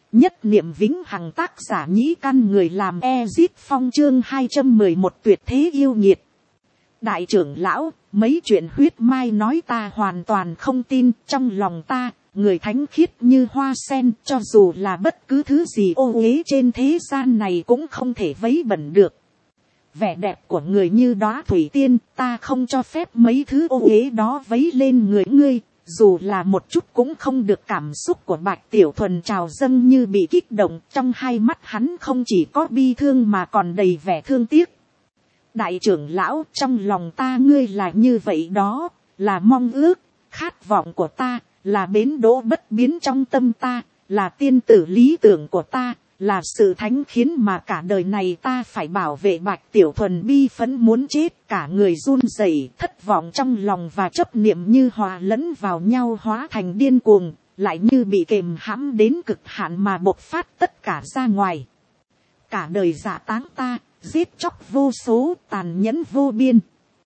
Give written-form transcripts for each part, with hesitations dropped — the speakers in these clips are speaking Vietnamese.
Nhất niệm vĩnh hằng, tác giả Nhĩ Căn, người làm Ezip Phong, chương 211 tuyệt thế yêu nghiệt. Đại trưởng lão, mấy chuyện huyết mai nói ta hoàn toàn không tin. Trong lòng ta, người thánh khiết như hoa sen, cho dù là bất cứ thứ gì ô uế trên thế gian này cũng không thể vấy bẩn được. Vẻ đẹp của người như đóa thủy tiên, ta không cho phép mấy thứ ô uế đó vấy lên người ngươi. Dù là một chút cũng không được. Cảm xúc của Bạch Tiểu Thuần trào dâng như bị kích động, trong hai mắt hắn không chỉ có bi thương mà còn đầy vẻ thương tiếc. Đại trưởng lão, trong lòng ta ngươi là như vậy đó, là mong ước, khát vọng của ta, là bến đỗ bất biến trong tâm ta, là tiên tử lý tưởng của ta, là sự thánh khiến mà cả đời này ta phải bảo vệ. Bạch Tiểu Thuần bi phẫn muốn chết, cả người run rẩy, thất vọng trong lòng và chấp niệm như hòa lẫn vào nhau hóa thành điên cuồng, lại như bị kềm hãm đến cực hạn mà bộc phát tất cả ra ngoài. Cả đời dạ táng ta, giết chóc vô số, tàn nhẫn vô biên.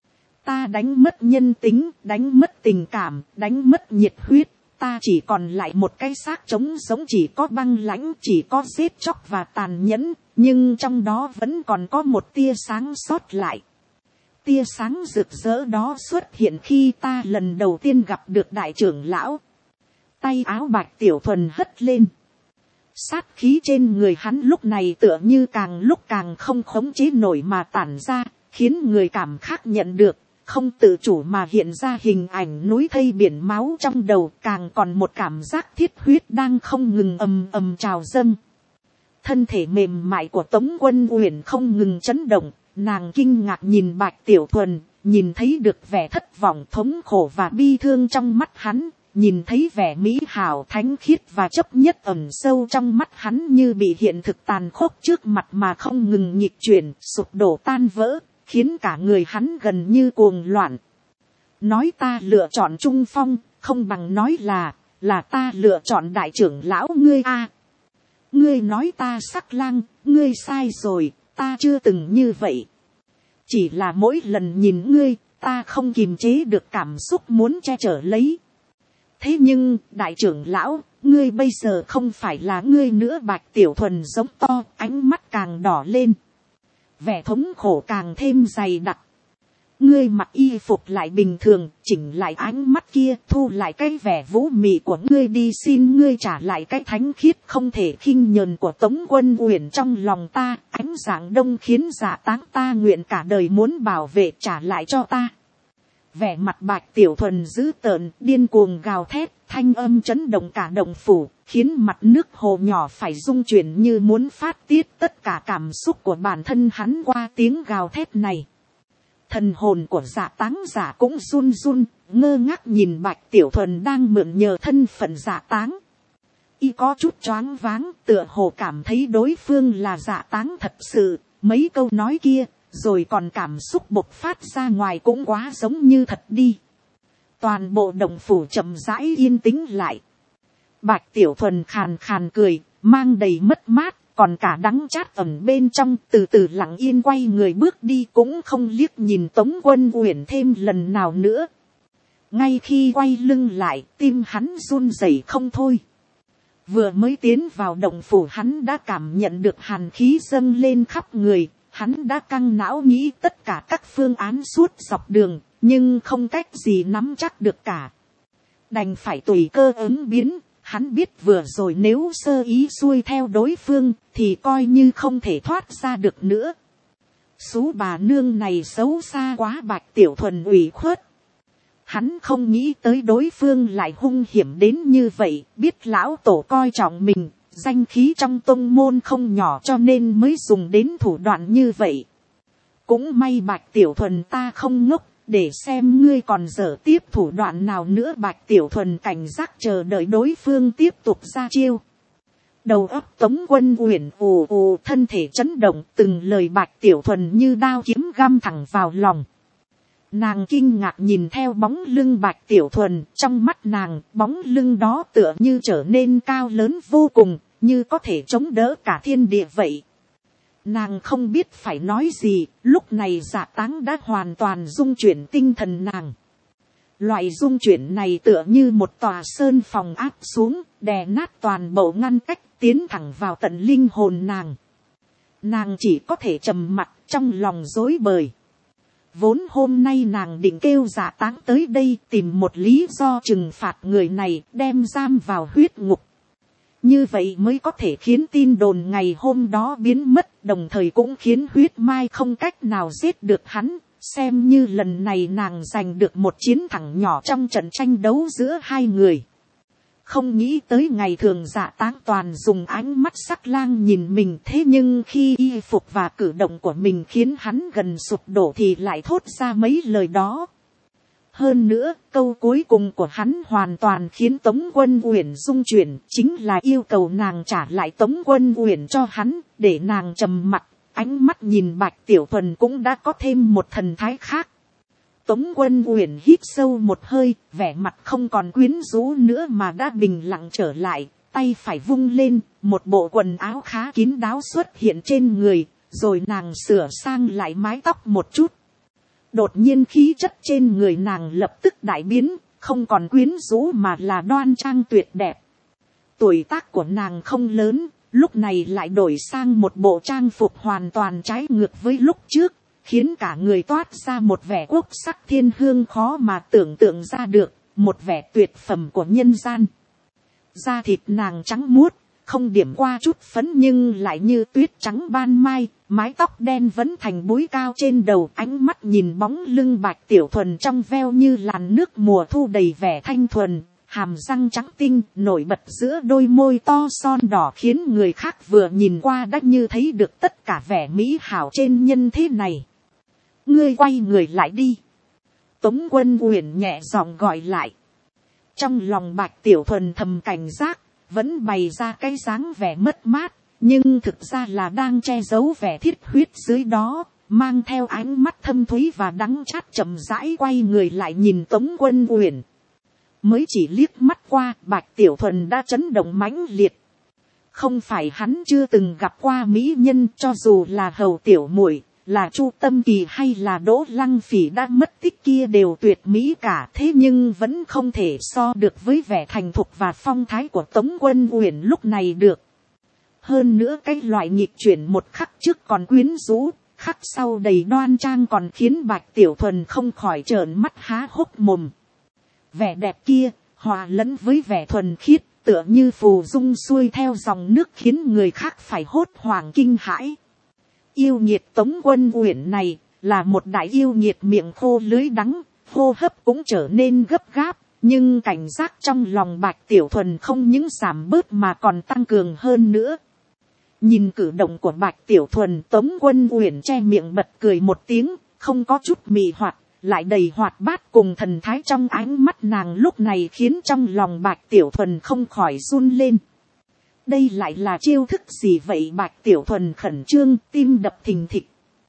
Ta đánh mất nhân tính, đánh mất tình cảm, đánh mất nhiệt huyết. Ta chỉ còn lại một cái xác trống giống, chỉ có băng lãnh, chỉ có giết chóc và tàn nhẫn, nhưng trong đó vẫn còn có một tia sáng sót lại. Tia sáng rực rỡ đó xuất hiện khi ta lần đầu tiên gặp được đại trưởng lão. Tay áo Bạch Tiểu Thuần hất lên. Sát khí trên người hắn lúc này tựa như càng lúc càng không khống chế nổi mà tản ra, khiến người cảm khác nhận được. Không tự chủ mà hiện ra hình ảnh núi thây biển máu trong đầu, càng còn một cảm giác thiết huyết đang không ngừng ầm ầm trào dâng. Thân thể mềm mại của Tống Quân Uyển không ngừng chấn động, nàng kinh ngạc nhìn Bạch Tiểu Thuần, nhìn thấy được vẻ thất vọng, thống khổ và bi thương trong mắt hắn, nhìn thấy vẻ mỹ hảo thánh khiết và chấp nhất ẩn sâu trong mắt hắn như bị hiện thực tàn khốc trước mặt mà không ngừng nghịch chuyển, sụp đổ tan vỡ, khiến cả người hắn gần như cuồng loạn. Nói ta lựa chọn Trung Phong, không bằng nói là ta lựa chọn đại trưởng lão ngươi a. Ngươi nói ta sắc lang, ngươi sai rồi, ta chưa từng như vậy. Chỉ là mỗi lần nhìn ngươi, ta không kiềm chế được cảm xúc muốn che chở lấy. Thế nhưng, đại trưởng lão, ngươi bây giờ không phải là ngươi nữa. Bạch Tiểu Thuần giống to, ánh mắt càng đỏ lên. Vẻ thống khổ càng thêm dày đặc. Ngươi mặc y phục lại bình thường, chỉnh lại ánh mắt kia, thu lại cái vẻ vũ mị của ngươi đi, xin ngươi trả lại cái thánh khiết không thể khinh nhờn của Tống Quân Uyển trong lòng ta. Ánh dạng đông khiến dạ táng ta nguyện cả đời muốn bảo vệ, trả lại cho ta. Vẻ mặt Bạch Tiểu Thuần dữ tợn, điên cuồng gào thét, thanh âm chấn động cả động phủ, khiến mặt nước hồ nhỏ phải rung chuyển như muốn phát tiết tất cả cảm xúc của bản thân hắn qua tiếng gào thét này. Thần hồn của dạ táng giả cũng run run, ngơ ngác nhìn Bạch Tiểu Thuần đang mượn nhờ thân phận dạ táng. Y có chút choáng váng, tựa hồ cảm thấy đối phương là dạ táng thật sự, mấy câu nói kia, rồi còn cảm xúc bộc phát ra ngoài cũng quá giống như thật đi. Toàn bộ động phủ chậm rãi yên tĩnh lại. Bạch Tiểu Thuần khàn khàn cười, mang đầy mất mát, còn cả đắng chát ẩn bên trong, từ từ lặng yên quay người bước đi, cũng không liếc nhìn Tống Quân Uyển thêm lần nào nữa. Ngay khi quay lưng lại, tim hắn run rẩy không thôi. Vừa mới tiến vào động phủ hắn đã cảm nhận được hàn khí dâng lên khắp người, hắn đã căng não nghĩ tất cả các phương án suốt dọc đường, nhưng không cách gì nắm chắc được cả. Đành phải tùy cơ ứng biến. Hắn biết vừa rồi nếu sơ ý xuôi theo đối phương thì coi như không thể thoát ra được nữa. Sú bà nương này xấu xa quá. Bạch Tiểu Thuần ủy khuất. Hắn không nghĩ tới đối phương lại hung hiểm đến như vậy. Biết lão tổ coi trọng mình, danh khí trong tông môn không nhỏ cho nên mới dùng đến thủ đoạn như vậy. Cũng may Bạch Tiểu Thuần ta không ngốc, để xem ngươi còn dở tiếp thủ đoạn nào nữa. Bạch Tiểu Thuần cảnh giác chờ đợi đối phương tiếp tục ra chiêu. Đầu óc Tống Quân Uyển ù ù, thân thể chấn động, từng lời Bạch Tiểu Thuần như đao kiếm găm thẳng vào lòng. Nàng kinh ngạc nhìn theo bóng lưng Bạch Tiểu Thuần, trong mắt nàng bóng lưng đó tựa như trở nên cao lớn vô cùng, như có thể chống đỡ cả thiên địa vậy. Nàng không biết phải nói gì, lúc này dạ táng đã hoàn toàn rung chuyển tinh thần nàng. Loại rung chuyển này tựa như một tòa sơn phòng áp xuống, đè nát toàn bộ ngăn cách, tiến thẳng vào tận linh hồn nàng. Nàng chỉ có thể trầm mặc trong lòng rối bời. Vốn hôm nay nàng định kêu Dạ Táng tới đây tìm một lý do trừng phạt người này, đem giam vào huyết ngục. Như vậy mới có thể khiến tin đồn ngày hôm đó biến mất, đồng thời cũng khiến huyết mai không cách nào giết được hắn. Xem như lần này nàng giành được một chiến thắng nhỏ trong trận tranh đấu giữa hai người. Không nghĩ tới ngày thường Dạ Táng toàn dùng ánh mắt sắc lang nhìn mình, thế nhưng khi y phục và cử động của mình khiến hắn gần sụp đổ thì lại thốt ra mấy lời đó. Hơn nữa, câu cuối cùng của hắn hoàn toàn khiến Tống Quân Uyển rung chuyển, chính là yêu cầu nàng trả lại Tống Quân Uyển cho hắn, để nàng trầm mặc, ánh mắt nhìn Bạch Tiểu Thuần cũng đã có thêm một thần thái khác. Tống Quân Uyển hít sâu một hơi, vẻ mặt không còn quyến rũ nữa mà đã bình lặng trở lại, tay phải vung lên, một bộ quần áo khá kín đáo xuất hiện trên người, rồi nàng sửa sang lại mái tóc một chút. Đột nhiên khí chất trên người nàng lập tức đại biến, không còn quyến rũ mà là đoan trang tuyệt đẹp. Tuổi tác của nàng không lớn, lúc này lại đổi sang một bộ trang phục hoàn toàn trái ngược với lúc trước, khiến cả người toát ra một vẻ quốc sắc thiên hương khó mà tưởng tượng ra được, một vẻ tuyệt phẩm của nhân gian. Da thịt nàng trắng muốt, không điểm qua chút phấn nhưng lại như tuyết trắng ban mai, mái tóc đen vẫn thành búi cao trên đầu, ánh mắt nhìn bóng lưng Bạch Tiểu Thuần trong veo như làn nước mùa thu đầy vẻ thanh thuần, hàm răng trắng tinh nổi bật giữa đôi môi to son đỏ khiến người khác vừa nhìn qua đã như thấy được tất cả vẻ mỹ hảo trên nhân thế này. Ngươi quay người lại đi. Tống Quân Uyển nhẹ giọng gọi lại. Trong lòng Bạch Tiểu Thuần thầm cảnh giác, vẫn bày ra cái dáng vẻ mất mát, nhưng thực ra là đang che giấu vẻ thiết huyết dưới đó, mang theo ánh mắt thâm thúy và đắng chát chậm rãi quay người lại nhìn Tống Quân Uyển. Mới chỉ liếc mắt qua, Bạch Tiểu Thuần đã chấn động mãnh liệt. Không phải hắn chưa từng gặp qua mỹ nhân, cho dù là Hầu Tiểu Muội, là Chu Tâm Kỳ hay là Đỗ Lăng Phỉ đã mất tích kia đều tuyệt mỹ cả, thế nhưng vẫn không thể so được với vẻ thành thục và phong thái của Tống Quân Uyển lúc này được. Hơn nữa cái loại nghịch chuyển một khắc trước còn quyến rũ, khắc sau đầy đoan trang còn khiến Bạch Tiểu Thuần không khỏi trợn mắt há hốc mồm. Vẻ đẹp kia, hòa lẫn với vẻ thuần khiết, tựa như phù dung xuôi theo dòng nước khiến người khác phải hốt hoảng kinh hãi. Yêu nghiệt Tống Quân Uyển này, là một đại yêu nghiệt miệng khô lưỡi đắng, hô hấp cũng trở nên gấp gáp, nhưng cảnh giác trong lòng Bạch Tiểu Thuần không những giảm bớt mà còn tăng cường hơn nữa. Nhìn cử động của Bạch Tiểu Thuần, Tống Quân Uyển che miệng bật cười một tiếng, không có chút mị hoặc, lại đầy hoạt bát cùng thần thái trong ánh mắt nàng lúc này khiến trong lòng Bạch Tiểu Thuần không khỏi run lên. Đây lại là chiêu thức gì vậy? Bạch Tiểu Thuần khẩn trương, tim đập thình thịch.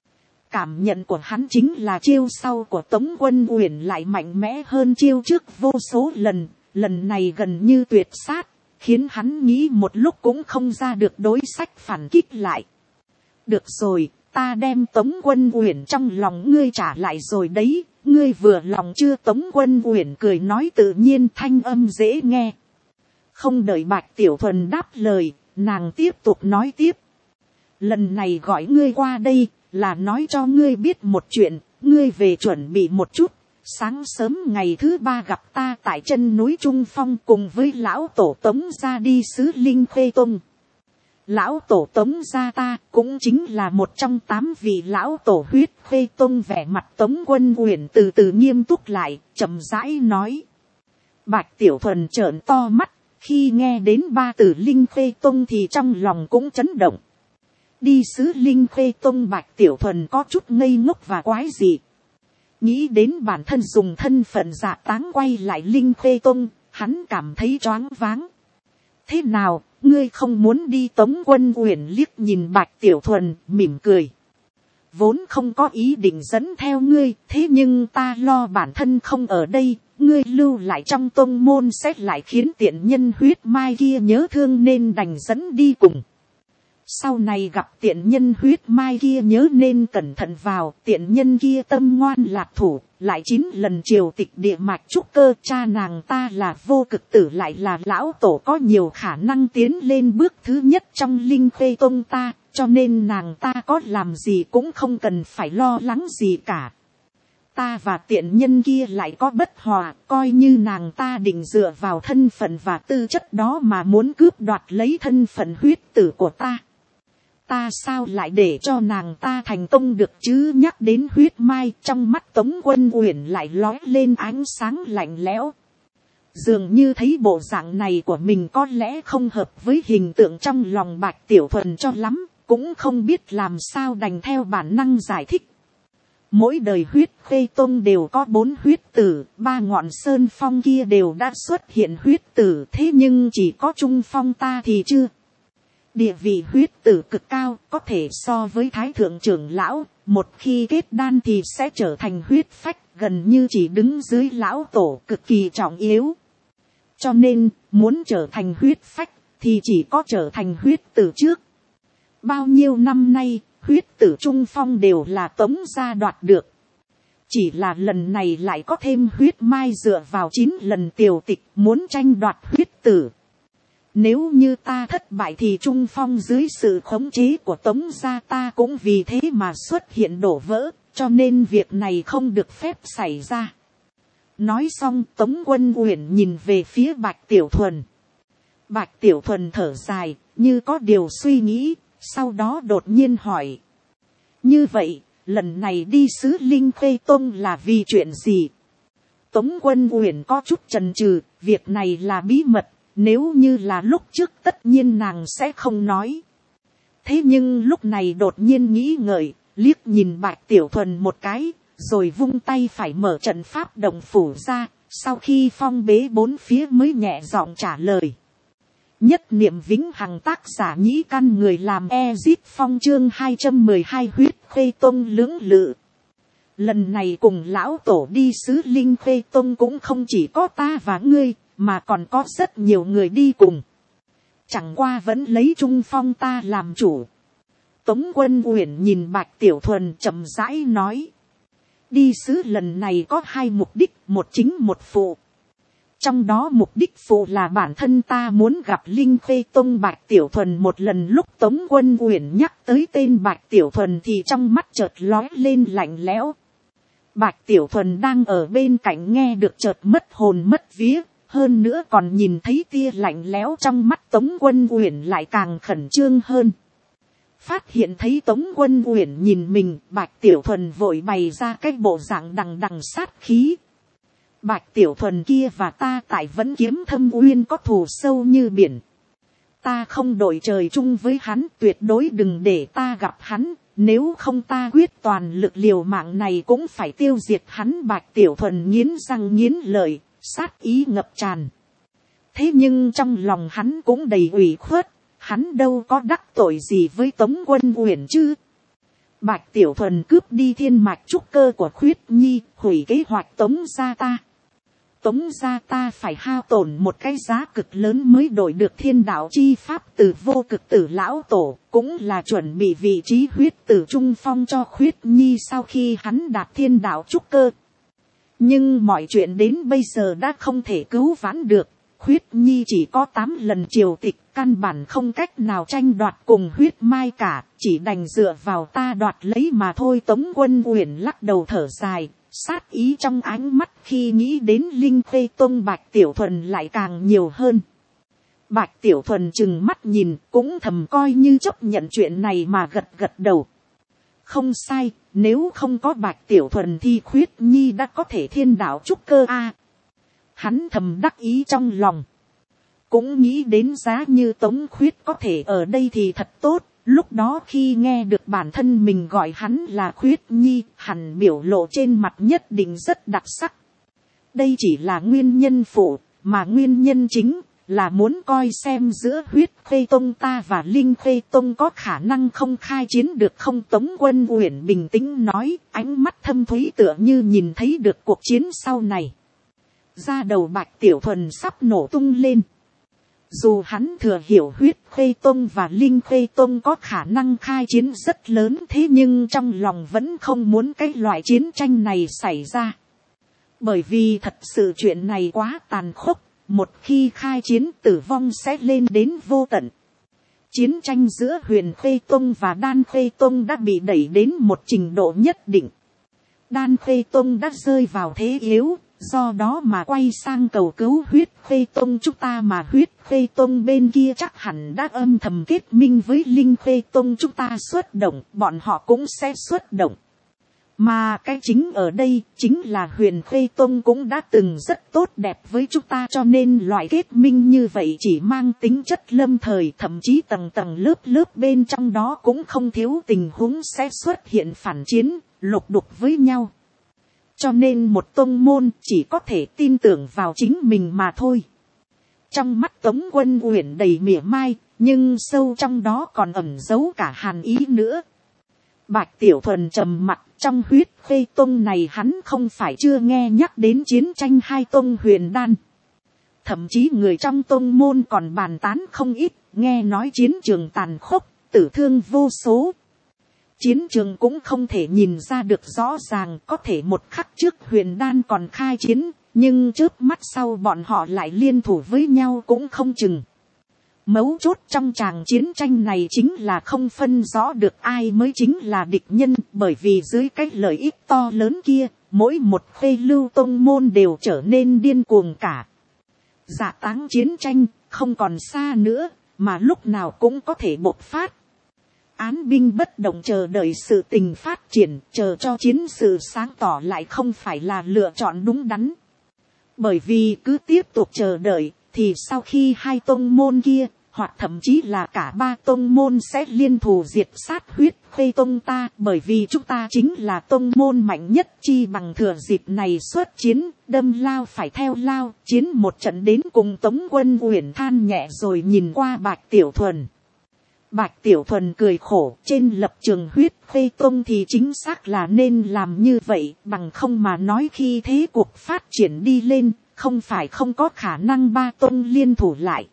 Cảm nhận của hắn chính là chiêu sau của Tống Quân Uyển lại mạnh mẽ hơn chiêu trước vô số lần, lần này gần như tuyệt sát, khiến hắn nghĩ một lúc cũng không ra được đối sách phản kích lại. Được rồi, ta đem Tống Quân Uyển trong lòng ngươi trả lại rồi đấy, ngươi vừa lòng chưa? Tống Quân Uyển cười nói tự nhiên, thanh âm dễ nghe. Không đợi Bạch Tiểu Thuần đáp lời, nàng tiếp tục nói tiếp. Lần này gọi ngươi qua đây, là nói cho ngươi biết một chuyện, ngươi về chuẩn bị một chút. Sáng sớm ngày thứ 3 gặp ta tại chân núi Trung Phong cùng với lão tổ Tống gia đi xứ Linh Khê Tông. Lão tổ Tống gia ta cũng chính là một trong 8 vị lão tổ huyết Khê Tông. Vẻ mặt Tống Quân Uyển từ từ nghiêm túc lại, chậm rãi nói. Bạch Tiểu Thuần trợn to mắt, khi nghe đến 3 từ Linh Khê Tông thì trong lòng cũng chấn động. Đi xứ Linh Khê Tông, Bạch Tiểu Thuần có chút ngây ngốc và quái dị. Nghĩ đến bản thân dùng thân phận Dạ Táng quay lại Linh Khê Tông, hắn cảm thấy choáng váng. Thế nào, ngươi không muốn đi? Tống Quân Uyển liếc nhìn Bạch Tiểu Thuần, mỉm cười. Vốn không có ý định dẫn theo ngươi, thế nhưng ta lo bản thân không ở đây, ngươi lưu lại trong tông môn sẽ lại khiến tiện nhân huyết mai kia nhớ thương nên đành dẫn đi cùng. Sau này gặp tiện nhân huyết mai kia nhớ nên cẩn thận vào, tiện nhân kia tâm ngoan lạc thủ, lại 9 lần triều tịch địa mạch trúc cơ, cha nàng ta là vô cực tử lại là lão tổ có nhiều khả năng tiến lên bước thứ nhất trong linh khê tông ta, cho nên nàng ta có làm gì cũng không cần phải lo lắng gì cả. Ta và tiện nhân kia lại có bất hòa, coi như nàng ta định dựa vào thân phận và tư chất đó mà muốn cướp đoạt lấy thân phận huyết tử của ta. Ta sao lại để cho nàng ta thành công được chứ? Nhắc đến huyết mai, trong mắt Tống Quân Uyển lại lóe lên ánh sáng lạnh lẽo. Dường như thấy bộ dạng này của mình có lẽ không hợp với hình tượng trong lòng Bạch Tiểu Thuần cho lắm, cũng không biết làm sao đành theo bản năng giải thích. Mỗi đời huyết khê tông đều có 4 huyết tử, 3 ngọn sơn phong kia đều đã xuất hiện huyết tử, thế nhưng chỉ có Trung Phong ta thì chưa. Địa vị huyết tử cực cao, có thể so với thái thượng trưởng lão, một khi kết đan thì sẽ trở thành huyết phách, gần như chỉ đứng dưới lão tổ, cực kỳ trọng yếu. Cho nên, muốn trở thành huyết phách, thì chỉ có trở thành huyết tử trước. Bao nhiêu năm nay, huyết tử Trung Phong đều là Tống gia đoạt được. Chỉ là lần này lại có thêm huyết mai dựa vào 9 lần tiều tịch muốn tranh đoạt huyết tử. Nếu như ta thất bại thì Trung Phong dưới sự khống chế của Tống gia ta cũng vì thế mà xuất hiện đổ vỡ, cho nên việc này không được phép xảy ra. Nói xong Tống Quân Uyển nhìn về phía Bạch Tiểu Thuần. Bạch Tiểu Thuần thở dài, như có điều suy nghĩ, sau đó đột nhiên hỏi. Như vậy, lần này đi xứ Linh Khê Tông là vì chuyện gì? Tống Quân Uyển có chút chần chừ, việc này là bí mật. Nếu như là lúc trước tất nhiên nàng sẽ không nói. Thế nhưng lúc này đột nhiên nghĩ ngợi, liếc nhìn Bạch Tiểu Thuần một cái, rồi vung tay phải mở trận pháp động phủ ra, sau khi phong bế 4 phía mới nhẹ giọng trả lời. Nhất niệm vĩnh hằng, tác giả Nhĩ Căn, người làm Ezit Phong, chương 212 huyết khê tông lưỡng lự. Lần này cùng lão tổ đi xứ Linh Khê Tông cũng không chỉ có ta và ngươi, mà còn có rất nhiều người đi cùng. Chẳng qua vẫn lấy Trung Phong ta làm chủ. Tống Quân Uyển nhìn Bạch Tiểu Thuần chậm rãi nói. Đi xứ lần này có 2 mục đích, một chính một phụ. Trong đó mục đích phụ là bản thân ta muốn gặp Linh Khê Tông Bạch Tiểu Thuần một lần. Lúc Tống Quân Uyển nhắc tới tên Bạch Tiểu Thuần thì trong mắt chợt lóe lên lạnh lẽo. Bạch Tiểu Thuần đang ở bên cạnh nghe được chợt mất hồn mất vía. Hơn nữa còn nhìn thấy tia lạnh lẽo trong mắt Tống Quân Uyển lại càng khẩn trương hơn. Phát hiện thấy Tống Quân Uyển nhìn mình, Bạch Tiểu Thuần vội bày ra cái bộ dạng đằng đằng sát khí. Bạch Tiểu Thuần kia và ta tại Vẫn Kiếm Thâm Uyên có thù sâu như biển. Ta không đổi trời chung với hắn, tuyệt đối đừng để ta gặp hắn. Nếu không ta quyết toàn lực liều mạng này cũng phải tiêu diệt hắn. Bạch Tiểu Thuần nghiến răng nghiến lợi, sát ý ngập tràn. Thế nhưng trong lòng hắn cũng đầy ủy khuất, hắn đâu có đắc tội gì với Tống Quân Uyển chứ. Bạch Tiểu Thuần cướp đi thiên mạch trúc cơ của Khuyết Nhi, hủy kế hoạch Tống gia ta. Tống gia ta phải hao tổn một cái giá cực lớn mới đổi được thiên đạo chi pháp từ vô cực tử lão tổ, cũng là chuẩn bị vị trí huyết tử Trung Phong cho Khuyết Nhi sau khi hắn đạt thiên đạo trúc cơ. Nhưng mọi chuyện đến bây giờ đã không thể cứu vãn được. Khuyết Nhi chỉ có 8 lần triều tịch, căn bản không cách nào tranh đoạt cùng huyết mai cả, chỉ đành dựa vào ta đoạt lấy mà thôi. Tống Quân Uyển lắc đầu thở dài, sát ý trong ánh mắt khi nghĩ đến Linh Khê Tông Bạch Tiểu Thuần lại càng nhiều hơn. Bạch Tiểu Thuần chừng mắt nhìn, cũng thầm coi như chấp nhận chuyện này mà gật gật đầu. Không sai, nếu không có Bạch Tiểu Thuần thì Khuyết Nhi đã có thể thiên đạo trúc cơ a. Hắn thầm đắc ý trong lòng. Cũng nghĩ đến giá như Tống Khuyết có thể ở đây thì thật tốt. Lúc đó khi nghe được bản thân mình gọi hắn là Khuyết Nhi, hẳn biểu lộ trên mặt nhất định rất đặc sắc. Đây chỉ là nguyên nhân phụ, mà nguyên nhân chính là muốn coi xem giữa huyết khê tông ta và Linh Khê Tông có khả năng không khai chiến được không. Tống Quân Uyển bình tĩnh nói, ánh mắt thâm thúy tựa như nhìn thấy được cuộc chiến sau này. Da đầu Bạch Tiểu Thuần sắp nổ tung lên. Dù hắn thừa hiểu huyết khê tông và linh khê tông có khả năng khai chiến rất lớn, thế nhưng trong lòng vẫn không muốn cái loại chiến tranh này xảy ra. Bởi vì thật sự chuyện này quá tàn khốc, một khi khai chiến tử vong sẽ lên đến vô tận. Chiến tranh giữa Huyền Khê Tông và Đan Khê Tông đã bị đẩy đến một trình độ nhất định. Đan Khê Tông đã rơi vào thế yếu, do đó mà quay sang cầu cứu Huyết Khê Tông chúng ta, mà Huyết Khê Tông bên kia chắc hẳn đã âm thầm kết minh với Linh Khê Tông chúng ta xuất động, bọn họ cũng sẽ xuất động. Mà cái chính ở đây chính là Huyền Khê Tông cũng đã từng rất tốt đẹp với chúng ta, cho nên loại kết minh như vậy chỉ mang tính chất lâm thời, thậm chí tầng tầng lớp lớp bên trong đó cũng không thiếu tình huống sẽ xuất hiện phản chiến, lục đục với nhau. Cho nên một tông môn chỉ có thể tin tưởng vào chính mình mà thôi. Trong mắt Tống Quân Uyển đầy mỉa mai, nhưng sâu trong đó còn ẩn giấu cả hàn ý nữa. Bạch Tiểu Thuần trầm mặc, trong Huyết Khê Tông này hắn không phải chưa nghe nhắc đến chiến tranh hai tông huyền đan. Thậm chí người trong tông môn còn bàn tán không ít, nghe nói chiến trường tàn khốc, tử thương vô số. Chiến trường cũng không thể nhìn ra được rõ ràng, có thể một khắc trước huyền đan còn khai chiến, nhưng chớp mắt sau bọn họ lại liên thủ với nhau cũng không chừng. Mấu chốt trong tràng chiến tranh này chính là không phân rõ được ai mới chính là địch nhân, bởi vì dưới cái lợi ích to lớn kia, mỗi một Khê Lưu tông môn đều trở nên điên cuồng cả. Dạ táng chiến tranh không còn xa nữa, mà lúc nào cũng có thể bộc phát. Án binh bất động chờ đợi sự tình phát triển, chờ cho chiến sự sáng tỏ lại không phải là lựa chọn đúng đắn. Bởi vì cứ tiếp tục chờ đợi, thì sau khi hai tông môn kia, hoặc thậm chí là cả ba tông môn sẽ liên thủ diệt sát Huyết Khê Tông ta, bởi vì chúng ta chính là tông môn mạnh nhất, chi bằng thừa dịp này xuất chiến, đâm lao phải theo lao, chiến một trận đến cùng. Tống Quân Uyển than nhẹ rồi nhìn qua Bạch Tiểu Thuần. Bạch Tiểu Thuần cười khổ, trên lập trường Huyết Khê Tông thì chính xác là nên làm như vậy, bằng không mà nói khi thế cuộc phát triển đi lên, không phải không có khả năng ba tông liên thủ lại.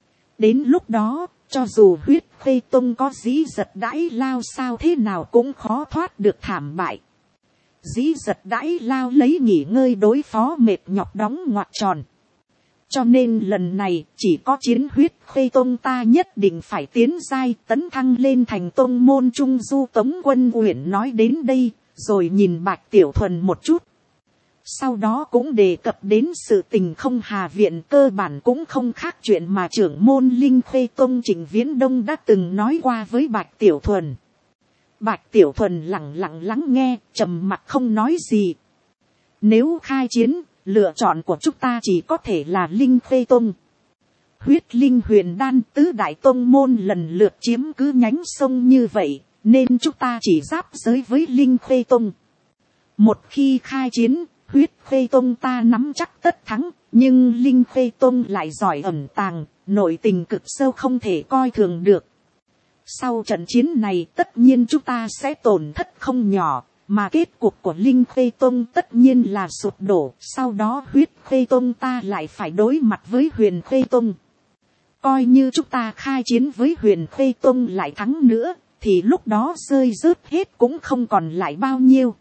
Đến lúc đó, cho dù Huyết Khê Tông có dĩ giật đãi lao sao thế nào cũng khó thoát được thảm bại. Dĩ giật đãi lao lấy nghỉ ngơi đối phó mệt nhọc đóng ngoặc tròn. Cho nên lần này chỉ có chiến Huyết Khê Tông ta nhất định phải tiến giai tấn thăng lên thành tông môn trung du. Tống Quân Uyển nói đến đây, rồi nhìn Bạch Tiểu Thuần một chút. Sau đó cũng đề cập đến sự tình Không Hà Viện, cơ bản cũng không khác chuyện mà trưởng môn Linh Khê Tông Trịnh Viễn Đông đã từng nói qua với Bạch Tiểu Thuần. Bạch Tiểu Thuần lặng lặng lắng nghe, trầm mặc không nói gì. Nếu khai chiến, lựa chọn của chúng ta chỉ có thể là Linh Khê Tông. Huyết Linh Huyền Đan tứ đại tông môn lần lượt chiếm cứ nhánh sông như vậy, nên chúng ta chỉ giáp giới với Linh Khê Tông. Một khi khai chiến, Huyết Khê Tông ta nắm chắc tất thắng, nhưng Linh Khê Tông lại giỏi ẩn tàng, nội tình cực sâu không thể coi thường được. Sau trận chiến này tất nhiên chúng ta sẽ tổn thất không nhỏ, mà kết cục của Linh Khê Tông tất nhiên là sụp đổ. Sau đó Huyết Khê Tông ta lại phải đối mặt với Huyền Khê Tông. Coi như chúng ta khai chiến với Huyền Khê Tông lại thắng nữa, thì lúc đó rơi rớt hết cũng không còn lại bao nhiêu.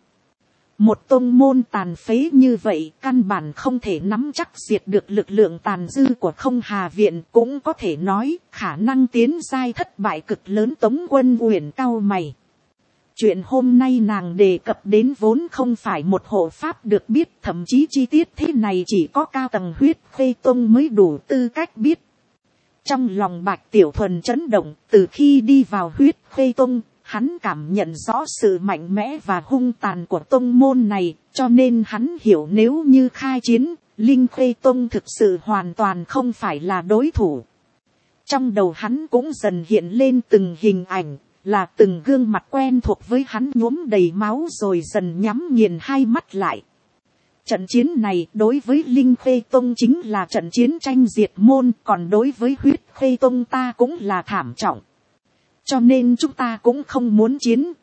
Một tông môn tàn phế như vậy căn bản không thể nắm chắc diệt được lực lượng tàn dư của Không Hà Viện, cũng có thể nói khả năng tiến giai thất bại cực lớn. Tống Quân Uyển cau mày. Chuyện hôm nay nàng đề cập đến vốn không phải một hộ pháp được biết, thậm chí chi tiết thế này chỉ có cao tầng Huyết Khê Tông mới đủ tư cách biết. Trong lòng Bạch Tiểu Thuần chấn động, từ khi đi vào Huyết Khê Tông, hắn cảm nhận rõ sự mạnh mẽ và hung tàn của tông môn này, cho nên hắn hiểu nếu như khai chiến, Linh Khê Tông thực sự hoàn toàn không phải là đối thủ. Trong đầu hắn cũng dần hiện lên từng hình ảnh, là từng gương mặt quen thuộc với hắn nhuốm đầy máu rồi dần nhắm nghiền hai mắt lại. Trận chiến này đối với Linh Khê Tông chính là trận chiến tranh diệt môn, còn đối với Huyết Khê Tông ta cũng là thảm trọng. Cho nên chúng ta cũng không muốn chiến,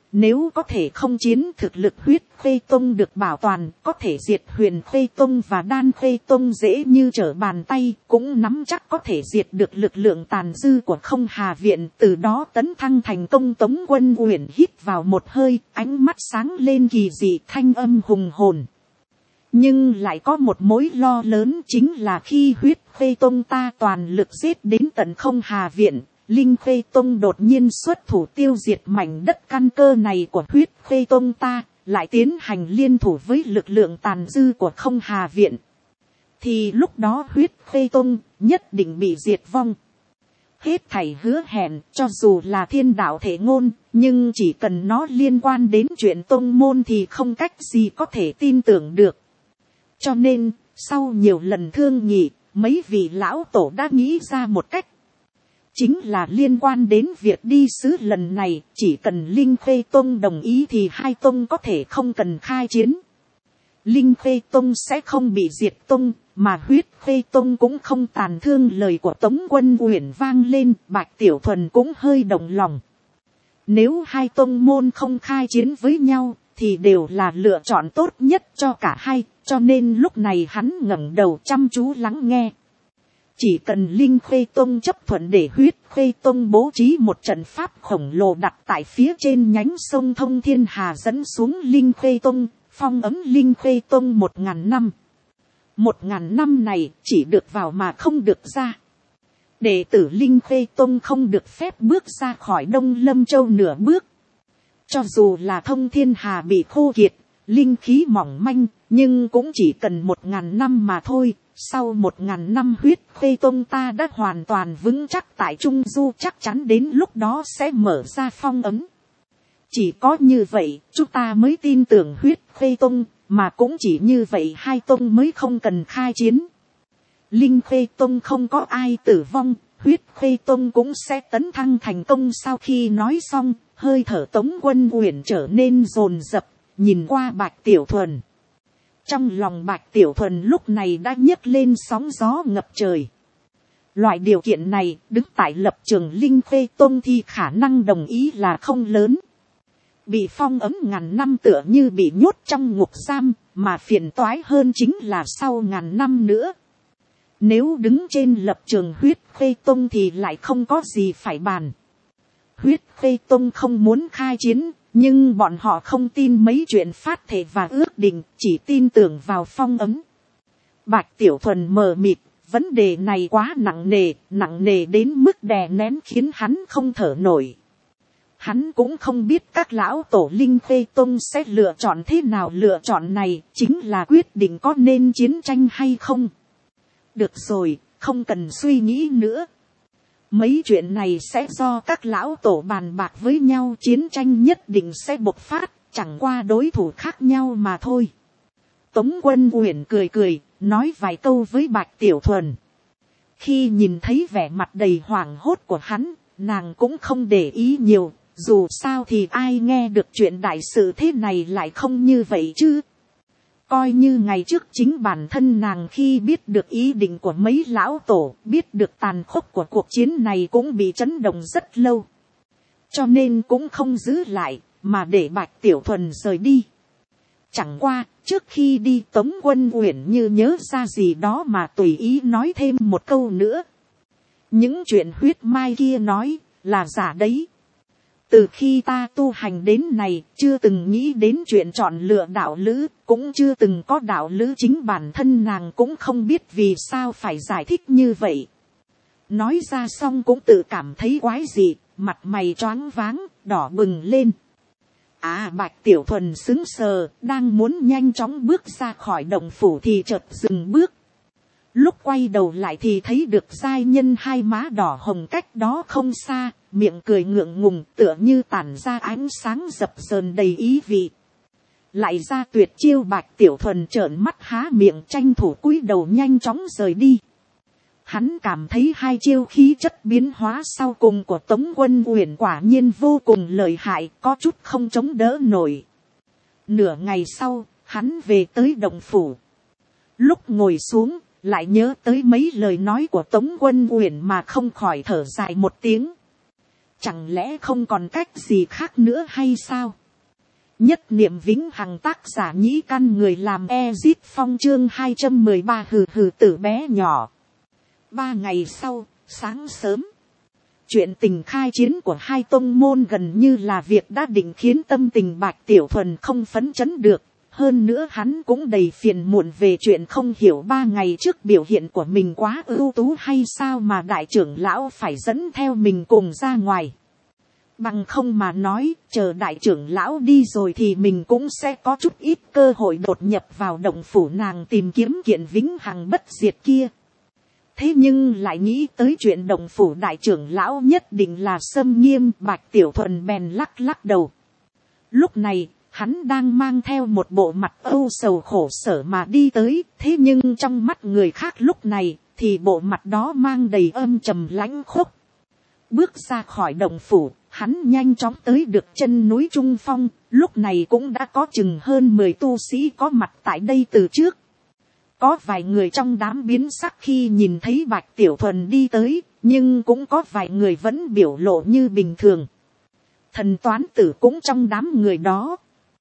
nếu có thể không chiến, thực lực huyết khê tông được bảo toàn, có thể diệt huyền khê tông và đan khê tông dễ như trở bàn tay, cũng nắm chắc có thể diệt được lực lượng tàn dư của không hà viện, từ đó tấn thăng thành công. Tống Quân Uyển hít vào một hơi, ánh mắt sáng lên kỳ dị, thanh âm hùng hồn. Nhưng lại có một mối lo lớn, chính là khi huyết khê tông ta toàn lực giết đến tận không hà viện, Linh Khê Tông đột nhiên xuất thủ tiêu diệt mảnh đất căn cơ này của huyết Khê Tông ta, lại tiến hành liên thủ với lực lượng tàn dư của không hà viện, thì lúc đó huyết Khê Tông nhất định bị diệt vong. Hết thảy hứa hẹn, cho dù là thiên đạo thể ngôn, nhưng chỉ cần nó liên quan đến chuyện tông môn thì không cách gì có thể tin tưởng được. Cho nên, sau nhiều lần thương nghị, mấy vị lão tổ đã nghĩ ra một cách. Chính là liên quan đến việc đi sứ lần này, chỉ cần Linh Khê Tông đồng ý thì hai tông có thể không cần khai chiến. Linh Khê Tông sẽ không bị diệt tông, mà huyết Khê Tông cũng không tàn thương. Lời của Tống Quân Uyển vang lên, Bạch Tiểu Thuần cũng hơi động lòng. Nếu hai tông môn không khai chiến với nhau, thì đều là lựa chọn tốt nhất cho cả hai, cho nên lúc này hắn ngẩng đầu chăm chú lắng nghe. Chỉ cần Linh Khê Tông chấp thuận để huyết Khê Tông bố trí một trận pháp khổng lồ đặt tại phía trên nhánh sông Thông Thiên Hà dẫn xuống Linh Khê Tông, phong ấm Linh Khê Tông 1000 năm. 1000 năm này chỉ được vào mà không được ra. Đệ tử Linh Khê Tông không được phép bước ra khỏi Đông Lâm Châu nửa bước. Cho dù là Thông Thiên Hà bị khô kiệt, linh khí mỏng manh, nhưng cũng chỉ cần 1000 năm mà thôi. Sau 1000 năm huyết Khê Tông ta đã hoàn toàn vững chắc tại Trung Du, chắc chắn đến lúc đó sẽ mở ra phong ấn. Chỉ có như vậy, chúng ta mới tin tưởng huyết Khê Tông, mà cũng chỉ như vậy hai tông mới không cần khai chiến. Linh Khê Tông không có ai tử vong, huyết Khê Tông cũng sẽ tấn thăng thành công. Sau khi nói xong, hơi thở Tống Quân Uyển trở nên dồn dập, nhìn qua Bạch Tiểu Thuần. Trong lòng Bạch Tiểu Thuần lúc này đã nhấc lên sóng gió ngập trời. Loại điều kiện này, đứng tại lập trường Linh Khê Tông thì khả năng đồng ý là không lớn. Bị phong ấm 1000 năm tựa như bị nhốt trong ngục giam, mà phiền toái hơn chính là sau 1000 năm nữa. Nếu đứng trên lập trường huyết Khê Tông thì lại không có gì phải bàn. Huyết Khê Tông không muốn khai chiến, nhưng bọn họ không tin mấy chuyện phát thệ và ước định, chỉ tin tưởng vào phong ấm. Bạch Tiểu Thuần mờ mịt, vấn đề này quá nặng nề đến mức đè nén khiến hắn không thở nổi. Hắn cũng không biết các lão tổ Linh Khê Tông sẽ lựa chọn thế nào. Lựa chọn này chính là quyết định có nên chiến tranh hay không. Được rồi, không cần suy nghĩ nữa. Mấy chuyện này sẽ do các lão tổ bàn bạc với nhau, chiến tranh nhất định sẽ bộc phát, chẳng qua đối thủ khác nhau mà thôi. Tống Quân Uyển cười, nói vài câu với Bạch Tiểu Thuần. Khi nhìn thấy vẻ mặt đầy hoảng hốt của hắn, nàng cũng không để ý nhiều, dù sao thì ai nghe được chuyện đại sự thế này lại không như vậy chứ. Coi như ngày trước chính bản thân nàng khi biết được ý định của mấy lão tổ, biết được tàn khốc của cuộc chiến này cũng bị chấn động rất lâu. Cho nên cũng không giữ lại, mà để Bạch Tiểu Thuần rời đi. Chẳng qua, trước khi đi Tống Quân Uyển như nhớ ra gì đó mà tùy ý nói thêm một câu nữa. Những chuyện huyết mai kia nói, là giả đấy. Từ khi ta tu hành đến này, chưa từng nghĩ đến chuyện chọn lựa đạo lữ, cũng chưa từng có đạo lữ, chính bản thân nàng cũng không biết vì sao phải giải thích như vậy. Nói ra xong cũng tự cảm thấy quái dị, mặt mày choáng váng, đỏ bừng lên. Bạch Tiểu Thuần sững sờ, đang muốn nhanh chóng bước ra khỏi động phủ thì chợt dừng bước. Lúc quay đầu lại thì thấy được giai nhân hai má đỏ hồng cách đó không xa, miệng cười ngượng ngùng tựa như tản ra ánh sáng dập dờn đầy ý vị. Lại ra tuyệt chiêu. Bạch Tiểu Thuần trợn mắt há miệng tranh thủ cúi đầu nhanh chóng rời đi. Hắn cảm thấy hai chiêu khí chất biến hóa sau cùng của Tống Quân Uyển quả nhiên vô cùng lợi hại, có chút không chống đỡ nổi. Nửa ngày sau, hắn về tới động phủ. Lúc ngồi xuống, lại nhớ tới mấy lời nói của Tống Quân Uyển mà không khỏi thở dài một tiếng. Chẳng lẽ không còn cách gì khác nữa hay sao? Nhất niệm vĩnh hằng tác giả nhĩ căn người làm Ezit Phong chương 213 hừ hừ tử bé nhỏ. 3 ngày sau, sáng sớm. Chuyện tình khai chiến của hai tông môn gần như là việc đã định, khiến tâm tình Bạch Tiểu Thuần không phấn chấn được. Hơn nữa hắn cũng đầy phiền muộn về chuyện không hiểu 3 ngày trước biểu hiện của mình quá ưu tú hay sao mà đại trưởng lão phải dẫn theo mình cùng ra ngoài. Bằng không mà nói, chờ đại trưởng lão đi rồi thì mình cũng sẽ có chút ít cơ hội đột nhập vào động phủ nàng tìm kiếm kiện vĩnh hằng bất diệt kia. Thế nhưng lại nghĩ tới chuyện động phủ đại trưởng lão nhất định là xâm nghiêm, Bạch Tiểu Thuần bèn lắc lắc đầu. Lúc này, hắn đang mang theo một bộ mặt âu sầu khổ sở mà đi tới, thế nhưng trong mắt người khác lúc này, thì bộ mặt đó mang đầy âm trầm lãnh khốc. Bước ra khỏi động phủ, hắn nhanh chóng tới được chân núi Trung Phong, lúc này cũng đã có chừng hơn 10 tu sĩ có mặt tại đây từ trước. Có vài người trong đám biến sắc khi nhìn thấy Bạch Tiểu Thuần đi tới, nhưng cũng có vài người vẫn biểu lộ như bình thường. Thần toán tử cũng trong đám người đó.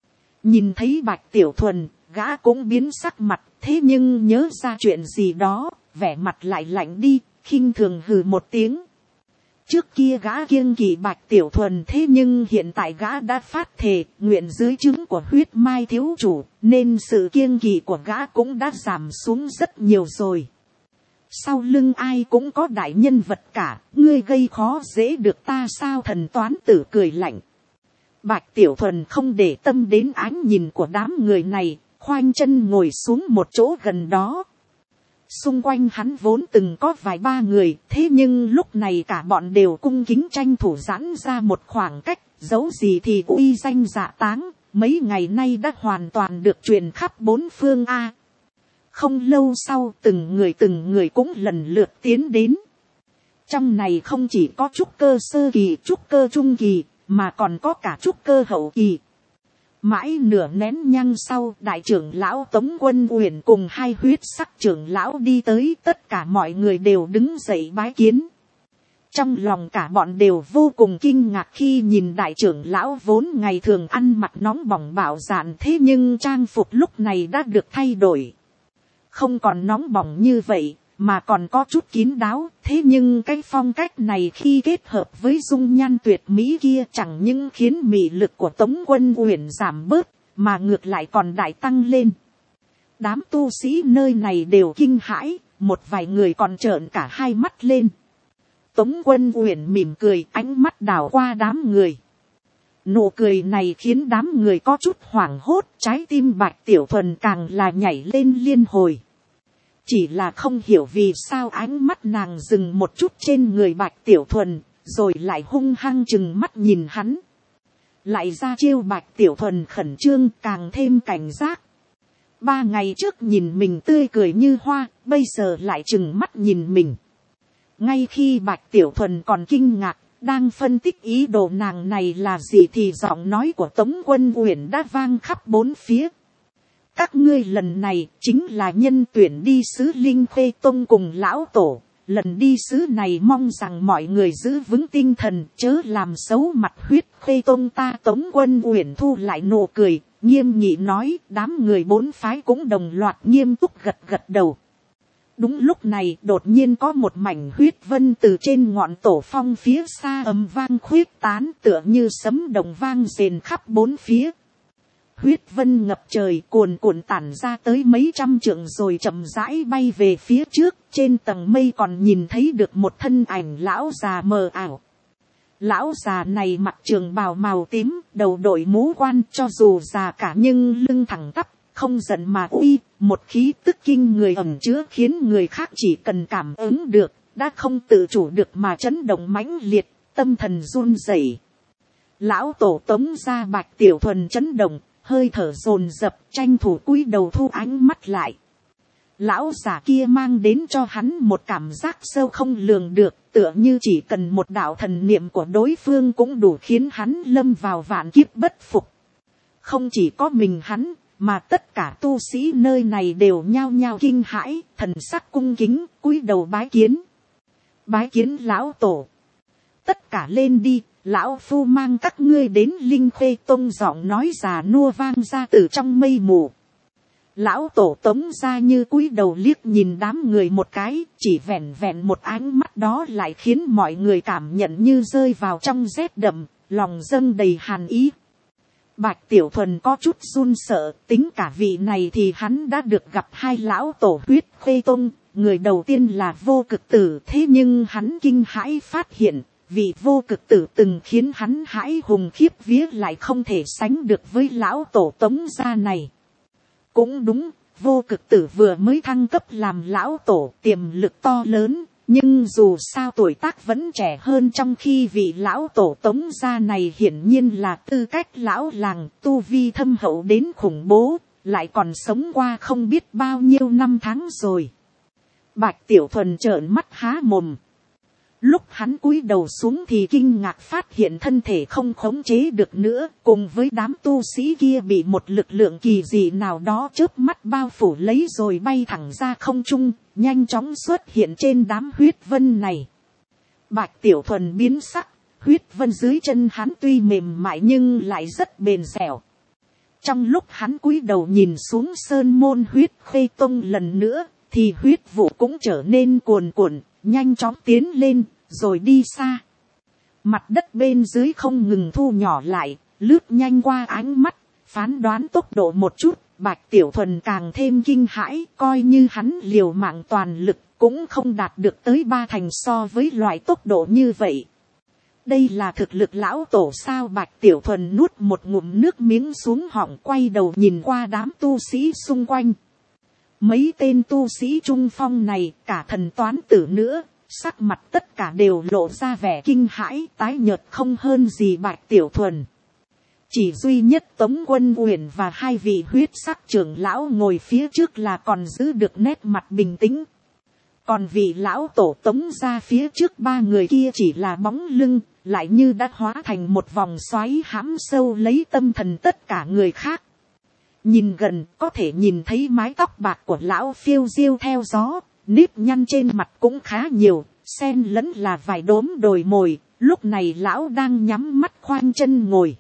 Nhìn thấy Bạch Tiểu Thuần, gã cũng biến sắc mặt, thế nhưng nhớ ra chuyện gì đó, vẻ mặt lại lạnh đi, khinh thường hừ một tiếng. Trước kia gã kiêng kỵ Bạch Tiểu Thuần, thế nhưng hiện tại gã đã phát thề nguyện dưới trướng của huyết mai thiếu chủ, nên sự kiêng kỵ của gã cũng đã giảm xuống rất nhiều rồi. Sau lưng ai cũng có đại nhân vật cả, ngươi gây khó dễ được ta sao? Thần toán tử cười lạnh. Bạch Tiểu Thuần không để tâm đến ánh nhìn của đám người này, khoanh chân ngồi xuống một chỗ gần đó. Xung quanh hắn vốn từng có vài ba người, thế nhưng lúc này cả bọn đều cung kính tranh thủ giãn ra một khoảng cách, dẫu gì thì uy danh dạ táng, mấy ngày nay đã hoàn toàn được truyền khắp bốn phương a. Không lâu sau, từng người cũng lần lượt tiến đến. Trong này không chỉ có trúc cơ sơ kỳ, trúc cơ trung kỳ, mà còn có cả trúc cơ hậu kỳ. Mãi nửa nén nhang sau, đại trưởng lão Tống Quân Uyển cùng hai huyết sắc trưởng lão đi tới, tất cả mọi người đều đứng dậy bái kiến. Trong lòng cả bọn đều vô cùng kinh ngạc khi nhìn đại trưởng lão vốn ngày thường ăn mặc nóng bỏng bạo dạn, thế nhưng trang phục lúc này đã được thay đổi. Không còn nóng bỏng như vậy, mà còn có chút kín đáo, thế nhưng cái phong cách này khi kết hợp với dung nhan tuyệt mỹ kia chẳng những khiến mị lực của Tống Quân Uyển giảm bớt, mà ngược lại còn đại tăng lên. Đám tu sĩ nơi này đều kinh hãi, một vài người còn trợn cả hai mắt lên. Tống Quân Uyển mỉm cười, ánh mắt đảo qua đám người. Nụ cười này khiến đám người có chút hoảng hốt, trái tim Bạch Tiểu Thuần càng là nhảy lên liên hồi. Chỉ là không hiểu vì sao ánh mắt nàng dừng một chút trên người Bạch Tiểu Thuần, rồi lại hung hăng chừng mắt nhìn hắn. Lại ra chiêu Bạch Tiểu Thuần khẩn trương, càng thêm cảnh giác. 3 ngày trước nhìn mình tươi cười như hoa, bây giờ lại chừng mắt nhìn mình. Ngay khi Bạch Tiểu Thuần còn kinh ngạc, đang phân tích ý đồ nàng này là gì thì giọng nói của Tống Quân Uyển đã vang khắp bốn phía. Các ngươi lần này chính là nhân tuyển đi sứ Linh Khê Tông cùng lão tổ. Lần đi sứ này mong rằng mọi người giữ vững tinh thần, chớ làm xấu mặt huyết Khê Tông ta. Tống Quân Uyển thu lại nụ cười, nghiêm nghị nói, đám người bốn phái cũng đồng loạt nghiêm túc gật gật đầu. Đúng lúc này đột nhiên có một mảnh huyết vân từ trên ngọn tổ phong phía xa ầm vang khuyết tán, tựa như sấm đồng vang rền khắp bốn phía. Huyết vân ngập trời cuồn cuộn tản ra tới mấy trăm trượng rồi chậm rãi bay về phía trước, trên tầng mây còn nhìn thấy được một thân ảnh lão già mờ ảo. Lão già này mặc trường bào màu tím, đầu đội mũ quan, cho dù già cả nhưng lưng thẳng tắp, không giận mà uy, một khí tức kinh người ẩn chứa khiến người khác chỉ cần cảm ứng được, đã không tự chủ được mà chấn động mãnh liệt, tâm thần run rẩy. Lão tổ Tống gia Bạch Tiểu Thuần chấn động, hơi thở dồn dập, tranh thủ cúi đầu thu ánh mắt lại. Lão già kia mang đến cho hắn một cảm giác sâu không lường được, tựa như chỉ cần một đạo thần niệm của đối phương cũng đủ khiến hắn lâm vào vạn kiếp bất phục. Không chỉ có mình hắn, mà tất cả tu sĩ nơi này đều nhao nhao kinh hãi, thần sắc cung kính, cúi đầu bái kiến. Bái kiến lão tổ. Tất cả lên đi, lão phu mang các ngươi đến Linh Khê Tông, giọng nói già nua vang ra từ trong mây mù. Lão tổ Tống ra như cúi đầu liếc nhìn đám người một cái, chỉ vẹn vẹn một ánh mắt đó lại khiến mọi người cảm nhận như rơi vào trong rét đậm, lòng dâng đầy hàn ý. Bạch Tiểu Thuần có chút run sợ, tính cả vị này thì hắn đã được gặp hai lão tổ Huyết Khê Tông, người đầu tiên là Vô Cực Tử, thế nhưng hắn kinh hãi phát hiện, vị Vô Cực Tử từng khiến hắn hãi hùng khiếp vía lại không thể sánh được với lão tổ Tống gia này. Cũng đúng, Vô Cực Tử vừa mới thăng cấp làm lão tổ, tiềm lực to lớn, nhưng dù sao tuổi tác vẫn trẻ hơn, trong khi vị lão tổ Tống gia này hiển nhiên là tư cách lão làng, tu vi thâm hậu đến khủng bố, lại còn sống qua không biết bao nhiêu năm tháng rồi. Bạch Tiểu Thuần trợn mắt há mồm. Lúc hắn cúi đầu xuống thì kinh ngạc phát hiện thân thể không khống chế được nữa, cùng với đám tu sĩ kia bị một lực lượng kỳ dị nào đó chớp mắt bao phủ lấy rồi bay thẳng ra không trung, nhanh chóng xuất hiện trên đám huyết vân này. Bạch Tiểu Thuần biến sắc, huyết vân dưới chân hắn tuy mềm mại nhưng lại rất bền dẻo. Trong lúc hắn cúi đầu nhìn xuống sơn môn Huyết Khê Tông lần nữa, thì huyết vụ cũng trở nên cuồn cuộn, nhanh chóng tiến lên, rồi đi xa. Mặt đất bên dưới không ngừng thu nhỏ lại, lướt nhanh qua ánh mắt, phán đoán tốc độ một chút, Bạch Tiểu Thuần càng thêm kinh hãi, coi như hắn liều mạng toàn lực, cũng không đạt được tới 3/10 so với loại tốc độ như vậy. Đây là thực lực lão tổ sao? Bạch Tiểu Thuần nuốt một ngụm nước miếng xuống họng, quay đầu nhìn qua đám tu sĩ xung quanh. Mấy tên tu sĩ trung phong này, cả Thần Toán Tử nữa, sắc mặt tất cả đều lộ ra vẻ kinh hãi, tái nhợt không hơn gì Bạch Tiểu Thuần. Chỉ duy nhất Tống Quân Uyển và hai vị huyết sắc trưởng lão ngồi phía trước là còn giữ được nét mặt bình tĩnh. Còn vị lão tổ Tống ra phía trước ba người kia chỉ là bóng lưng, lại như đã hóa thành một vòng xoáy hãm sâu lấy tâm thần tất cả người khác. Nhìn gần có thể nhìn thấy mái tóc bạc của lão phiêu diêu theo gió, nếp nhăn trên mặt cũng khá nhiều, xen lẫn là vài đốm đồi mồi, lúc này lão đang nhắm mắt khoanh chân ngồi.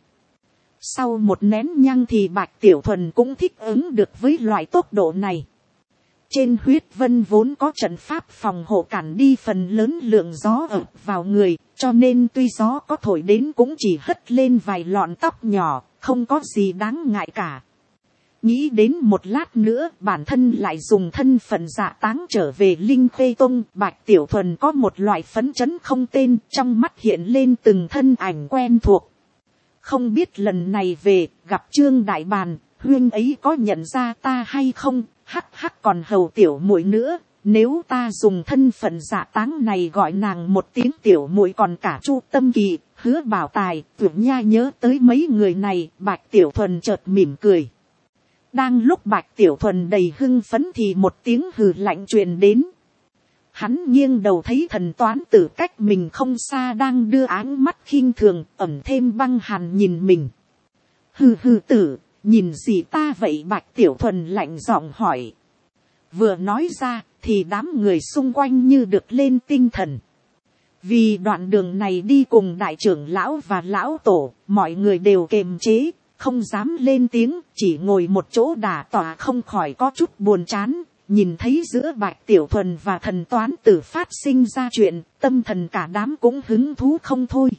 Sau một nén nhang thì Bạch Tiểu Thuần cũng thích ứng được với loại tốc độ này. Trên huyết vân vốn có trận pháp phòng hộ cản đi phần lớn lượng gió ập vào người, cho nên tuy gió có thổi đến cũng chỉ hất lên vài lọn tóc nhỏ, không có gì đáng ngại cả. Nghĩ đến một lát nữa bản thân lại dùng thân phận dạ táng trở về Linh Khê Tông, Bạch Tiểu Thuần có một loại phấn chấn không tên, trong mắt hiện lên từng thân ảnh quen thuộc. Không biết lần này về gặp Trương Đại Bàn, huyên ấy có nhận ra ta hay không? Hắc hắc, còn hầu tiểu muội nữa, nếu ta dùng thân phận dạ táng này gọi nàng một tiếng tiểu muội, còn cả Chu Tâm Kỳ, Hứa Bảo Tài, Tưởng Nha nhớ tới mấy người này, Bạch Tiểu Thuần chợt mỉm cười. Đang lúc Bạch Tiểu Thuần đầy hưng phấn thì một tiếng hừ lạnh truyền đến. Hắn nghiêng đầu thấy Thần Toán Tử cách mình không xa đang đưa áng mắt khinh thường, ẩn thêm băng hàn nhìn mình. Hừ hừ tử, nhìn gì ta vậy? Bạch Tiểu Thuần lạnh giọng hỏi. Vừa nói ra thì đám người xung quanh như được lên tinh thần. Vì đoạn đường này đi cùng đại trưởng lão và lão tổ, mọi người đều kềm chế, không dám lên tiếng, chỉ ngồi một chỗ đả tọa, không khỏi có chút buồn chán. Nhìn thấy giữa Bạch Tiểu Thuần và Thần Toán Tử phát sinh ra chuyện, tâm thần cả đám cũng hứng thú không thôi.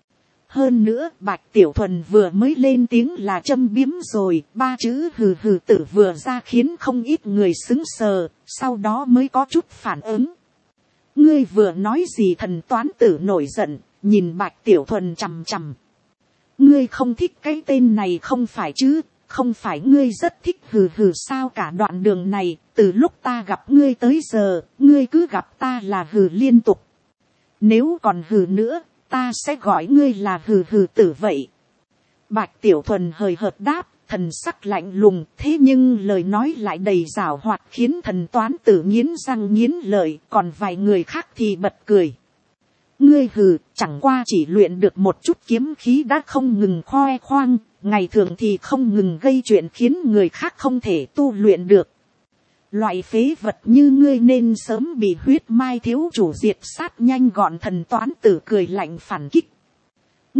Hơn nữa Bạch Tiểu Thuần vừa mới lên tiếng là châm biếm rồi, ba chữ hừ hừ tử vừa ra khiến không ít người sững sờ, sau đó mới có chút phản ứng. Ngươi vừa nói gì? Thần Toán Tử nổi giận, nhìn Bạch Tiểu Thuần chằm chằm. Ngươi không thích cái tên này không phải chứ? Không phải ngươi rất thích hừ hừ sao? Cả đoạn đường này, từ lúc ta gặp ngươi tới giờ, ngươi cứ gặp ta là hừ liên tục. Nếu còn hừ nữa, ta sẽ gọi ngươi là hừ hừ tử vậy. Bạch Tiểu Thuần hời hợt đáp, thần sắc lạnh lùng, thế nhưng lời nói lại đầy giảo hoạt, khiến Thần Toán Tử nghiến răng nghiến lợi, còn vài người khác thì bật cười. Ngươi hừ, chẳng qua chỉ luyện được một chút kiếm khí đã không ngừng khoe khoang, ngày thường thì không ngừng gây chuyện khiến người khác không thể tu luyện được. Loại phế vật như ngươi nên sớm bị Huyết Mai thiếu chủ diệt sát nhanh gọn. Thần Toán Tử cười lạnh phản kích.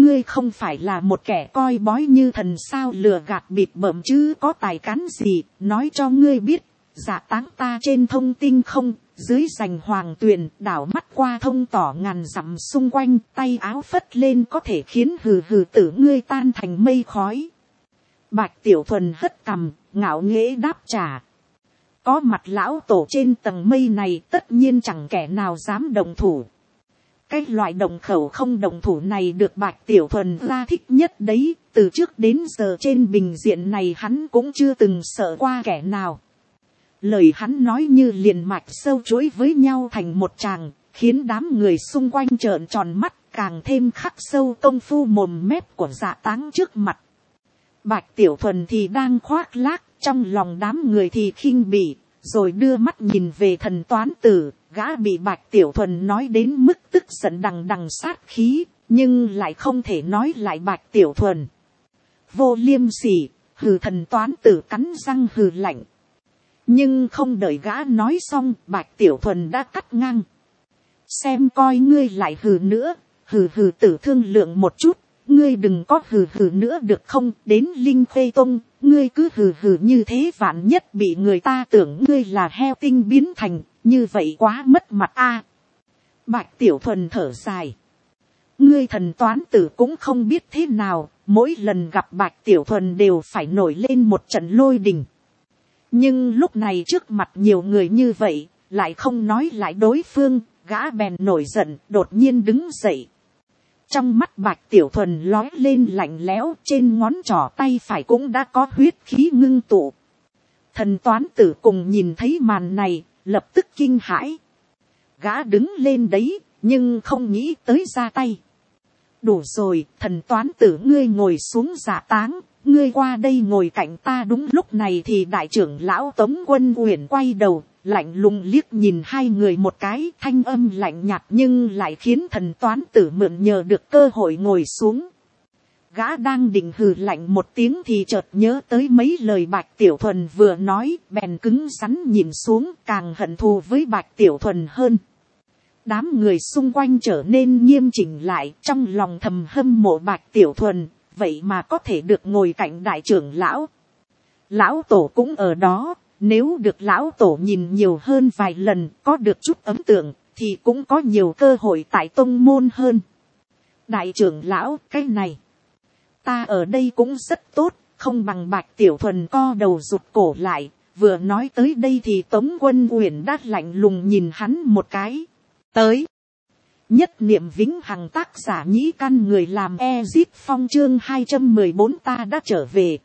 ngươi không phải là một kẻ coi bói như thần sao, lừa gạt bịp bợm chứ có tài cán gì. Nói cho ngươi biết, Dạ Táng ta trên thông tinh không, dưới rành hoàng tuyền, đảo mắt qua thông tỏ ngàn dặm xung quanh, tay áo phất lên có thể khiến hừ hừ tử ngươi tan thành mây khói. Bạch Tiểu Thuần hất cằm, ngạo nghễ đáp trả. Có mặt lão tổ trên tầng mây này, tất nhiên chẳng kẻ nào dám động thủ. Cái loại động khẩu không động thủ này được Bạch Tiểu Thuần ra thích nhất đấy, từ trước đến giờ trên bình diện này hắn cũng chưa từng sợ qua kẻ nào. Lời hắn nói như liền mạch sâu chuỗi với nhau thành một tràng, khiến đám người xung quanh trợn tròn mắt, càng thêm khắc sâu công phu mồm mép của Dạ Táng trước mặt. Bạch Tiểu Thuần thì đang khoác lác, trong lòng đám người thì khinh bỉ, rồi đưa mắt nhìn về Thần Toán Tử. Gã bị Bạch Tiểu Thuần nói đến mức tức giận đằng đằng sát khí, nhưng lại không thể nói lại Bạch Tiểu Thuần. Vô liêm sỉ, hừ. Thần Toán Tử cắn răng hừ lạnh. Nhưng không đợi gã nói xong, Bạch Tiểu Thuần đã cắt ngang. Xem coi ngươi lại hừ nữa, hừ hừ tử thương lượng một chút, ngươi đừng có hừ hừ nữa được không, đến Linh Khê Tông, ngươi cứ hừ hừ như thế vạn nhất bị người ta tưởng ngươi là heo tinh biến thành, như vậy quá mất mặt a. Bạch Tiểu Thuần thở dài. Ngươi Thần Toán Tử cũng không biết thế nào, mỗi lần gặp Bạch Tiểu Thuần đều phải nổi lên một trận lôi đình. Nhưng lúc này trước mặt nhiều người như vậy, lại không nói lại đối phương, gã bèn nổi giận, đột nhiên đứng dậy. Trong mắt Bạch Tiểu Thuần lói lên lạnh lẽo, trên ngón trỏ tay phải cũng đã có huyết khí ngưng tụ. Thần Toán Tử cùng nhìn thấy màn này, lập tức kinh hãi. Gã đứng lên đấy, nhưng không nghĩ tới ra tay. Đủ rồi, Thần Toán Tử ngươi ngồi xuống. Dạ Táng, ngươi qua đây ngồi cạnh ta. Đúng lúc này thì đại trưởng lão Tống Quân Uyển quay đầu, lạnh lùng liếc nhìn hai người một cái, thanh âm lạnh nhạt nhưng lại khiến Thần Toán Tử mượn nhờ được cơ hội ngồi xuống. Gã đang định hừ lạnh một tiếng thì chợt nhớ tới mấy lời Bạch Tiểu Thuần vừa nói, bèn cứng rắn nhìn xuống, càng hận thù với Bạch Tiểu Thuần hơn. Đám người xung quanh trở nên nghiêm chỉnh lại, trong lòng thầm hâm mộ Bạch Tiểu Thuần, vậy mà có thể được ngồi cạnh đại trưởng lão. Lão tổ cũng ở đó, nếu được lão tổ nhìn nhiều hơn vài lần, có được chút ấn tượng, thì cũng có nhiều cơ hội tại tông môn hơn. Đại trưởng lão, cái này, ta ở đây cũng rất tốt, không bằng Bạch Tiểu Thuần co đầu rụt cổ lại, vừa nói tới đây thì Tống Quân Uyển đã lạnh lùng nhìn hắn một cái. Tới. Nhất niệm vĩnh hằng, tác giả Nhĩ Căn, người làm Ezip Phong, chương 214 ta đã trở về.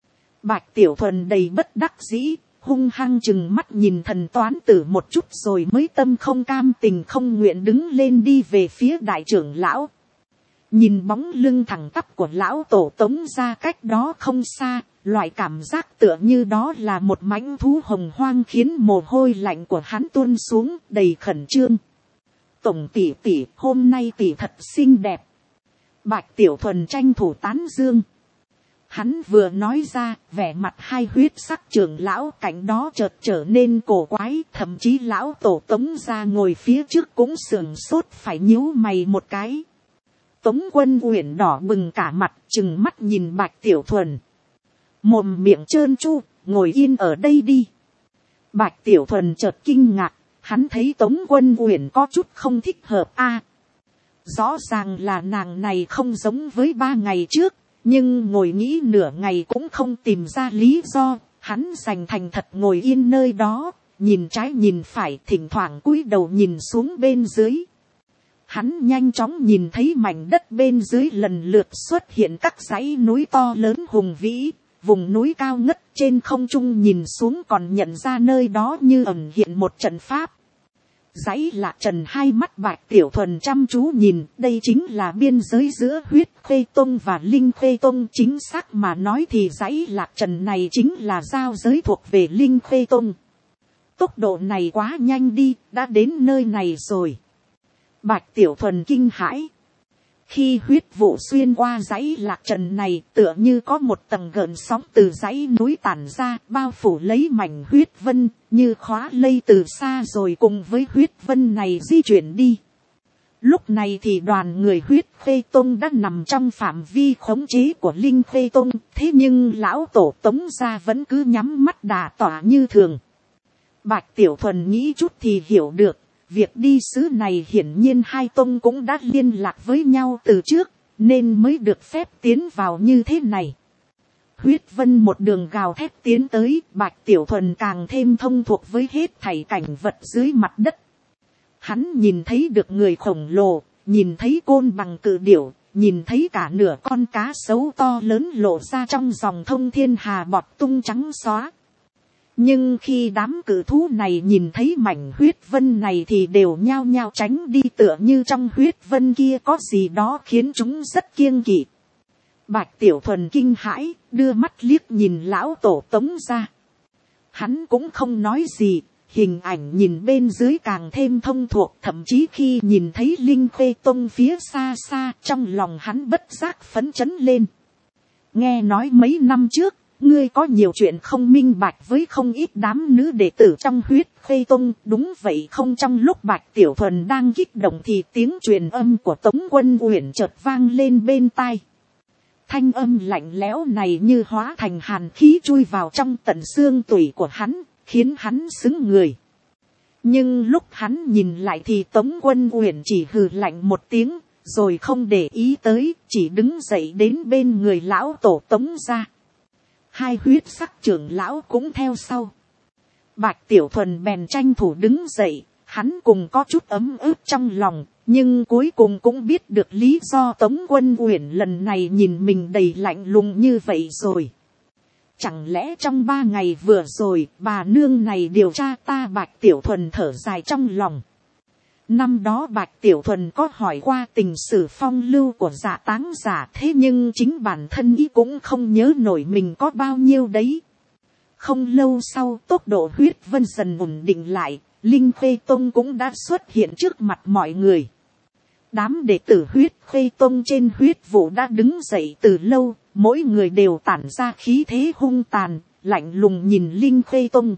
Bạch Tiểu Thuần đầy bất đắc dĩ, hung hăng chừng mắt nhìn Thần Toán Tử một chút rồi mới tâm không cam tình không nguyện đứng lên đi về phía đại trưởng lão. Nhìn bóng lưng thẳng tắp của lão tổ Tống ra cách đó không xa, loại cảm giác tựa như đó là một mãnh thú hồng hoang khiến mồ hôi lạnh của hắn tuôn xuống, đầy khẩn trương. Tổng tỷ tỷ, hôm nay tỷ thật xinh đẹp. Bạch Tiểu Thuần tranh thủ tán dương. Hắn vừa nói ra, vẻ mặt hai huyết sắc trưởng lão cạnh đó chợt trở nên cổ quái, thậm chí lão tổ Tống ra ngồi phía trước cũng sườn sốt phải nhíu mày một cái. Tống Quân Uyển đỏ bừng cả mặt, trừng mắt nhìn Bạch Tiểu Thuần. Mồm miệng trơn tru, ngồi yên ở đây đi. Bạch Tiểu Thuần chợt kinh ngạc, hắn thấy Tống Quân Uyển có chút không thích hợp a. Rõ ràng là nàng này không giống với 3 ngày trước, nhưng ngồi nghĩ nửa ngày cũng không tìm ra lý do, hắn dành thành thật ngồi yên nơi đó, nhìn trái nhìn phải, thỉnh thoảng cúi đầu nhìn xuống bên dưới. Hắn nhanh chóng nhìn thấy mảnh đất bên dưới lần lượt xuất hiện các dãy núi to lớn hùng vĩ, vùng núi cao ngất trên không trung nhìn xuống còn nhận ra nơi đó như ẩn hiện một trận pháp. Dãy Lạc Trần hai mắt Bạch Tiểu Thuần chăm chú nhìn, đây chính là biên giới giữa Huyết Khê Tông và Linh Khê Tông, chính xác mà nói thì dãy Lạc Trần này chính là giao giới thuộc về Linh Khê Tông. Tốc độ này quá nhanh đi, đã đến nơi này rồi. Bạch Tiểu Thuần kinh hãi. Khi huyết vụ xuyên qua dãy Lạc Trần này, tựa như có một tầng gợn sóng từ dãy núi tản ra, bao phủ lấy mảnh huyết vân, như khóa lây từ xa rồi cùng với huyết vân này di chuyển đi. Lúc này thì đoàn người huyết khê tông đã nằm trong phạm vi khống chế của linh khê tông. Thế nhưng lão tổ Tống gia vẫn cứ nhắm mắt đà tỏa như thường. Bạch Tiểu Thuần nghĩ chút thì hiểu được. Việc đi sứ này hiển nhiên hai tông cũng đã liên lạc với nhau từ trước. Nên mới được phép tiến vào như thế này. Huyết vân một đường gào thét tiến tới. Bạch Tiểu Thuần càng thêm thông thuộc với hết thảy cảnh vật dưới mặt đất. Hắn nhìn thấy được người khổng lồ, nhìn thấy côn bằng cự điểu, nhìn thấy cả nửa con cá sấu to lớn lộ ra trong dòng thông thiên hà bọt tung trắng xóa. Nhưng khi đám cự thú này nhìn thấy mảnh huyết vân này thì đều nhao nhao tránh đi, tựa như trong huyết vân kia có gì đó khiến chúng rất kiêng kỵ. Bạch Tiểu Thuần kinh hãi, đưa mắt liếc nhìn lão tổ Tống gia. Hắn cũng không nói gì. Hình ảnh nhìn bên dưới càng thêm thông thuộc, thậm chí khi nhìn thấy Linh Khê Tông phía xa xa, trong lòng hắn bất giác phấn chấn lên. Nghe nói mấy năm trước, ngươi có nhiều chuyện không minh bạch với không ít đám nữ đệ tử trong huyết Khê Tông. Đúng vậy không? Trong lúc Bạch Tiểu Thuần đang kích động thì tiếng truyền âm của Tống Quân Uyển chợt vang lên bên tai. Thanh âm lạnh lẽo này như hóa thành hàn khí chui vào trong tận xương tủy của hắn, khiến hắn sững người. Nhưng lúc hắn nhìn lại thì Tống Quân Uyển chỉ hừ lạnh một tiếng, rồi không để ý tới, chỉ đứng dậy đến bên người lão tổ Tống gia. Hai huyết sắc trưởng lão cũng theo sau. Bạch Tiểu Thuần bèn tranh thủ đứng dậy, hắn cùng có chút ấm ức trong lòng, nhưng cuối cùng cũng biết được lý do Tống Quân Uyển lần này nhìn mình đầy lạnh lùng như vậy rồi. Chẳng lẽ trong 3 ngày vừa rồi bà nương này điều tra ta? Bạch Tiểu Thuần thở dài trong lòng. Năm đó Bạch Tiểu Thuần có hỏi qua tình sử phong lưu của Dạ Táng Giả, thế nhưng chính bản thân ý cũng không nhớ nổi mình có bao nhiêu đấy. Không lâu sau tốc độ huyết vân dần ổn định lại, Linh Khê Tông cũng đã xuất hiện trước mặt mọi người. Đám đệ tử huyết Khê Tông trên huyết vụ đã đứng dậy từ lâu, mỗi người đều tản ra khí thế hung tàn, lạnh lùng nhìn Linh Khê Tông.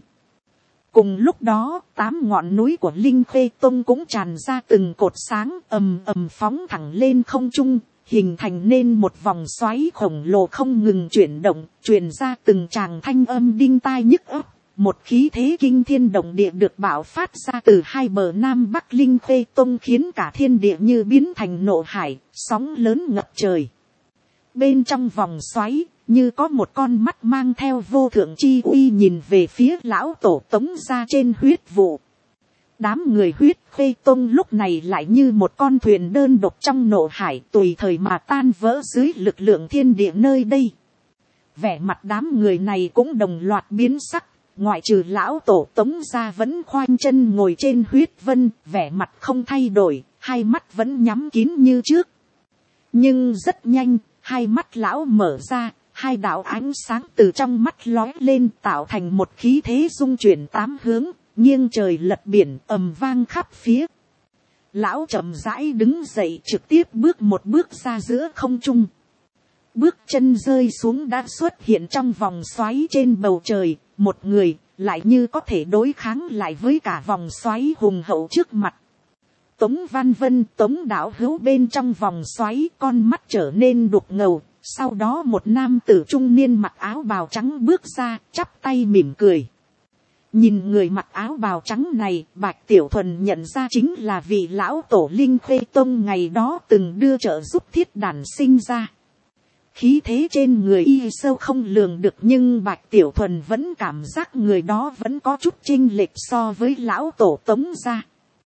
Cùng lúc đó, 8 ngọn núi của Linh Khê Tông cũng tràn ra từng cột sáng ầm ầm phóng thẳng lên không trung, hình thành nên một vòng xoáy khổng lồ không ngừng chuyển động, truyền ra từng tràng thanh âm đinh tai nhức óc. Một khí thế kinh thiên động địa được bạo phát ra từ hai bờ Nam Bắc Linh Khê Tông, khiến cả thiên địa như biến thành nộ hải, sóng lớn ngập trời. Bên trong vòng xoáy, như có một con mắt mang theo vô thượng chi uy nhìn về phía lão tổ Tống gia trên huyết vụ. Đám người huyết Khê Tông lúc này lại như một con thuyền đơn độc trong nộ hải, tùy thời mà tan vỡ dưới lực lượng thiên địa nơi đây. Vẻ mặt đám người này cũng đồng loạt biến sắc. Ngoại trừ lão tổ Tống gia vẫn khoanh chân ngồi trên huyết vân, vẻ mặt không thay đổi, hai mắt vẫn nhắm kín như trước. Nhưng rất nhanh, hai mắt lão mở ra, hai đạo ánh sáng từ trong mắt lóe lên, tạo thành một khí thế dung chuyển 8 hướng, nghiêng trời lật biển, ầm vang khắp phía. Lão chậm rãi đứng dậy, trực tiếp bước một bước ra giữa không trung. Bước chân rơi xuống đã xuất hiện trong vòng xoáy trên bầu trời, một người lại như có thể đối kháng lại với cả vòng xoáy hùng hậu trước mặt. Tống Văn Vân, Tống Đạo Hữu bên trong vòng xoáy, con mắt trở nên đục ngầu. Sau đó một nam tử trung niên mặc áo bào trắng bước ra, chắp tay mỉm cười. Nhìn người mặc áo bào trắng này, Bạch Tiểu Thuần nhận ra chính là vị lão tổ Linh Khê Tông ngày đó từng đưa trợ giúp Thiết Đản sinh ra. Khí thế trên người y sâu không lường được, nhưng Bạch Tiểu Thuần vẫn cảm giác người đó vẫn có chút chênh lệch so với lão tổ Tống gia.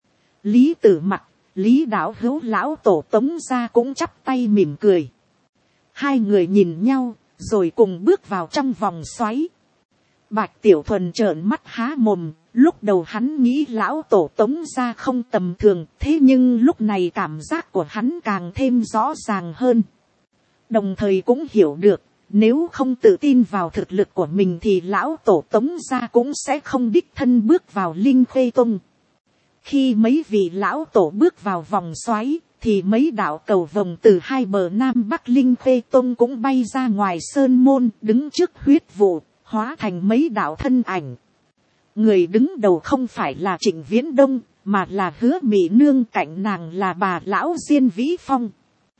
Lý Tử Mặc, Lý Đạo Hữu, lão tổ Tống gia cũng chắp tay mỉm cười. Hai người nhìn nhau, rồi cùng bước vào trong vòng xoáy. Bạch Tiểu Thuần trợn mắt há mồm, lúc đầu hắn nghĩ lão tổ Tống gia không tầm thường, thế nhưng lúc này cảm giác của hắn càng thêm rõ ràng hơn. Đồng thời cũng hiểu được, nếu không tự tin vào thực lực của mình thì lão tổ Tống gia cũng sẽ không đích thân bước vào Linh Khê Tông. Khi mấy vị lão tổ bước vào vòng xoáy, thì mấy đạo cầu vồng từ hai bờ Nam Bắc Linh Khê Tông cũng bay ra ngoài sơn môn, đứng trước huyết vụ, hóa thành mấy đạo thân ảnh. Người đứng đầu không phải là Trịnh Viễn Đông, mà là Hứa Mị Nương, cạnh nàng là bà lão Diên Vĩ Phong.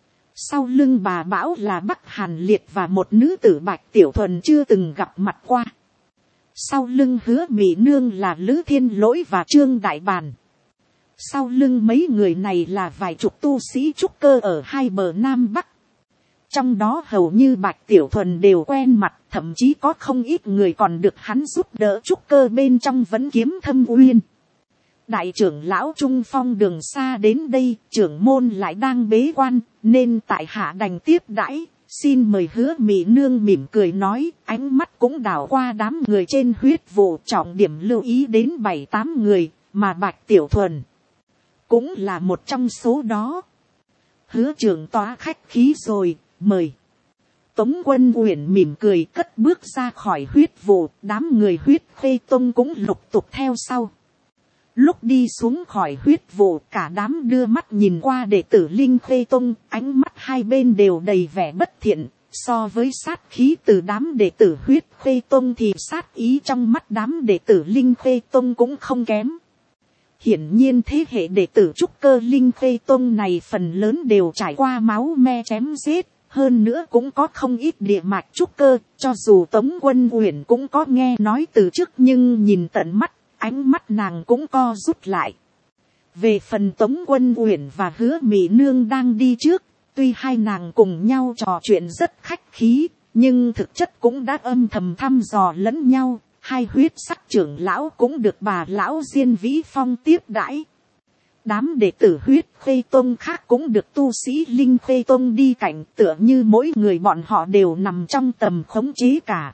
Sau lưng bà Bão là Bắc Hàn Liệt và một nữ tử Bạch Tiểu Thuần chưa từng gặp mặt qua. Sau lưng Hứa Mị Nương là Lữ Thiên Lỗi và Trương Đại Bàn. Sau lưng mấy người này là vài chục tu sĩ trúc cơ ở hai bờ Nam Bắc. Trong đó hầu như Bạch Tiểu Thuần đều quen mặt, thậm chí có không ít người còn được hắn giúp đỡ trúc cơ bên trong Vẫn Kiếm Thâm Uyên. Đại trưởng lão Trung Phong đường xa đến đây, trưởng môn lại đang bế quan, nên tại hạ đành tiếp đãi. Xin mời Hứa Mị Nương mỉm cười nói, ánh mắt cũng đảo qua đám người trên huyết vụ, trọng điểm lưu ý đến 7-8 người, mà Bạch Tiểu Thuần cũng là một trong số đó. Hứa trưởng tòa khách khí rồi, mời. Tống Quân Uyển mỉm cười cất bước ra khỏi huyết vụ, đám người Huyết Khê Tông cũng lục tục theo sau. Lúc đi xuống khỏi huyết vụ, cả đám đưa mắt nhìn qua đệ tử Linh Khê Tông, ánh mắt hai bên đều đầy vẻ bất thiện. So với sát khí từ đám đệ tử Huyết Khê Tông thì sát ý trong mắt đám đệ tử Linh Khê Tông cũng không kém. Hiển nhiên thế hệ đệ tử trúc cơ Linh Khê Tông này phần lớn đều trải qua máu me chém giết, hơn nữa cũng có không ít địa mạch trúc cơ, cho dù Tống Quân Uyển cũng có nghe nói từ trước nhưng nhìn tận mắt, ánh mắt nàng cũng co rút lại. Về phần Tống Quân Uyển và Hứa Mị Nương đang đi trước, tuy hai nàng cùng nhau trò chuyện rất khách khí, nhưng thực chất cũng đã âm thầm thăm dò lẫn nhau. Hai huyết sắc trưởng lão cũng được bà lão Diên Vĩ Phong tiếp đãi. Đám đệ tử Huyết Khê Tông khác cũng được tu sĩ Linh Khê Tông đi cạnh, tựa như mỗi người bọn họ đều nằm trong tầm khống chế cả.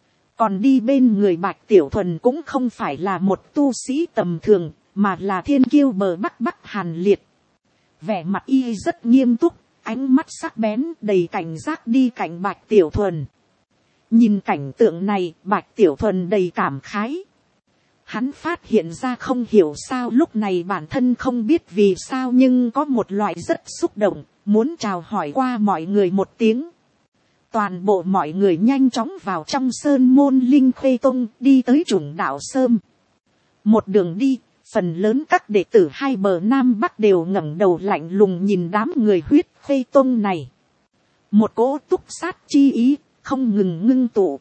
Còn đi bên người Bạch Tiểu Thuần cũng không phải là một tu sĩ tầm thường, mà là thiên kiêu bờ Bắc Hàn Liệt. Vẻ mặt y rất nghiêm túc, ánh mắt sắc bén đầy cảnh giác đi cạnh Bạch Tiểu Thuần. Nhìn cảnh tượng này, Bạch Tiểu Thuần đầy cảm khái. Hắn phát hiện ra không hiểu sao lúc này bản thân không biết vì sao nhưng có một loại rất xúc động, muốn chào hỏi qua mọi người một tiếng. Toàn bộ mọi người nhanh chóng vào trong sơn môn Linh Khê Tông, đi tới Trùng Đạo Sơm. Một đường đi, phần lớn các đệ tử hai bờ Nam Bắc đều ngẩng đầu lạnh lùng nhìn đám người Huyết Khê Tông này. Một cỗ túc sát chi ý không ngừng ngưng tụ.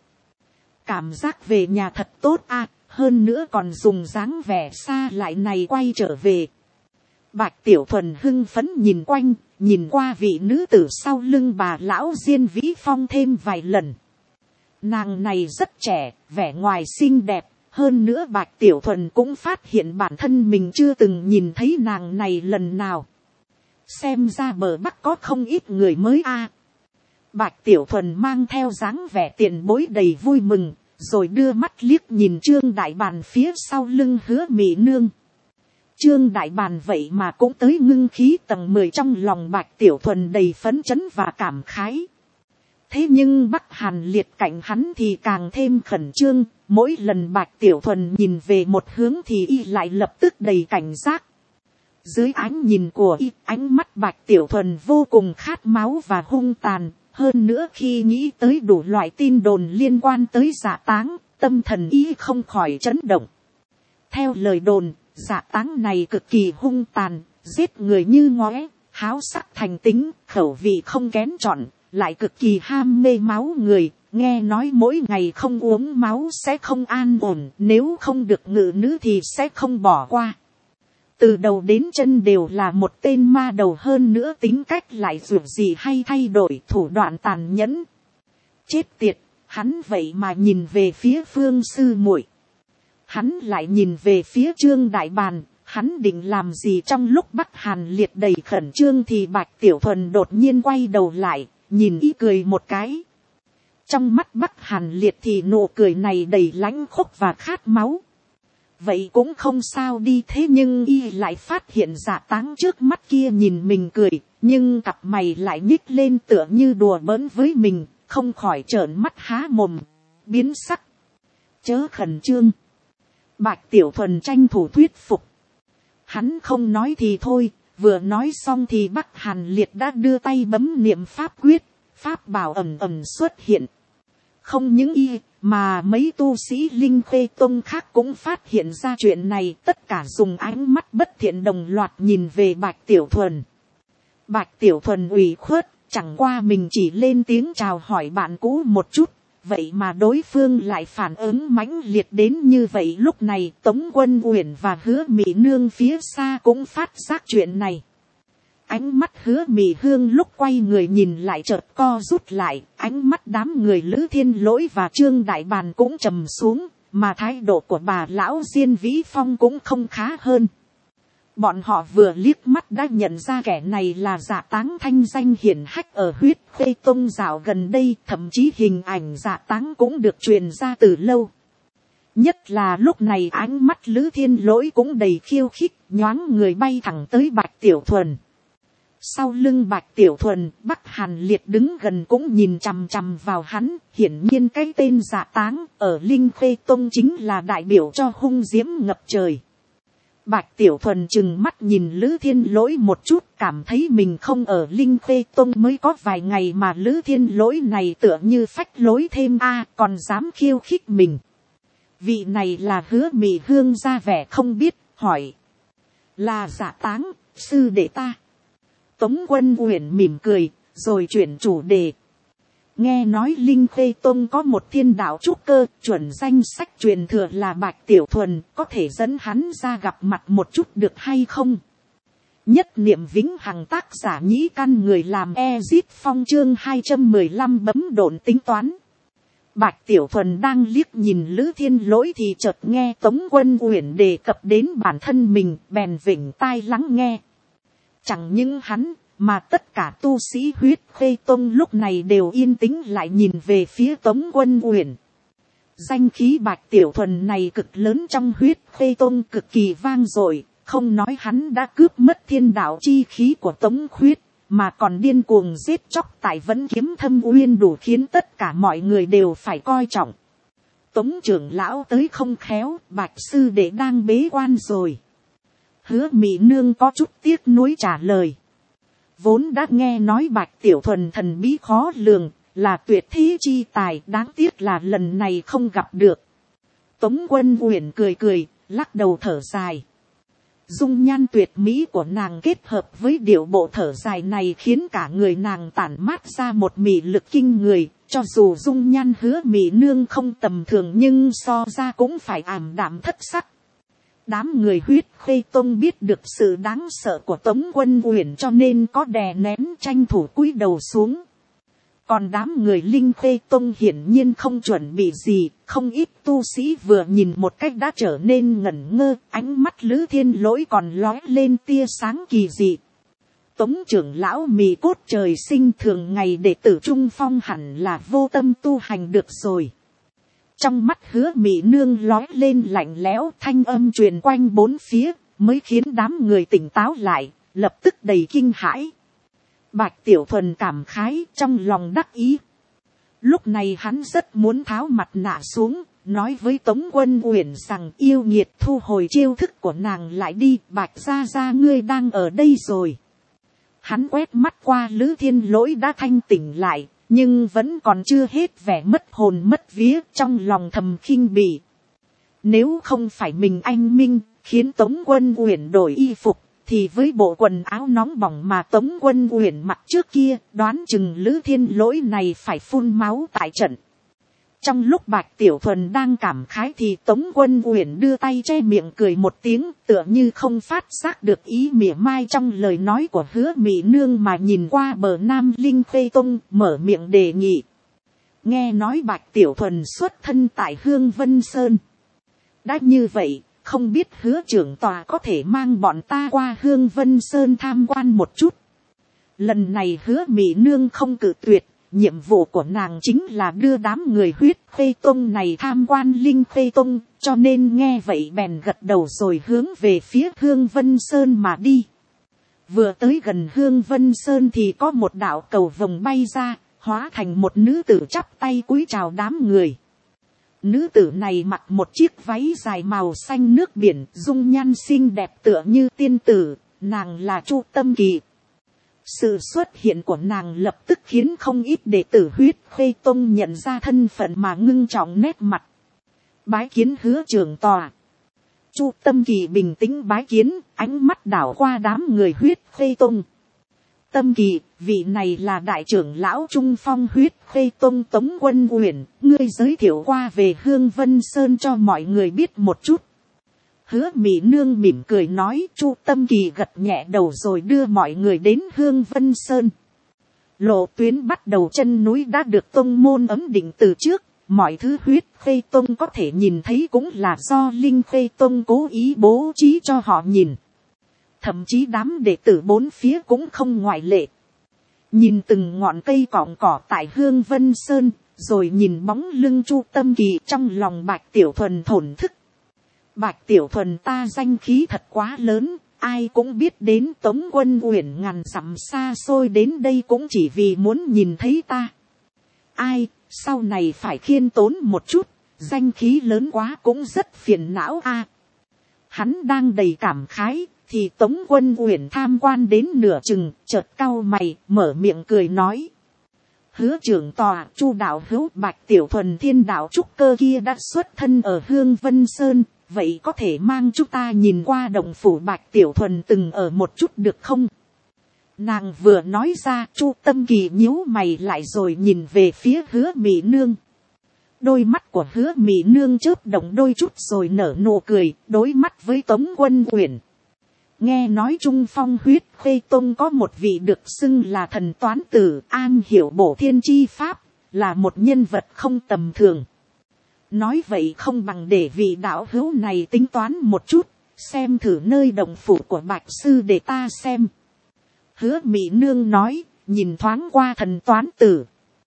Cảm giác về nhà thật tốt à, hơn nữa còn dùng dáng vẻ xa lại này quay trở về. Bạch Tiểu Thuần hưng phấn nhìn quanh, nhìn qua vị nữ tử sau lưng bà lão Diên Vĩ Phong thêm vài lần. Nàng này rất trẻ, vẻ ngoài xinh đẹp, hơn nữa Bạch Tiểu Thuần cũng phát hiện bản thân mình chưa từng nhìn thấy nàng này lần nào. Xem ra bờ Bắc có không ít người mới a. Bạch Tiểu Thuần mang theo dáng vẻ tiền bối đầy vui mừng, rồi đưa mắt liếc nhìn Trương Đại Bàn phía sau lưng Hứa Mị Nương. Trương Đại Bàn vậy mà cũng tới ngưng khí tầng 10 trong lòng Bạch Tiểu Thuần đầy phấn chấn và cảm khái. Thế nhưng Bắc Hàn Liệt cạnh hắn thì càng thêm khẩn trương, mỗi lần Bạch Tiểu Thuần nhìn về một hướng thì y lại lập tức đầy cảnh giác. Dưới ánh nhìn của y, ánh mắt Bạch Tiểu Thuần vô cùng khát máu và hung tàn. Hơn nữa khi nghĩ tới đủ loại tin đồn liên quan tới Dạ Táng, tâm thần ý không khỏi chấn động. Theo lời đồn, Dạ Táng này cực kỳ hung tàn, giết người như ngóe, háo sắc thành tính, khẩu vị không kén chọn, lại cực kỳ ham mê máu người. Nghe nói mỗi ngày không uống máu sẽ không an ổn, nếu không được ngự nữ thì sẽ không bỏ qua. Từ đầu đến chân đều là một tên ma đầu, hơn nữa tính cách lại dù gì hay thay đổi, thủ đoạn tàn nhẫn. Chết tiệt, hắn vậy mà nhìn về phía Phương sư muội. Hắn lại nhìn về phía Trương Đại Bàn, hắn định làm gì? Trong lúc Bắc Hàn Liệt đầy khẩn trương thì Bạch Tiểu Thuần đột nhiên quay đầu lại, nhìn y cười một cái. Trong mắt Bắc Hàn Liệt thì nụ cười này đầy lãnh khốc và khát máu. Vậy cũng không sao đi, thế nhưng y lại phát hiện Dạ Táng trước mắt kia nhìn mình cười, nhưng cặp mày lại nhích lên tựa như đùa bỡn với mình, không khỏi trợn mắt há mồm, biến sắc. Chớ khẩn trương. Bạch Tiểu Thuần tranh thủ thuyết phục. Hắn không nói thì thôi, vừa nói xong thì Bắc Hàn Liệt đã đưa tay bấm niệm pháp quyết, pháp bảo ầm ầm xuất hiện. Không những y, mà mấy tu sĩ Linh Khê Tông khác cũng phát hiện ra chuyện này, tất cả dùng ánh mắt bất thiện đồng loạt nhìn về Bạch Tiểu Thuần. Bạch Tiểu Thuần ủy khuất, chẳng qua mình chỉ lên tiếng chào hỏi bạn cũ một chút, vậy mà đối phương lại phản ứng mãnh liệt đến như vậy. Lúc này Tống Quân Uyển và Hứa Mị Nương phía xa cũng phát giác chuyện này. Ánh mắt Hứa Mị Hương lúc quay người nhìn lại chợt co rút lại, ánh mắt đám người Lữ Thiên Lỗi và Trương Đại Bàn cũng trầm xuống, mà thái độ của bà lão Diên Vĩ Phong cũng không khá hơn. Bọn họ vừa liếc mắt đã nhận ra kẻ này là Dạ Táng thanh danh hiển hách ở Huyết Khê Tông dạo gần đây, thậm chí hình ảnh Dạ Táng cũng được truyền ra từ lâu. Nhất là lúc này ánh mắt Lữ Thiên Lỗi cũng đầy khiêu khích, nhoáng người bay thẳng tới Bạch Tiểu Thuần. Sau lưng Bạch Tiểu Thuần, Bắc Hàn Liệt đứng gần cũng nhìn chằm chằm vào hắn, hiển nhiên cái tên Dạ Táng ở Linh Khê Tông chính là đại biểu cho hung diễm ngập trời. Bạch Tiểu Thuần chừng mắt nhìn Lữ Thiên Lỗi một chút, cảm thấy mình không ở Linh Khê Tông mới có vài ngày mà Lữ Thiên Lỗi này tựa như phách lối thêm còn dám khiêu khích mình. Vị này là Hứa Mị Hương ra vẻ không biết, hỏi. Là Dạ Táng, sư đệ ta. Tống Quân Uyển mỉm cười, rồi chuyển chủ đề. Nghe nói Linh Khê Tông có một thiên đạo trúc cơ, chuẩn danh sách truyền thừa là Bạch Tiểu Thuần, có thể dẫn hắn ra gặp mặt một chút được hay không? Nhất niệm vĩnh hằng tác giả nhĩ căn người làm Ezit Phong chương 215 bấm độn tính toán. Bạch Tiểu Thuần đang liếc nhìn Lữ Thiên Lỗi thì chợt nghe Tống Quân Uyển đề cập đến bản thân mình, bèn vểnh tai lắng nghe. Chẳng những hắn, mà tất cả tu sĩ Huyết Khê Tông lúc này đều yên tĩnh lại nhìn về phía Tống Quân Uyển. Danh khí Bạch Tiểu Thuần này cực lớn trong Huyết Khê Tông, cực kỳ vang dội, không nói hắn đã cướp mất thiên đạo chi khí của Tống Khuyết, mà còn điên cuồng giết chóc tại Vẫn Kiếm Thâm Uyên, đủ khiến tất cả mọi người đều phải coi trọng. Tống trưởng lão tới không khéo, Bạch sư đệ đang bế quan rồi. Hứa Mị Nương có chút tiếc nuối trả lời. Vốn đã nghe nói Bạch Tiểu Thuần thần bí khó lường, là tuyệt thế chi tài, đáng tiếc là lần này không gặp được. Tống Quân Uyển cười cười, lắc đầu thở dài. Dung nhan tuyệt mỹ của nàng kết hợp với điệu bộ thở dài này khiến cả người nàng tản mát ra một mị lực kinh người, cho dù dung nhan Hứa Mị Nương không tầm thường nhưng so ra cũng phải ảm đạm thất sắc. Đám người Huyết Khê Tông biết được sự đáng sợ của Tống Quân Uyển cho nên có đè nén tranh thủ cúi đầu xuống. Còn đám người Linh Khê Tông hiển nhiên không chuẩn bị gì, không ít tu sĩ vừa nhìn một cách đã trở nên ngẩn ngơ, ánh mắt Lữ Thiên Lỗi còn lóe lên tia sáng kỳ dị. Tống trưởng lão Mì Cốt trời sinh thường ngày đệ tử Trung Phong hẳn là vô tâm tu hành được rồi. Trong mắt Hứa Mị Nương lóe lên lạnh lẽo, thanh âm truyền quanh bốn phía, mới khiến đám người tỉnh táo lại, lập tức đầy kinh hãi. Bạch Tiểu Thuần cảm khái, trong lòng đắc ý. Lúc này hắn rất muốn tháo mặt nạ xuống, nói với Tống Quân Uyển rằng yêu nghiệt thu hồi chiêu thức của nàng lại đi, Bạch gia gia ngươi đang ở đây rồi. Hắn quét mắt qua Lữ Thiên Lỗi đã thanh tỉnh lại, nhưng vẫn còn chưa hết vẻ mất hồn mất vía, trong lòng thầm khinh bỉ. Nếu không phải mình anh minh, khiến Tống Quân Uyển đổi y phục, thì với bộ quần áo nóng bỏng mà Tống Quân Uyển mặc trước kia, đoán chừng Lữ Thiên Lỗi này phải phun máu tại trận. Trong lúc Bạch Tiểu Thuần đang cảm khái thì Tống Quân Uyển đưa tay che miệng cười một tiếng, tựa như không phát giác được ý mỉa mai trong lời nói của Hứa Mị Nương mà nhìn qua bờ Nam Linh Khê Tông, mở miệng đề nghị. Nghe nói Bạch Tiểu Thuần xuất thân tại Hương Vân Sơn. Đã như vậy, không biết Hứa trưởng tòa có thể mang bọn ta qua Hương Vân Sơn tham quan một chút. Lần này Hứa Mị Nương không cự tuyệt. Nhiệm vụ của nàng chính là đưa đám người Huyết Khê Tông này tham quan Linh Khê Tông, cho nên nghe vậy bèn gật đầu rồi hướng về phía Hương Vân Sơn mà đi. Vừa tới gần Hương Vân Sơn thì có một đạo cầu vồng bay ra, hóa thành một nữ tử chắp tay cúi chào đám người. Nữ tử này mặc một chiếc váy dài màu xanh nước biển, dung nhan xinh đẹp tựa như tiên tử, nàng là Chu Tâm Kỳ. Sự xuất hiện của nàng lập tức khiến không ít đệ tử Huyết Khê Tông nhận ra thân phận mà ngưng trọng nét mặt. Bái kiến Hứa trưởng tòa. Chu Tâm Kỳ bình tĩnh bái kiến, ánh mắt đảo qua đám người Huyết Khê Tông. Tâm Kỳ, vị này là đại trưởng lão Trung Phong Huyết Khê Tông Tống Quân Uyển, ngươi giới thiệu qua về Hương Vân Sơn cho mọi người biết một chút. Hứa Mỹ Nương mỉm cười nói. Chu Tâm Kỳ gật nhẹ đầu rồi đưa mọi người đến Hương Vân Sơn. Lộ tuyến bắt đầu chân núi đã được tông môn ấm định từ trước. Mọi thứ Huyết Khê Tông có thể nhìn thấy cũng là do Linh Khê Tông cố ý bố trí cho họ nhìn. Thậm chí đám đệ tử bốn phía cũng không ngoại lệ. Nhìn từng ngọn cây cọng cỏ tại Hương Vân Sơn, rồi nhìn bóng lưng Chu Tâm Kỳ, trong lòng Bạch Tiểu Thuần thổn thức. Bạch Tiểu Thuần ta danh khí thật quá lớn, ai cũng biết đến Tống Quân Uyển ngàn dặm xa xôi đến đây cũng chỉ vì muốn nhìn thấy ta. Ai, sau này phải khiêm tốn một chút, danh khí lớn quá cũng rất phiền não a. Hắn đang đầy cảm khái, thì Tống Quân Uyển tham quan đến nửa chừng, chợt cau mày, mở miệng cười nói. Hứa trưởng tòa, Chu đạo hữu Bạch Tiểu Thuần thiên đạo trúc cơ kia đã xuất thân ở Hương Vân Sơn, vậy có thể mang chúng ta nhìn qua động phủ Bạch Tiểu Thuần từng ở một chút được không? Nàng vừa nói ra, Chu Tâm Kỳ nhíu mày lại rồi nhìn về phía Hứa Mỹ Nương. Đôi mắt của Hứa Mỹ Nương chớp động đôi chút rồi nở nụ cười, đối mắt với Tống Quân Uyển. Nghe nói Trung Phong Huyết Khê Tông có một vị được xưng là thần toán tử, am hiểu bổ thiên chi pháp, là một nhân vật không tầm thường. Nói vậy không bằng để vị đạo hữu này tính toán một chút, xem thử nơi động phủ của Bạch sư để ta xem. Hứa Mỹ Nương nói, nhìn thoáng qua thần toán tử.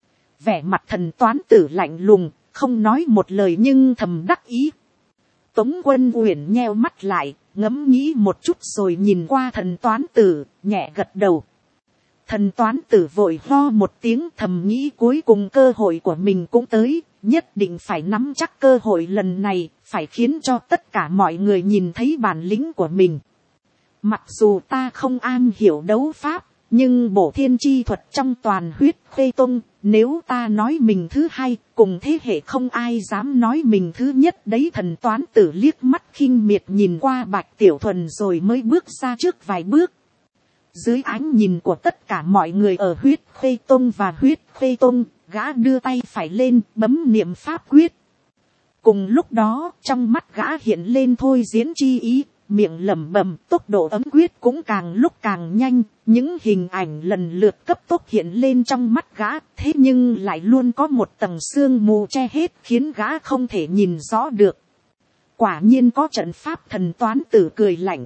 Vẻ mặt thần toán tử lạnh lùng, không nói một lời nhưng thầm đắc ý. Tống Quân Uyển nheo mắt lại, ngẫm nghĩ một chút rồi nhìn qua thần toán tử, nhẹ gật đầu. Thần toán tử vội ho một tiếng, thầm nghĩ cuối cùng cơ hội của mình cũng tới, nhất định phải nắm chắc cơ hội lần này, phải khiến cho tất cả mọi người nhìn thấy bản lĩnh của mình. Mặc dù ta không am hiểu đấu pháp, nhưng bổ thiên chi thuật trong toàn Huyết Khê Tông, nếu ta nói mình thứ hai, cùng thế hệ không ai dám nói mình thứ nhất đấy. Thần toán tử liếc mắt khinh miệt nhìn qua Bạch Tiểu Thuần rồi mới bước ra trước vài bước. Dưới ánh nhìn của tất cả mọi người ở Huyết Khê Tông và Huyết Khê Tông, gã đưa tay phải lên, bấm niệm pháp quyết. Cùng lúc đó, trong mắt gã hiện lên thôi diễn chi ý, miệng lẩm bẩm, tốc độ ấm quyết cũng càng lúc càng nhanh, những hình ảnh lần lượt cấp tốc hiện lên trong mắt gã, thế nhưng lại luôn có một tầng sương mù che hết khiến gã không thể nhìn rõ được. Quả nhiên có trận pháp. Thần toán tử cười lạnh.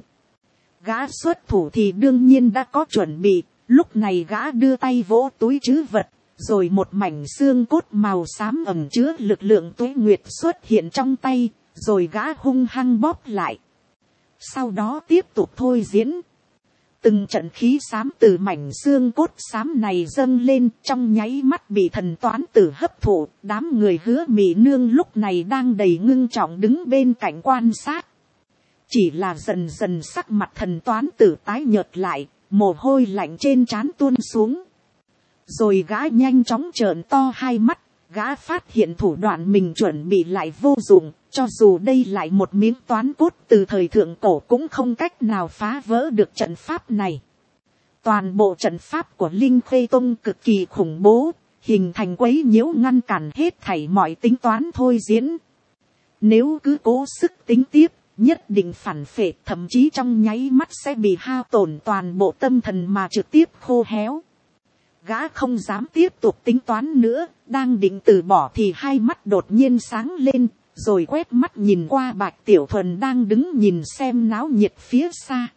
Gã xuất thủ thì đương nhiên đã có chuẩn bị, lúc này gã đưa tay vỗ túi trữ vật, rồi một mảnh xương cốt màu xám ẩn chứa lực lượng tuế nguyệt xuất hiện trong tay, rồi gã hung hăng bóp lại. Sau đó tiếp tục thôi diễn. Từng trận khí xám từ mảnh xương cốt xám này dâng lên, trong nháy mắt bị thần toán tử hấp thụ. Đám người Hứa Mỹ Nương lúc này đang đầy ngưng trọng đứng bên cạnh quan sát. Chỉ là dần dần sắc mặt thần toán tử tái nhợt lại, mồ hôi lạnh trên trán tuôn xuống. Rồi gã nhanh chóng trợn to hai mắt, gã phát hiện thủ đoạn mình chuẩn bị lại vô dụng, cho dù đây lại một miếng toán cốt từ thời thượng cổ cũng không cách nào phá vỡ được trận pháp này. Toàn bộ trận pháp của Linh Khê Tông cực kỳ khủng bố, hình thành quấy nhiễu ngăn cản hết thảy mọi tính toán thôi diễn. Nếu cứ cố sức tính tiếp, nhất định phản phệ, thậm chí trong nháy mắt sẽ bị hao tổn toàn bộ tâm thần mà trực tiếp khô héo. Gã không dám tiếp tục tính toán nữa, đang định từ bỏ thì hai mắt đột nhiên sáng lên, rồi quét mắt nhìn qua Bạch Tiểu Thuần đang đứng nhìn xem náo nhiệt phía xa.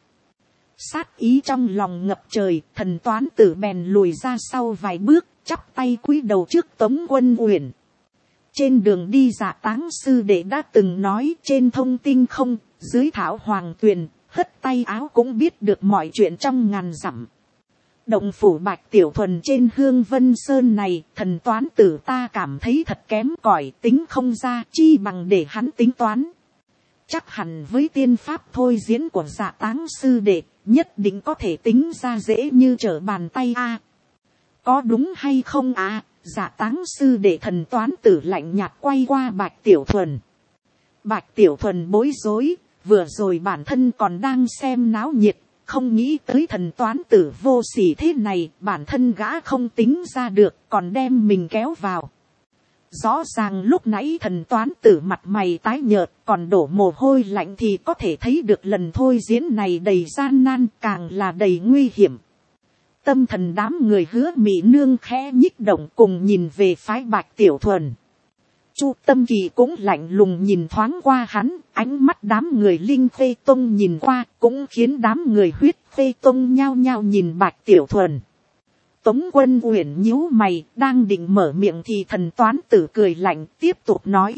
Sát ý trong lòng ngập trời, thần toán tử bèn lùi ra sau vài bước, chắp tay cúi đầu trước Tống Quân Uyển. Trên đường đi Dạ Táng sư đệ đã từng nói, trên thông tinh không, dưới thảo hoàng tuyền, hất tay áo cũng biết được mọi chuyện trong ngàn dặm. Động phủ Bạch Tiểu Thuần trên Hương Vân Sơn này, thần toán tử ta cảm thấy thật kém cỏi, tính không ra, chi bằng để hắn tính toán. Chắc hẳn với tiên pháp thôi diễn của Dạ Táng sư đệ, nhất định có thể tính ra dễ như trở bàn tay a. Có đúng hay không à? Dạ táng sư để thần toán tử lạnh nhạt quay qua Bạch Tiểu Thuần. Bạch Tiểu Thuần bối rối, vừa rồi bản thân còn đang xem náo nhiệt, không nghĩ tới thần toán tử vô sỉ thế này, bản thân gã không tính ra được, còn đem mình kéo vào. Rõ ràng lúc nãy thần toán tử mặt mày tái nhợt, còn đổ mồ hôi lạnh thì có thể thấy được lần thôi diễn này đầy gian nan, càng là đầy nguy hiểm. Tâm thần đám người Hứa Mị Nương khẽ nhích động cùng nhìn về phái Bạch Tiểu Thuần. Chu Tâm Kỳ cũng lạnh lùng nhìn thoáng qua hắn, ánh mắt đám người Linh Khê Tông nhìn qua cũng khiến đám người Huyết Khê Tông nhao nhao nhìn Bạch Tiểu Thuần. Tống Quân Uyển nhíu mày, đang định mở miệng thì thần toán tử cười lạnh tiếp tục nói.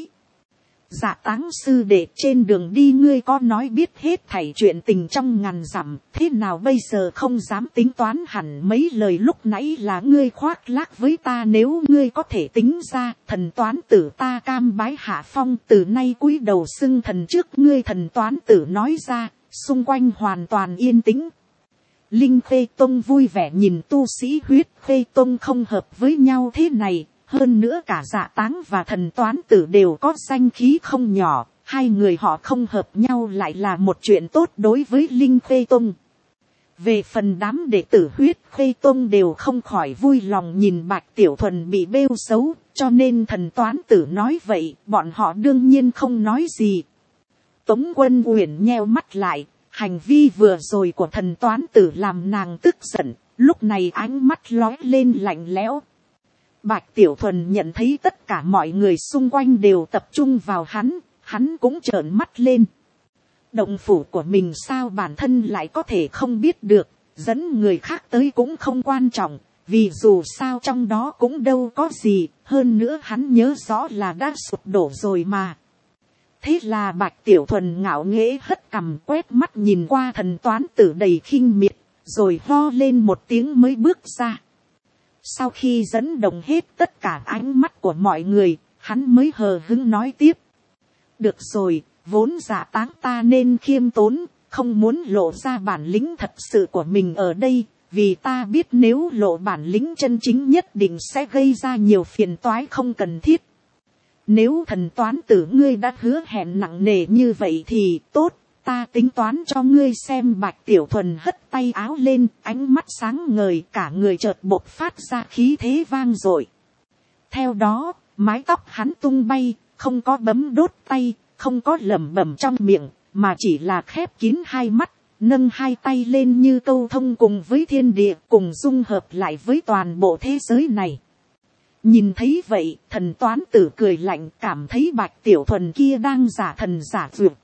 Dạ táng sư đệ, trên đường đi ngươi có nói biết hết thảy chuyện tình trong ngàn dặm, thế nào bây giờ không dám tính toán hẳn mấy lời lúc nãy là ngươi khoác lác với ta, nếu ngươi có thể tính ra, thần toán tử ta cam bái hạ phong, từ nay cúi đầu xưng thần trước ngươi. Thần toán tử nói ra, xung quanh hoàn toàn yên tĩnh. Linh Khê Tông vui vẻ nhìn tu sĩ Huyết Khê Tông không hợp với nhau thế này. Hơn nữa cả Dạ táng và thần toán tử đều có danh khí không nhỏ, hai người họ không hợp nhau lại là một chuyện tốt đối với Linh Khê Tông. Về phần đám đệ tử Huyết Khê Tông đều không khỏi vui lòng nhìn Bạch Tiểu Thuần bị bêu xấu, cho nên thần toán tử nói vậy, bọn họ đương nhiên không nói gì. Tống Quân Uyển nheo mắt lại, hành vi vừa rồi của thần toán tử làm nàng tức giận, lúc này ánh mắt lóe lên lạnh lẽo. Bạch Tiểu Thuần nhận thấy tất cả mọi người xung quanh đều tập trung vào hắn cũng trợn mắt lên. Động phủ của mình sao bản thân lại có thể không biết được, dẫn người khác tới cũng không quan trọng, vì dù sao trong đó cũng đâu có gì, hơn nữa hắn nhớ rõ là đã sụp đổ rồi mà. Thế là Bạch Tiểu Thuần ngạo nghễ hất cằm quét mắt nhìn qua thần toán tử đầy khinh miệt, rồi ho lên một tiếng mới bước ra. Sau khi dẫn động hết tất cả ánh mắt của mọi người, hắn mới hờ hững nói tiếp. Được rồi, vốn Dạ táng ta nên khiêm tốn, không muốn lộ ra bản lĩnh thật sự của mình ở đây, vì ta biết nếu lộ bản lĩnh chân chính nhất định sẽ gây ra nhiều phiền toái không cần thiết. Nếu thần toán tử ngươi đã hứa hẹn nặng nề như vậy thì tốt, ta tính toán cho ngươi xem. Bạch Tiểu Thuần hất tay áo lên, ánh mắt sáng ngời, cả người chợt bộc phát ra khí thế vang dội. Theo đó, mái tóc hắn tung bay, không có bấm đốt tay, không có lẩm bẩm trong miệng, mà chỉ là khép kín hai mắt, nâng hai tay lên như câu thông cùng với thiên địa, cùng dung hợp lại với toàn bộ thế giới này. Nhìn thấy vậy, thần toán tử cười lạnh, cảm thấy Bạch Tiểu Thuần kia đang giả thần giả dược.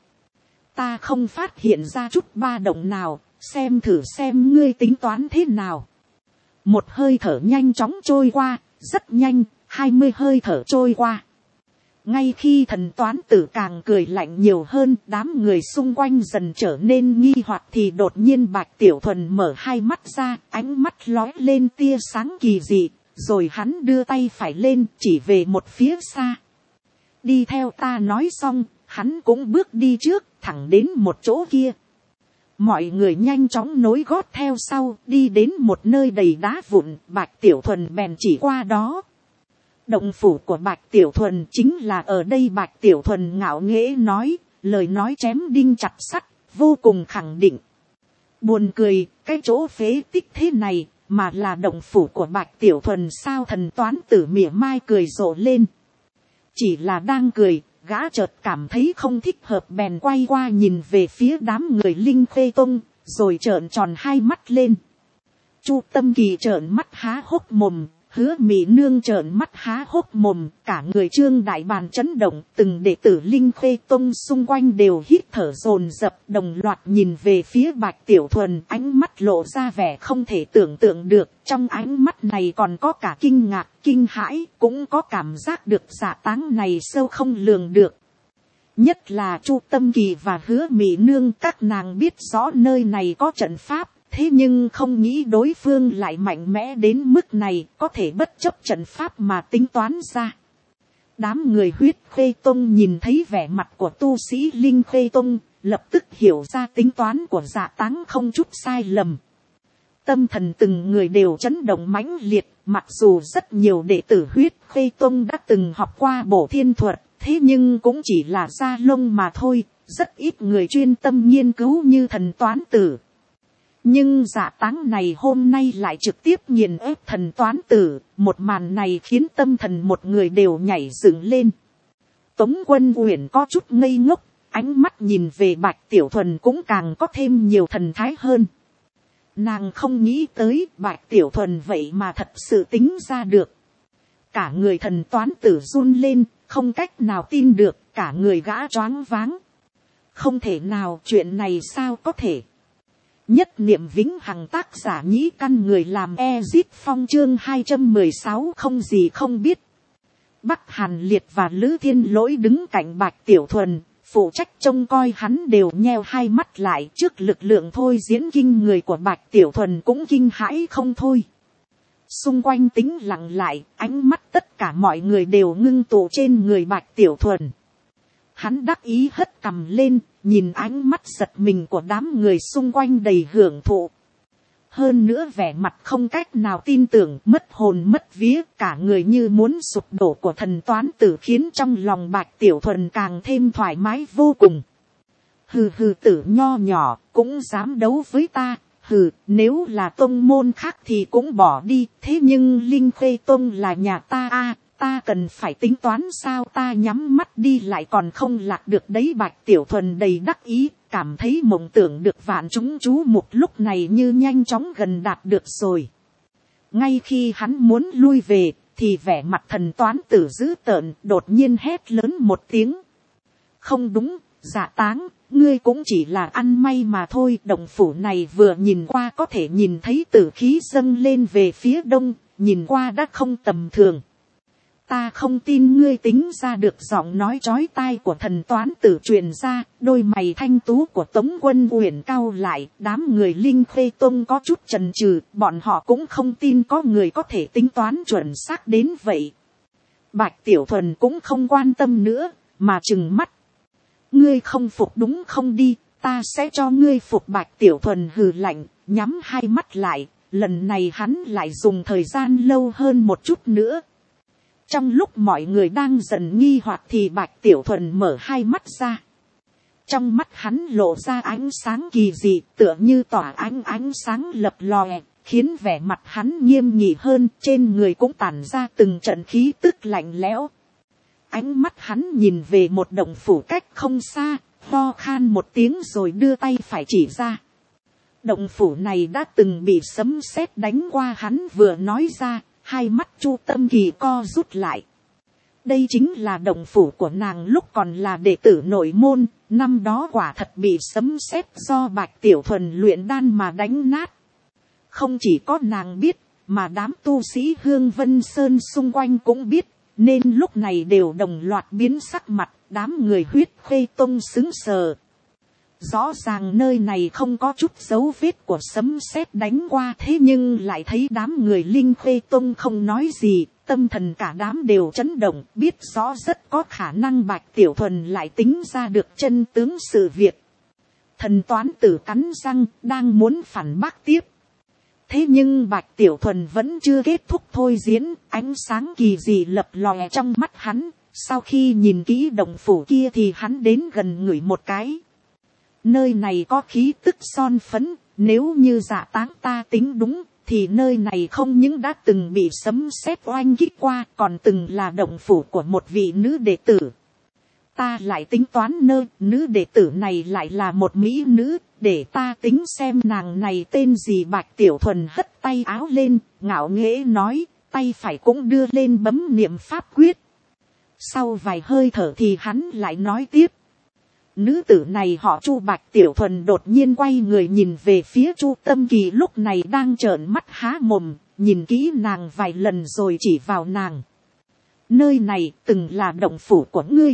Ta không phát hiện ra chút ba động nào, xem thử xem ngươi tính toán thế nào. Một hơi thở nhanh chóng trôi qua, rất nhanh, 20 hơi thở trôi qua. Ngay khi thần toán tử càng cười lạnh nhiều hơn, đám người xung quanh dần trở nên nghi hoặc thì đột nhiên Bạch Tiểu Thuần mở hai mắt ra, ánh mắt lóe lên tia sáng kỳ dị, rồi hắn đưa tay phải lên chỉ về một phía xa. Đi theo ta. Nói xong, hắn cũng bước đi trước, thẳng đến một chỗ kia. Mọi người nhanh chóng nối gót theo sau, đi đến một nơi đầy đá vụn, Bạch Tiểu Thuần bèn chỉ qua đó. Động phủ của Bạch Tiểu Thuần chính là ở đây. Bạch Tiểu Thuần ngạo nghễ nói, lời nói chém đinh chặt sắt, vô cùng khẳng định. Buồn cười, cái chỗ phế tích thế này, mà là động phủ của Bạch Tiểu Thuần sao? Thần toán tử mỉa mai cười rộ lên. Chỉ là đang cười, gã chợt cảm thấy không thích hợp bèn quay qua nhìn về phía đám người Linh Khê Tông, rồi trợn tròn hai mắt lên. Chu Tâm Kỳ trợn mắt há hốc mồm, Hứa Mị Nương trợn mắt há hốc mồm, cả người Trương Đại Bàn chấn động, từng đệ tử Linh Khê Tông xung quanh đều hít thở dồn dập, đồng loạt nhìn về phía Bạch Tiểu Thuần, ánh mắt lộ ra vẻ không thể tưởng tượng được, trong ánh mắt này còn có cả kinh ngạc, kinh hãi, cũng có cảm giác được Dạ táng này sâu không lường được. Nhất là Chu Tâm Kỳ và Hứa Mị Nương, các nàng biết rõ nơi này có trận pháp. Thế nhưng không nghĩ đối phương lại mạnh mẽ đến mức này, có thể bất chấp trận pháp mà tính toán ra. Đám người Huyết Khê Tông nhìn thấy vẻ mặt của tu sĩ Linh Khê Tông, lập tức hiểu ra tính toán của Dạ Táng không chút sai lầm. Tâm thần từng người đều chấn động mãnh liệt, mặc dù rất nhiều đệ tử Huyết Khê Tông đã từng học qua bổ thiên thuật, thế nhưng cũng chỉ là da lông mà thôi, rất ít người chuyên tâm nghiên cứu như Thần Toán Tử. Nhưng Dạ Táng này hôm nay lại trực tiếp nghiền ép Thần Toán Tử, một màn này khiến tâm thần một người đều nhảy dựng lên. Tống Quân Uyển có chút ngây ngốc, ánh mắt nhìn về Bạch Tiểu Thuần cũng càng có thêm nhiều thần thái hơn. Nàng không nghĩ tới Bạch Tiểu Thuần vậy mà thật sự tính ra được. Cả người Thần Toán Tử run lên, không cách nào tin được, cả người gã choáng váng. Không thể nào, chuyện này sao có thể. Nhất niệm vĩnh hằng, tác giả Nhĩ Căn, người làm Ezit Phong, chương 216 không gì không biết. Bắc Hàn Liệt và Lữ Thiên Lỗi đứng cạnh Bạch Tiểu Thuần, phụ trách trông coi hắn đều nheo hai mắt lại, trước lực lượng thôi diễn kinh người của Bạch Tiểu Thuần cũng kinh hãi không thôi. Xung quanh tĩnh lặng lại, ánh mắt tất cả mọi người đều ngưng tụ trên người Bạch Tiểu Thuần. Hắn đắc ý hất cằm lên, nhìn ánh mắt giật mình của đám người xung quanh đầy hưởng thụ. Hơn nữa vẻ mặt không cách nào tin tưởng, mất hồn mất vía, cả người như muốn sụp đổ của Thần Toán Tử khiến trong lòng Bạch Tiểu Thuần càng thêm thoải mái vô cùng. Hừ hừ, tử nho nhỏ, cũng dám đấu với ta. Hừ, nếu là tông môn khác thì cũng bỏ đi, thế nhưng Linh Khê Tông là nhà ta a, ta cần phải tính toán sao, ta nhắm mắt đi lại còn không lạc được đấy. Bạch Tiểu Thuần đầy đắc ý, cảm thấy mộng tưởng được vạn chúng chú mục lúc này như nhanh chóng gần đạt được rồi. Ngay khi hắn muốn lui về, thì vẻ mặt Thần Toán Tử dữ tợn, đột nhiên hét lớn một tiếng. Không đúng, Dạ Táng, ngươi cũng chỉ là ăn may mà thôi. Động phủ này vừa nhìn qua có thể nhìn thấy tử khí dâng lên về phía đông, nhìn qua đã không tầm thường. Ta không tin ngươi tính ra được. Giọng nói chói tai của Thần Toán Tử truyền ra, đôi mày thanh tú của Tống Quân Uyển cau lại. Đám người Linh Khê Tông có chút chần chừ, bọn họ cũng không tin có người có thể tính toán chuẩn xác đến vậy. Bạch Tiểu Thuần cũng không quan tâm nữa, mà trừng mắt. Ngươi không phục đúng không, đi, ta sẽ cho ngươi phục. Bạch Tiểu Thuần hừ lạnh, nhắm hai mắt lại, lần này hắn lại dùng thời gian lâu hơn một chút nữa. Trong lúc mọi người đang dần nghi hoặc thì Bạch Tiểu Thuần mở hai mắt ra. Trong mắt hắn lộ ra ánh sáng kỳ dị, tựa như tỏa ánh sáng lập lòe, khiến vẻ mặt hắn nghiêm nghị hơn, trên người cũng tản ra từng trận khí tức lạnh lẽo. Ánh mắt hắn nhìn về một động phủ cách không xa, ho khan một tiếng rồi đưa tay phải chỉ ra. Động phủ này đã từng bị sấm sét đánh qua, hắn vừa nói ra, hai mắt Chu Tâm Kỳ co rút lại. Đây chính là động phủ của nàng lúc còn là đệ tử nội môn, năm đó quả thật bị sấm sét do Bạch Tiểu Thuần luyện đan mà đánh nát. Không chỉ có nàng biết, mà đám tu sĩ Hương Vân Sơn xung quanh cũng biết, nên lúc này đều đồng loạt biến sắc mặt, đám người Huyết Khê Tông sững sờ. Rõ ràng nơi này không có chút dấu vết của sấm sét đánh qua, thế nhưng lại thấy đám người Linh Khê Tông không nói gì, tâm thần cả đám đều chấn động, biết rõ rất có khả năng Bạch Tiểu Thuần lại tính ra được chân tướng sự việc. Thần Toán Tử cắn răng, đang muốn phản bác tiếp. Thế nhưng Bạch Tiểu Thuần vẫn chưa kết thúc thôi diễn, ánh sáng kỳ dị lập lòe trong mắt hắn, sau khi nhìn kỹ động phủ kia thì hắn đến gần ngửi một cái. Nơi này có khí tức son phấn, nếu như Dạ Táng ta tính đúng, thì nơi này không những đã từng bị sấm sét oanh kích qua, còn từng là động phủ của một vị nữ đệ tử. Ta lại tính toán nữ đệ tử này lại là một mỹ nữ, để ta tính xem nàng này tên gì. Bạch Tiểu Thuần hất tay áo lên, ngạo nghễ nói, tay phải cũng đưa lên bấm niệm pháp quyết. Sau vài hơi thở thì hắn lại nói tiếp. Nữ tử này họ Chu. Bạch Tiểu Thuần đột nhiên quay người nhìn về phía Chu Tâm Kỳ lúc này đang trợn mắt há mồm, nhìn kỹ nàng vài lần rồi chỉ vào nàng. Nơi này từng là động phủ của ngươi.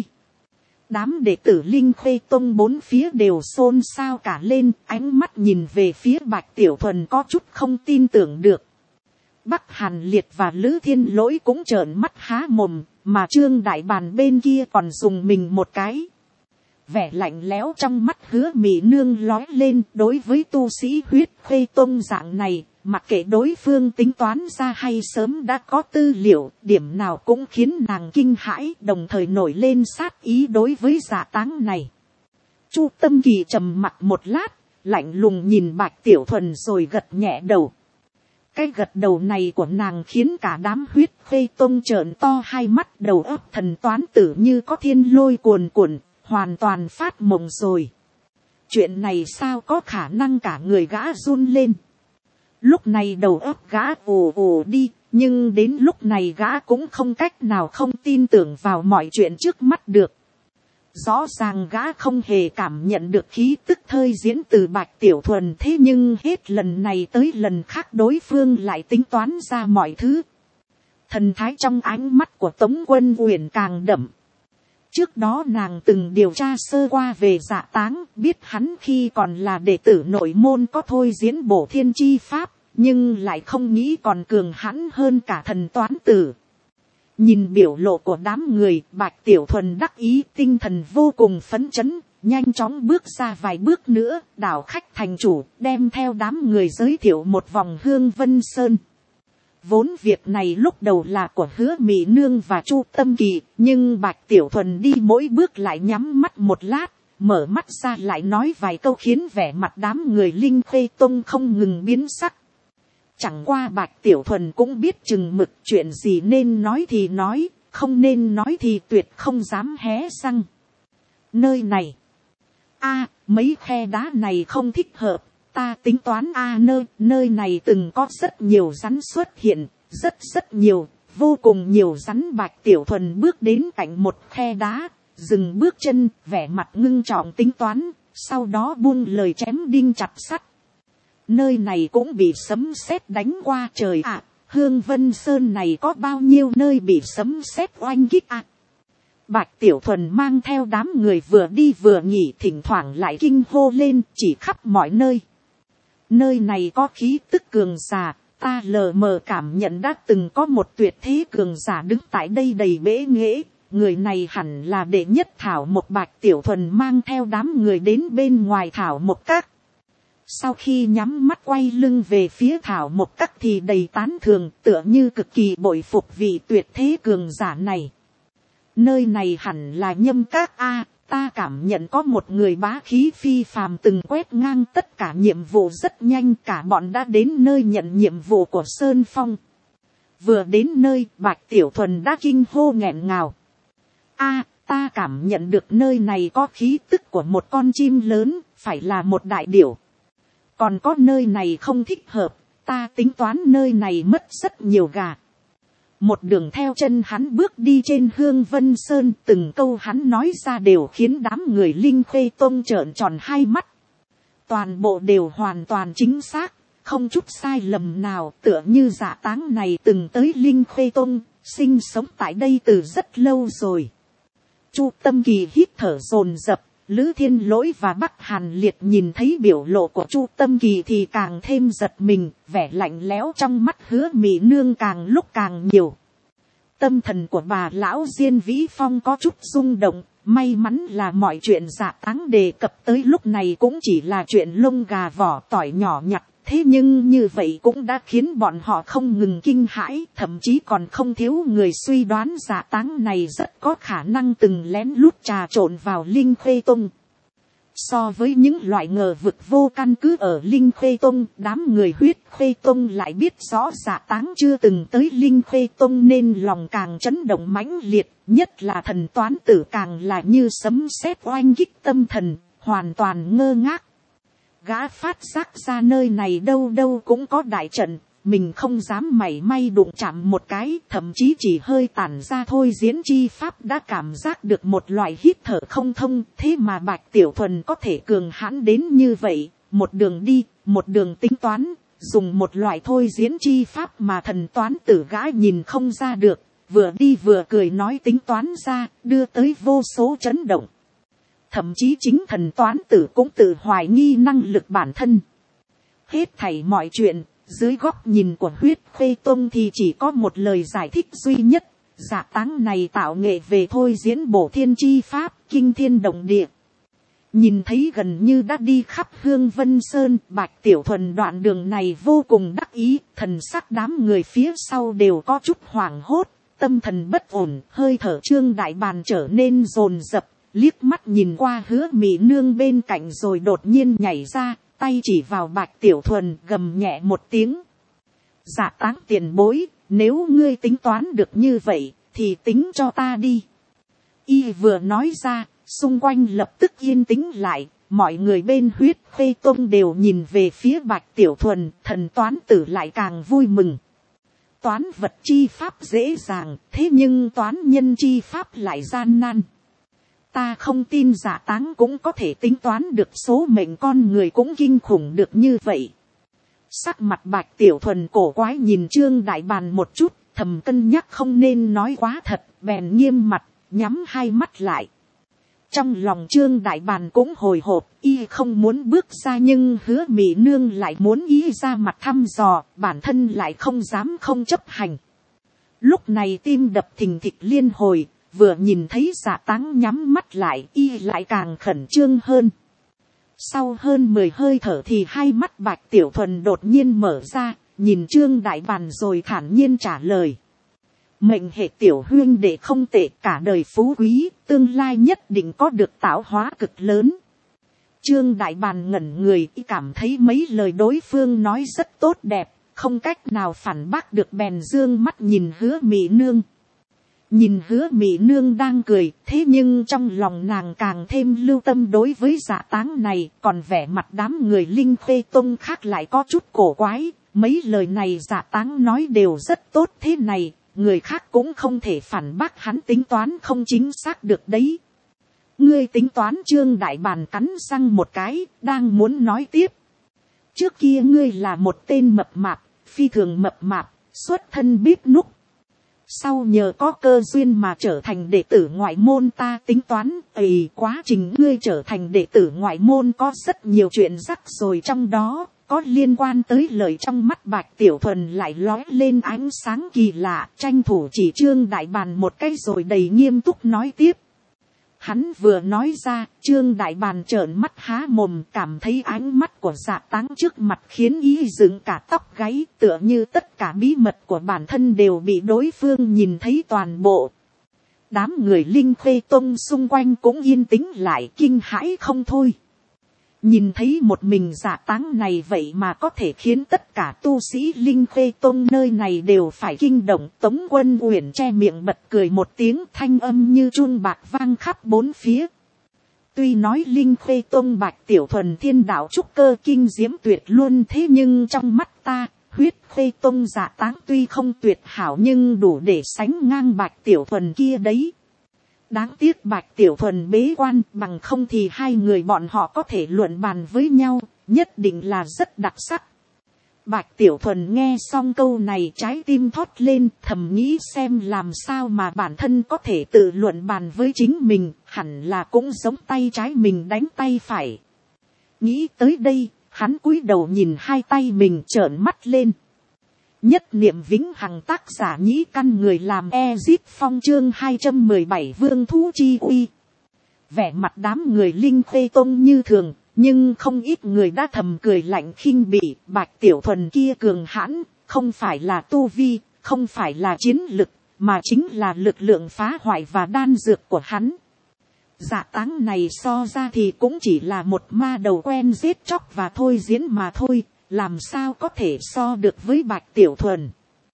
Đám đệ tử Linh Khê Tông bốn phía đều xôn xao cả lên, ánh mắt nhìn về phía Bạch Tiểu Thuần có chút không tin tưởng được. Bắc Hàn Liệt và Lữ Thiên Lỗi cũng trợn mắt há mồm, mà Trương Đại Bàn bên kia còn dùng mình một cái. vẻ lạnh lẽo trong mắt Hứa Mỹ Nương lói lên. Đối với tu sĩ huyết khuê tôn dạng này, mặc kệ đối phương tính toán ra hay sớm đã có tư liệu, điểm nào cũng khiến nàng kinh hãi, đồng thời nổi lên sát ý đối với Dạ Táng này. Chu Tâm Kỳ trầm mặc một lát, lạnh lùng nhìn Bạch Tiểu Thuần rồi gật nhẹ đầu. Cái gật đầu này của nàng khiến cả đám huyết khuê tôn trợn to hai mắt, đầu óc thần toán tử như có thiên lôi cuồn cuộn, hoàn toàn phát mộng rồi. Chuyện này sao có khả năng? Cả người gã run lên. Lúc này đầu óc gã ồ ồ đi, nhưng đến lúc này gã cũng không cách nào không tin tưởng vào mọi chuyện trước mắt được. Rõ ràng gã không hề cảm nhận được khí tức thơi diễn từ Bạch Tiểu Thuần, thế nhưng hết lần này tới lần khác đối phương lại tính toán ra mọi thứ. Thần thái trong ánh mắt của Tống Quân Uyển càng đậm. Trước đó nàng từng điều tra sơ qua về Dạ Táng, biết hắn khi còn là đệ tử nội môn có thôi diễn bổ thiên chi pháp, nhưng lại không nghĩ còn cường hãn hơn cả thần toán tử. Nhìn biểu lộ của đám người, Bạch Tiểu Thuần đắc ý, tinh thần vô cùng phấn chấn, nhanh chóng bước ra vài bước nữa, đảo khách thành chủ, đem theo đám người giới thiệu một vòng Hương Vân Sơn. Vốn việc này lúc đầu là của Hứa Mỹ Nương và Chu Tâm Kỳ, nhưng Bạch Tiểu Thuần đi mỗi bước lại nhắm mắt một lát, mở mắt ra lại nói vài câu khiến vẻ mặt đám người Linh Khê Tông không ngừng biến sắc. Chẳng qua Bạch Tiểu Thuần cũng biết chừng mực, chuyện gì nên nói thì nói, không nên nói thì tuyệt không dám hé răng. Nơi này, mấy khe đá này không thích hợp, ta tính toán nơi này từng có rất nhiều rắn xuất hiện, rất nhiều, vô cùng nhiều rắn. Bạch Tiểu Thuần bước đến cạnh một khe đá, dừng bước chân, vẻ mặt ngưng trọng tính toán, sau đó buông lời chém đinh chặt sắt. Nơi này cũng bị sấm sét đánh qua. Trời ạ, Hương Vân Sơn này có bao nhiêu nơi bị sấm sét oanh kích ạ? Bạch Tiểu Thuần mang theo đám người vừa đi vừa nghỉ, thỉnh thoảng lại kinh hô lên, chỉ khắp mọi nơi. Nơi này có khí tức cường giả, ta lờ mờ cảm nhận đã từng có một tuyệt thế cường giả đứng tại đây đầy bẽ nghễ. Người này hẳn là đệ nhất Thảo Mộc. Bạch Tiểu Thuần mang theo đám người đến bên ngoài Thảo Mộc Các. Sau khi nhắm mắt quay lưng về phía Thảo Mộc Các thì đầy tán thường, tựa như cực kỳ bội phục vị tuyệt thế cường giả này. Nơi này hẳn là Nhâm Các ta cảm nhận có một người bá khí phi phàm từng quét ngang tất cả nhiệm vụ rất nhanh, cả bọn đã đến nơi nhận nhiệm vụ của Sơn Phong. Vừa đến nơi, Bạch Tiểu Thuần đã kinh hô nghẹn ngào. Ta cảm nhận được nơi này có khí tức của một con chim lớn, phải là một đại điểu. Còn có nơi này không thích hợp, ta tính toán nơi này mất rất nhiều gà. Một đường theo chân hắn bước đi trên Hương Vân Sơn, từng câu hắn nói ra đều khiến đám người Linh Khê Tông trợn tròn hai mắt. Toàn bộ đều hoàn toàn chính xác, không chút sai lầm nào, tựa như Dạ Táng này từng tới Linh Khê Tông, sinh sống tại đây từ rất lâu rồi. Chu Tâm Kỳ hít thở dồn dập, Lữ Thiên Lỗi và Bắc Hàn Liệt nhìn thấy biểu lộ của Chu Tâm Kỳ thì càng thêm giật mình, vẻ lạnh lẽo trong mắt Hứa Mỹ Nương càng lúc càng nhiều. Tâm thần của bà lão Diên Vĩ Phong có chút rung động, may mắn là mọi chuyện Dạ Táng đề cập tới lúc này cũng chỉ là chuyện lông gà vỏ tỏi nhỏ nhặt, thế nhưng như vậy cũng đã khiến bọn họ không ngừng kinh hãi, thậm chí còn không thiếu người suy đoán Dạ Táng này rất có khả năng từng lén lút trà trộn vào Linh Khê Tông. So với những loại ngờ vực vô căn cứ ở Linh Khê Tông, đám người huyết Khê Tông lại biết rõ Dạ Táng chưa từng tới Linh Khê Tông nên lòng càng chấn động mãnh liệt, nhất là thần toán tử càng là như sấm sét oanh kích tâm thần, hoàn toàn ngơ ngác. Gã phát giác ra nơi này đâu đâu cũng có đại trận, mình không dám mảy may đụng chạm một cái, thậm chí chỉ hơi tản ra thôi diễn chi pháp đã cảm giác được một loại hít thở không thông, thế mà Bạch Tiểu Thuần có thể cường hãn đến như vậy, một đường đi, một đường tính toán, dùng một loại thôi diễn chi pháp mà thần toán tử gã nhìn không ra được, vừa đi vừa cười nói tính toán ra, đưa tới vô số chấn động. Thậm chí chính thần toán tử cũng tự hoài nghi năng lực bản thân. Hết thảy mọi chuyện, dưới góc nhìn của huyết Khê Tông thì chỉ có một lời giải thích duy nhất. Dạ Táng này tạo nghệ về thôi diễn bổ thiên chi pháp, kinh thiên động địa. Nhìn thấy gần như đã đi khắp Hương Vân Sơn, Bạch Tiểu Thuần đoạn đường này vô cùng đắc ý, thần sắc đám người phía sau đều có chút hoảng hốt, tâm thần bất ổn, hơi thở Trương Đại Bàn trở nên dồn dập, liếc mắt nhìn qua Hứa Mỹ Nương bên cạnh rồi đột nhiên nhảy ra, tay chỉ vào Bạch Tiểu Thuần gầm nhẹ một tiếng. Dạ Táng tiền bối, nếu ngươi tính toán được như vậy, thì tính cho ta đi. Y vừa nói ra, xung quanh lập tức yên tĩnh lại, mọi người bên Huyết Khê Tông đều nhìn về phía Bạch Tiểu Thuần, thần toán tử lại càng vui mừng. Toán vật chi pháp dễ dàng, thế nhưng toán nhân chi pháp lại gian nan. Ta không tin Dạ Táng cũng có thể tính toán được số mệnh con người cũng kinh khủng được như vậy. Sắc mặt Bạch Tiểu Thuần cổ quái nhìn Trương Đại Bàn một chút, thầm cân nhắc không nên nói quá thật, bèn nghiêm mặt, nhắm hai mắt lại. Trong lòng Trương Đại Bàn cũng hồi hộp, y không muốn bước ra nhưng Hứa Mỹ Nương lại muốn y ra mặt thăm dò, bản thân lại không dám không chấp hành. Lúc này tim đập thình thịch liên hồi, vừa nhìn thấy Dạ Táng nhắm mắt lại, y lại càng khẩn trương hơn. Sau hơn 10 hơi thở thì hai mắt Bạch Tiểu Thuần đột nhiên mở ra, nhìn Trương Đại Bàn rồi thản nhiên trả lời. Mệnh hệ tiểu huyên đệ không tệ, cả đời phú quý, tương lai nhất định có được tạo hóa cực lớn. Trương Đại Bàn ngẩn người, cảm thấy mấy lời đối phương nói rất tốt đẹp, không cách nào phản bác được, bèn dương mắt nhìn Hứa Mỹ Nương. Nhìn Hứa Mỹ Nương đang cười, thế nhưng trong lòng nàng càng thêm lưu tâm đối với Dạ Táng này, còn vẻ mặt đám người Linh Khê Tông khác lại có chút cổ quái. Mấy lời này Dạ Táng nói đều rất tốt thế này, người khác cũng không thể phản bác hắn tính toán không chính xác được đấy. Ngươi tính toán? Trương Đại Bàn cắn răng một cái, đang muốn nói tiếp. Trước kia ngươi là một tên mập mạp, phi thường mập mạp, xuất thân bếp núc. Sau nhờ có cơ duyên mà trở thành đệ tử ngoại môn, ta tính toán, quá trình ngươi trở thành đệ tử ngoại môn có rất nhiều chuyện rắc rối, trong đó có liên quan tới lời. Trong mắt Bạch Tiểu Thuần lại lóe lên ánh sáng kỳ lạ, tranh thủ chỉ Trương Đại Bàn một cái rồi đầy nghiêm túc nói tiếp. Hắn vừa nói ra, Trương Đại Bàn trợn mắt há mồm, cảm thấy ánh mắt của Dạ Táng trước mặt khiến ý dựng cả tóc gáy, tựa như tất cả bí mật của bản thân đều bị đối phương nhìn thấy toàn bộ. Đám người Linh Khê Tông xung quanh cũng yên tĩnh lại, kinh hãi không thôi. Nhìn thấy một mình Dạ Táng này vậy mà có thể khiến tất cả tu sĩ Linh Khê Tông nơi này đều phải kinh động. Tống Quân Uyển che miệng bật cười một tiếng, thanh âm như chuông bạc vang khắp bốn phía. Tuy nói Linh Khê Tông Bạch Tiểu Thuần thiên đạo trúc cơ kinh diễm tuyệt luôn, thế nhưng trong mắt ta, Huyết Khê Tông Dạ Táng tuy không tuyệt hảo nhưng đủ để sánh ngang Bạch Tiểu Thuần kia đấy. Đáng tiếc Bạch Tiểu Thuần bế quan, bằng không thì hai người bọn họ có thể luận bàn với nhau, nhất định là rất đặc sắc. Bạch Tiểu Thuần nghe xong câu này trái tim thót lên, thầm nghĩ xem làm sao mà bản thân có thể tự luận bàn với chính mình, hẳn là cũng giống tay trái mình đánh tay phải. Nghĩ tới đây, hắn cúi đầu nhìn hai tay mình trợn mắt lên. Nhất niệm vĩnh hằng, tác giả Nhĩ Căn, người làm Ezip Phong, chương 217 Vương Thú Chi Uy. Vẻ mặt đám người Linh Khê Tông như thường, nhưng không ít người đã thầm cười lạnh khinh bỉ. Bạch Tiểu Thuần kia cường hãn, không phải là tu vi, không phải là chiến lực, mà chính là lực lượng phá hoại và đan dược của hắn. Dạ Táng này so ra thì cũng chỉ là một ma đầu quen giết chóc và thôi diễn mà thôi, làm sao có thể so được với Bạch Tiểu Thuần.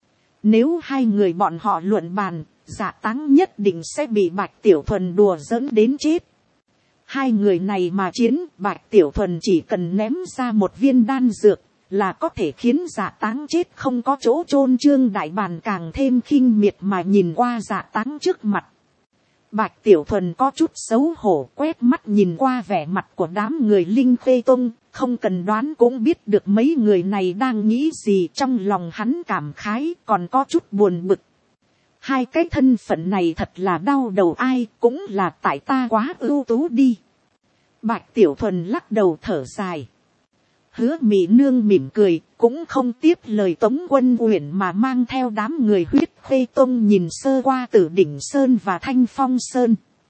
Nếu hai người bọn họ luận bàn, Dạ Táng nhất định sẽ bị Bạch Tiểu Thuần đùa giỡn đến chết. Hai người này mà chiến, Bạch Tiểu Thuần chỉ cần ném ra một viên đan dược là có thể khiến Dạ Táng chết không có chỗ chôn. Trương Đại Bàn càng thêm khinh miệt mà nhìn qua Dạ Táng trước mặt. Bạch Tiểu Thuần có chút xấu hổ, quét mắt nhìn qua vẻ mặt của đám người Linh Khê Tông, không cần đoán cũng biết được mấy người này đang nghĩ gì. Trong lòng hắn cảm khái, còn có chút buồn bực. Hai cái thân phận này thật là đau đầu, ai cũng là tại ta quá ưu tú đi. Bạch Tiểu Thuần lắc đầu thở dài. Hứa Mỹ Nương mỉm cười, cũng không tiếp lời Tống Quân Uyển mà mang theo đám người Huyết Khê Tông nhìn sơ qua Tử Đỉnh Sơn và Thanh Phong Sơn.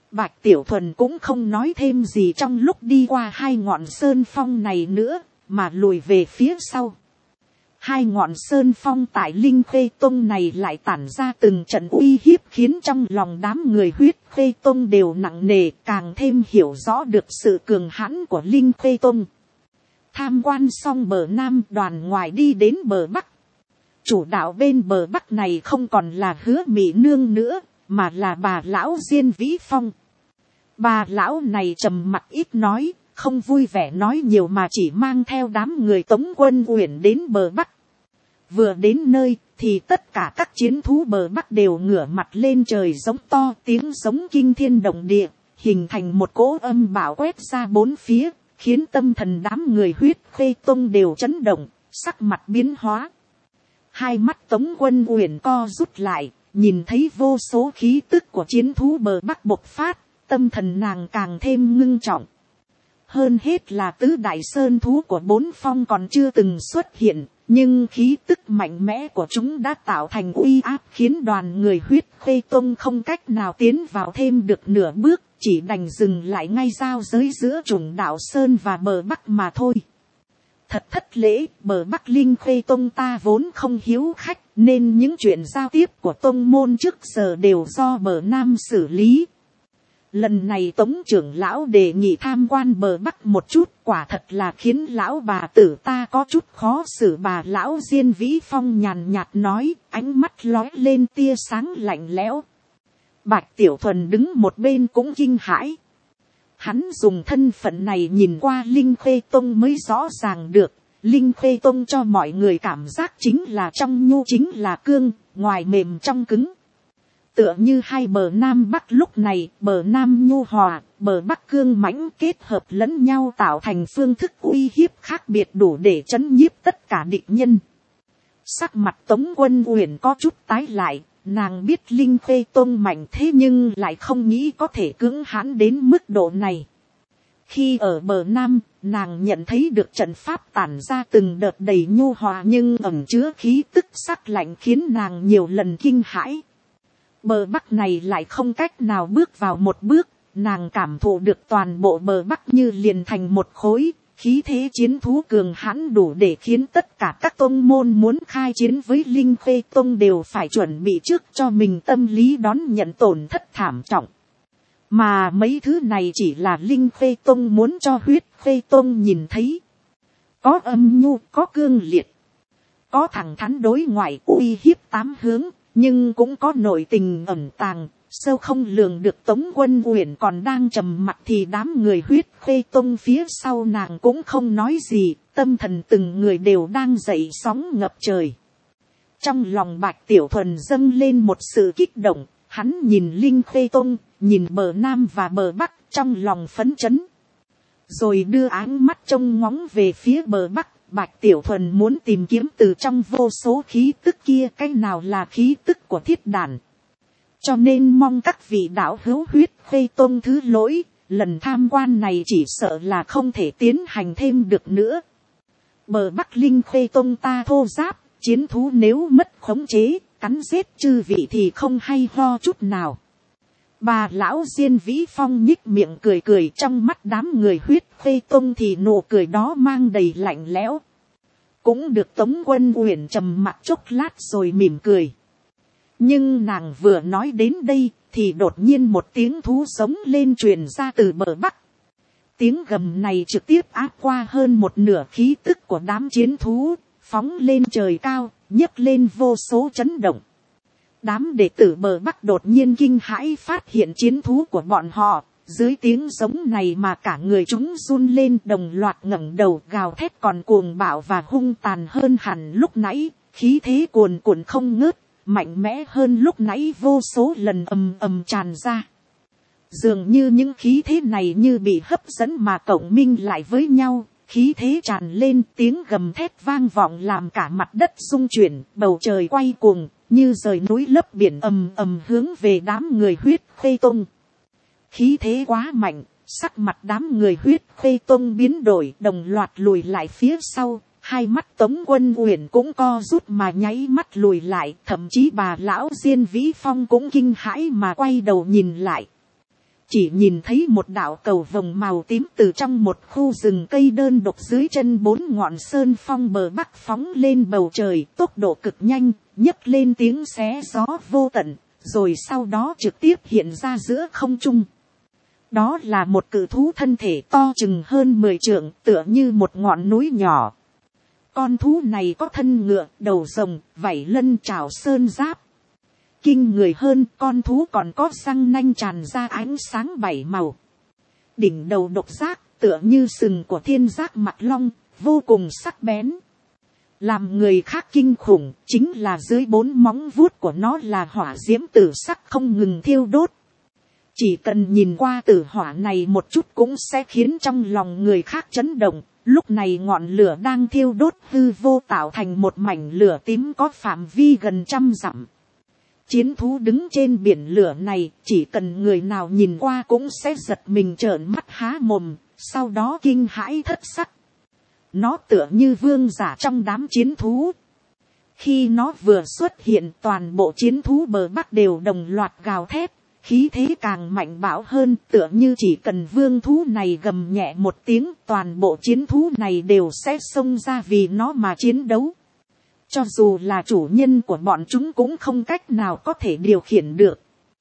Bạch Tiểu Thuần cũng không nói thêm gì trong lúc đi qua hai ngọn sơn phong này nữa, mà lùi về phía sau. Hai ngọn sơn phong tại Linh Khê Tông này lại tản ra từng trận uy hiếp, khiến trong lòng đám người Huyết Khê Tông đều nặng nề, càng thêm hiểu rõ được sự cường hãn của Linh Khê Tông. Tham quan xong bờ Nam, đoàn ngoài đi đến bờ Bắc. Chủ đạo bên bờ Bắc này không còn là Hứa Mỹ Nương nữa, mà là bà lão Diên Vĩ Phong. Bà lão này trầm mặc ít nói, không vui vẻ nói nhiều, mà chỉ mang theo đám người Tống Quân Uyển đến bờ Bắc. Vừa đến nơi thì tất cả các chiến thú bờ Bắc đều ngửa mặt lên trời giống to, tiếng giống kinh thiên động địa, hình thành một cỗ âm bạo quét ra bốn phía, khiến tâm thần đám người Huyết Khê Tông đều chấn động, sắc mặt biến hóa. Hai mắt Tống Quân Uyển co rút lại, nhìn thấy vô số khí tức của chiến thú bờ Bắc bộc phát, tâm thần nàng càng thêm ngưng trọng. Hơn hết là tứ đại sơn thú của bốn phong còn chưa từng xuất hiện, nhưng khí tức mạnh mẽ của chúng đã tạo thành uy áp, khiến đoàn người Huyết Khê Tông không cách nào tiến vào thêm được nửa bước, chỉ đành dừng lại ngay giao giới giữa Trùng Đạo Sơn và bờ Bắc mà thôi. Thật thất lễ, bờ Bắc Linh Khê Tông ta vốn không hiếu khách, nên những chuyện giao tiếp của tông môn trước giờ đều do bờ Nam xử lý. Lần này Tống trưởng lão đề nghị tham quan bờ Bắc một chút, quả thật là khiến lão bà tử ta có chút khó xử. Bà lão Diên Vĩ Phong nhàn nhạt nói, ánh mắt lóe lên tia sáng lạnh lẽo. Bạch Tiểu Thuần đứng một bên cũng kinh hãi. Hắn dùng thân phận này nhìn qua Linh Khê Tông mới rõ ràng được. Linh Khê Tông cho mọi người cảm giác chính là trong nhu chính là cương, ngoài mềm trong cứng. Tựa như hai bờ Nam Bắc lúc này, bờ Nam nhu hòa, bờ Bắc cương mãnh kết hợp lẫn nhau tạo thành phương thức uy hiếp khác biệt đủ để trấn nhiếp tất cả địch nhân. Sắc mặt Tống Quân Uyển có chút tái lại, nàng biết Linh Khê Tông mạnh thế nhưng lại không nghĩ có thể cưỡng hãn đến mức độ này. Khi ở bờ Nam, nàng nhận thấy được trận pháp tản ra từng đợt đầy nhu hòa nhưng ẩn chứa khí tức sắc lạnh, khiến nàng nhiều lần kinh hãi. Bờ Bắc này lại không cách nào bước vào một bước, nàng cảm thụ được toàn bộ bờ Bắc như liền thành một khối, khí thế chiến thú cường hãn đủ để khiến tất cả các tông môn muốn khai chiến với Linh Khê Tông đều phải chuẩn bị trước cho mình tâm lý đón nhận tổn thất thảm trọng. Mà mấy thứ này chỉ là Linh Khê Tông muốn cho Huyết Khê Tông nhìn thấy. Có âm nhu, có cương liệt, có thẳng thắn đối ngoại uy hiếp tám hướng, nhưng cũng có nội tình ẩn tàng, sâu không lường được. Tống Quân Uyển còn đang trầm mặc thì đám người Huyết Khê Tông phía sau nàng cũng không nói gì, tâm thần từng người đều đang dậy sóng ngập trời. Trong lòng Bạch Tiểu Thuần dâng lên một sự kích động, hắn nhìn Linh Khê Tông, nhìn bờ Nam và bờ Bắc, trong lòng phấn chấn. Rồi đưa áng mắt trông ngóng về phía bờ Bắc. Bạch Tiểu Thuần muốn tìm kiếm từ trong vô số khí tức kia cái nào là khí tức của thiết đàn. Cho nên mong các vị đạo hữu Huyết Khê Tông thứ lỗi, lần tham quan này chỉ sợ là không thể tiến hành thêm được nữa. Bờ Bắc Linh Khê Tông ta thô giáp, chiến thú nếu mất khống chế, cắn giết chư vị thì không hay ho chút nào. Bà lão Diên Vĩ Phong nhích miệng cười cười, trong mắt đám người Huyết Khê Tông thì nụ cười đó mang đầy lạnh lẽo. Cũng được. Tống Quân Uyển trầm mặc chốc lát rồi mỉm cười. Nhưng nàng vừa nói đến đây thì đột nhiên một tiếng thú sống lên truyền ra từ bờ Bắc. Tiếng gầm này trực tiếp áp qua hơn một nửa khí tức của đám chiến thú, phóng lên trời cao, nhấc lên vô số chấn động. Đám đệ tử bờ Bắc đột nhiên kinh hãi phát hiện chiến thú của bọn họ, dưới tiếng giống này mà cả người chúng run lên, đồng loạt ngẩng đầu gào thét còn cuồng bạo và hung tàn hơn hẳn lúc nãy, khí thế cuồn cuộn không ngớt, mạnh mẽ hơn lúc nãy vô số lần ầm ầm tràn ra. Dường như những khí thế này như bị hấp dẫn mà cộng minh lại với nhau, khí thế tràn lên, tiếng gầm thét vang vọng làm cả mặt đất rung chuyển, bầu trời quay cuồng, như rời núi lấp biển ầm ầm hướng về đám người Huyết Khê Tông. Khí thế quá mạnh, sắc mặt đám người Huyết Khê Tông biến đổi, đồng loạt lùi lại phía sau, hai mắt Tống Quân Uyển cũng co rút mà nháy mắt lùi lại, thậm chí bà lão Diên Vĩ Phong cũng kinh hãi mà quay đầu nhìn lại. chỉ nhìn thấy một đạo cầu vồng màu tím từ trong một khu rừng cây đơn độc dưới chân 4 ngọn sơn phong bờ bắc phóng lên bầu trời, tốc độ cực nhanh, nhấc lên tiếng xé gió vô tận, rồi sau đó trực tiếp hiện ra giữa không trung. Đó là một cự thú thân thể to chừng hơn 10 trượng, tựa như một ngọn núi nhỏ. Con thú này có thân ngựa, đầu rồng, vảy lân trảo sơn giáp. Kinh người hơn, con thú còn có răng nanh tràn ra ánh sáng 7 màu. Đỉnh đầu độc giác, tựa như sừng của thiên giác mặt long, vô cùng sắc bén. Làm người khác kinh khủng, chính là dưới 4 móng vuốt của nó là hỏa diễm tử sắc không ngừng thiêu đốt. Chỉ cần nhìn qua tử hỏa này một chút cũng sẽ khiến trong lòng người khác chấn động. Lúc này ngọn lửa đang thiêu đốt hư vô tạo thành một mảnh lửa tím có phạm vi gần 100 dặm. Chiến thú đứng trên biển lửa này, chỉ cần người nào nhìn qua cũng sẽ giật mình trợn mắt há mồm, sau đó kinh hãi thất sắc. Nó tựa như vương giả trong đám chiến thú. Khi nó vừa xuất hiện, toàn bộ chiến thú bờ bắc đều đồng loạt gào thét, khí thế càng mạnh bạo hơn, tựa như chỉ cần vương thú này gầm nhẹ một tiếng, toàn bộ chiến thú này đều sẽ xông ra vì nó mà chiến đấu. Cho dù là chủ nhân của bọn chúng cũng không cách nào có thể điều khiển được.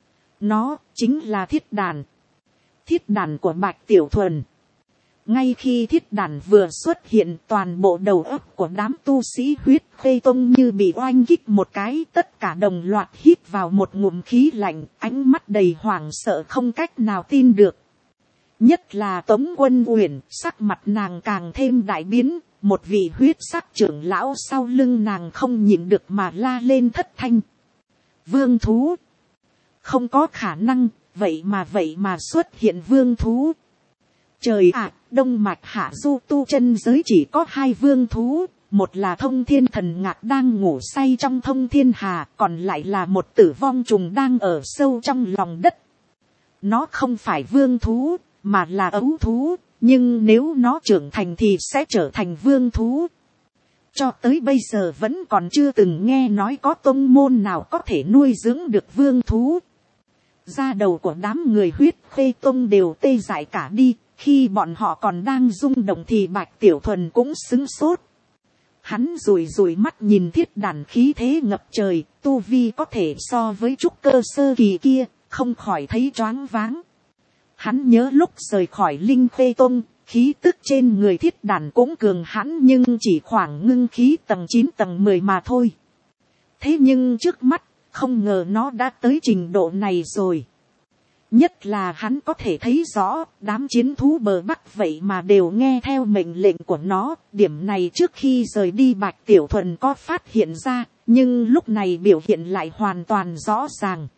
Nó chính là thiết đàn. Thiết đàn của Bạch Tiểu Thuần. Ngay khi thiết đàn vừa xuất hiện, toàn bộ đầu óc của đám tu sĩ huyết khê tông như bị oanh kích một cái, tất cả đồng loạt hít vào một ngụm khí lạnh, ánh mắt đầy hoảng sợ không cách nào tin được. Nhất là Tống Quân Uyển, sắc mặt nàng càng thêm đại biến, một vị huyết sắc trưởng lão sau lưng nàng không nhịn được mà la lên thất thanh. Vương thú! Không có khả năng, vậy mà xuất hiện vương thú. Trời ạ, Đông Mạch Hạ Du tu chân giới chỉ có 2 vương thú, một là Thông Thiên Thần Ngạc đang ngủ say trong Thông Thiên Hà, còn lại là một tử vong trùng đang ở sâu trong lòng đất. Nó không phải vương thú, mà là ấu thú, nhưng nếu nó trưởng thành thì sẽ trở thành vương thú. Cho tới bây giờ vẫn còn chưa từng nghe nói có tông môn nào có thể nuôi dưỡng được vương thú. Da đầu của đám người huyết khê tông đều tê dại cả đi. Khi bọn họ còn đang rung động thì Bạch Tiểu Thuần cũng sững sốt. Hắn rủi mắt nhìn thiết đàn khí thế ngập trời, tu vi có thể so với trúc cơ sơ kỳ kia, không khỏi thấy choáng váng. Hắn nhớ lúc rời khỏi Linh Khê Tông, khí tức trên người thiết đàn cũng cường hãn nhưng chỉ khoảng ngưng khí tầng 9 tầng 10 mà thôi. Thế nhưng trước mắt, không ngờ nó đã tới trình độ này rồi. Nhất là hắn có thể thấy rõ, đám chiến thú bờ bắc vậy mà đều nghe theo mệnh lệnh của nó. Điểm này trước khi rời đi Bạch Tiểu Thuần có phát hiện ra, nhưng lúc này biểu hiện lại hoàn toàn rõ ràng.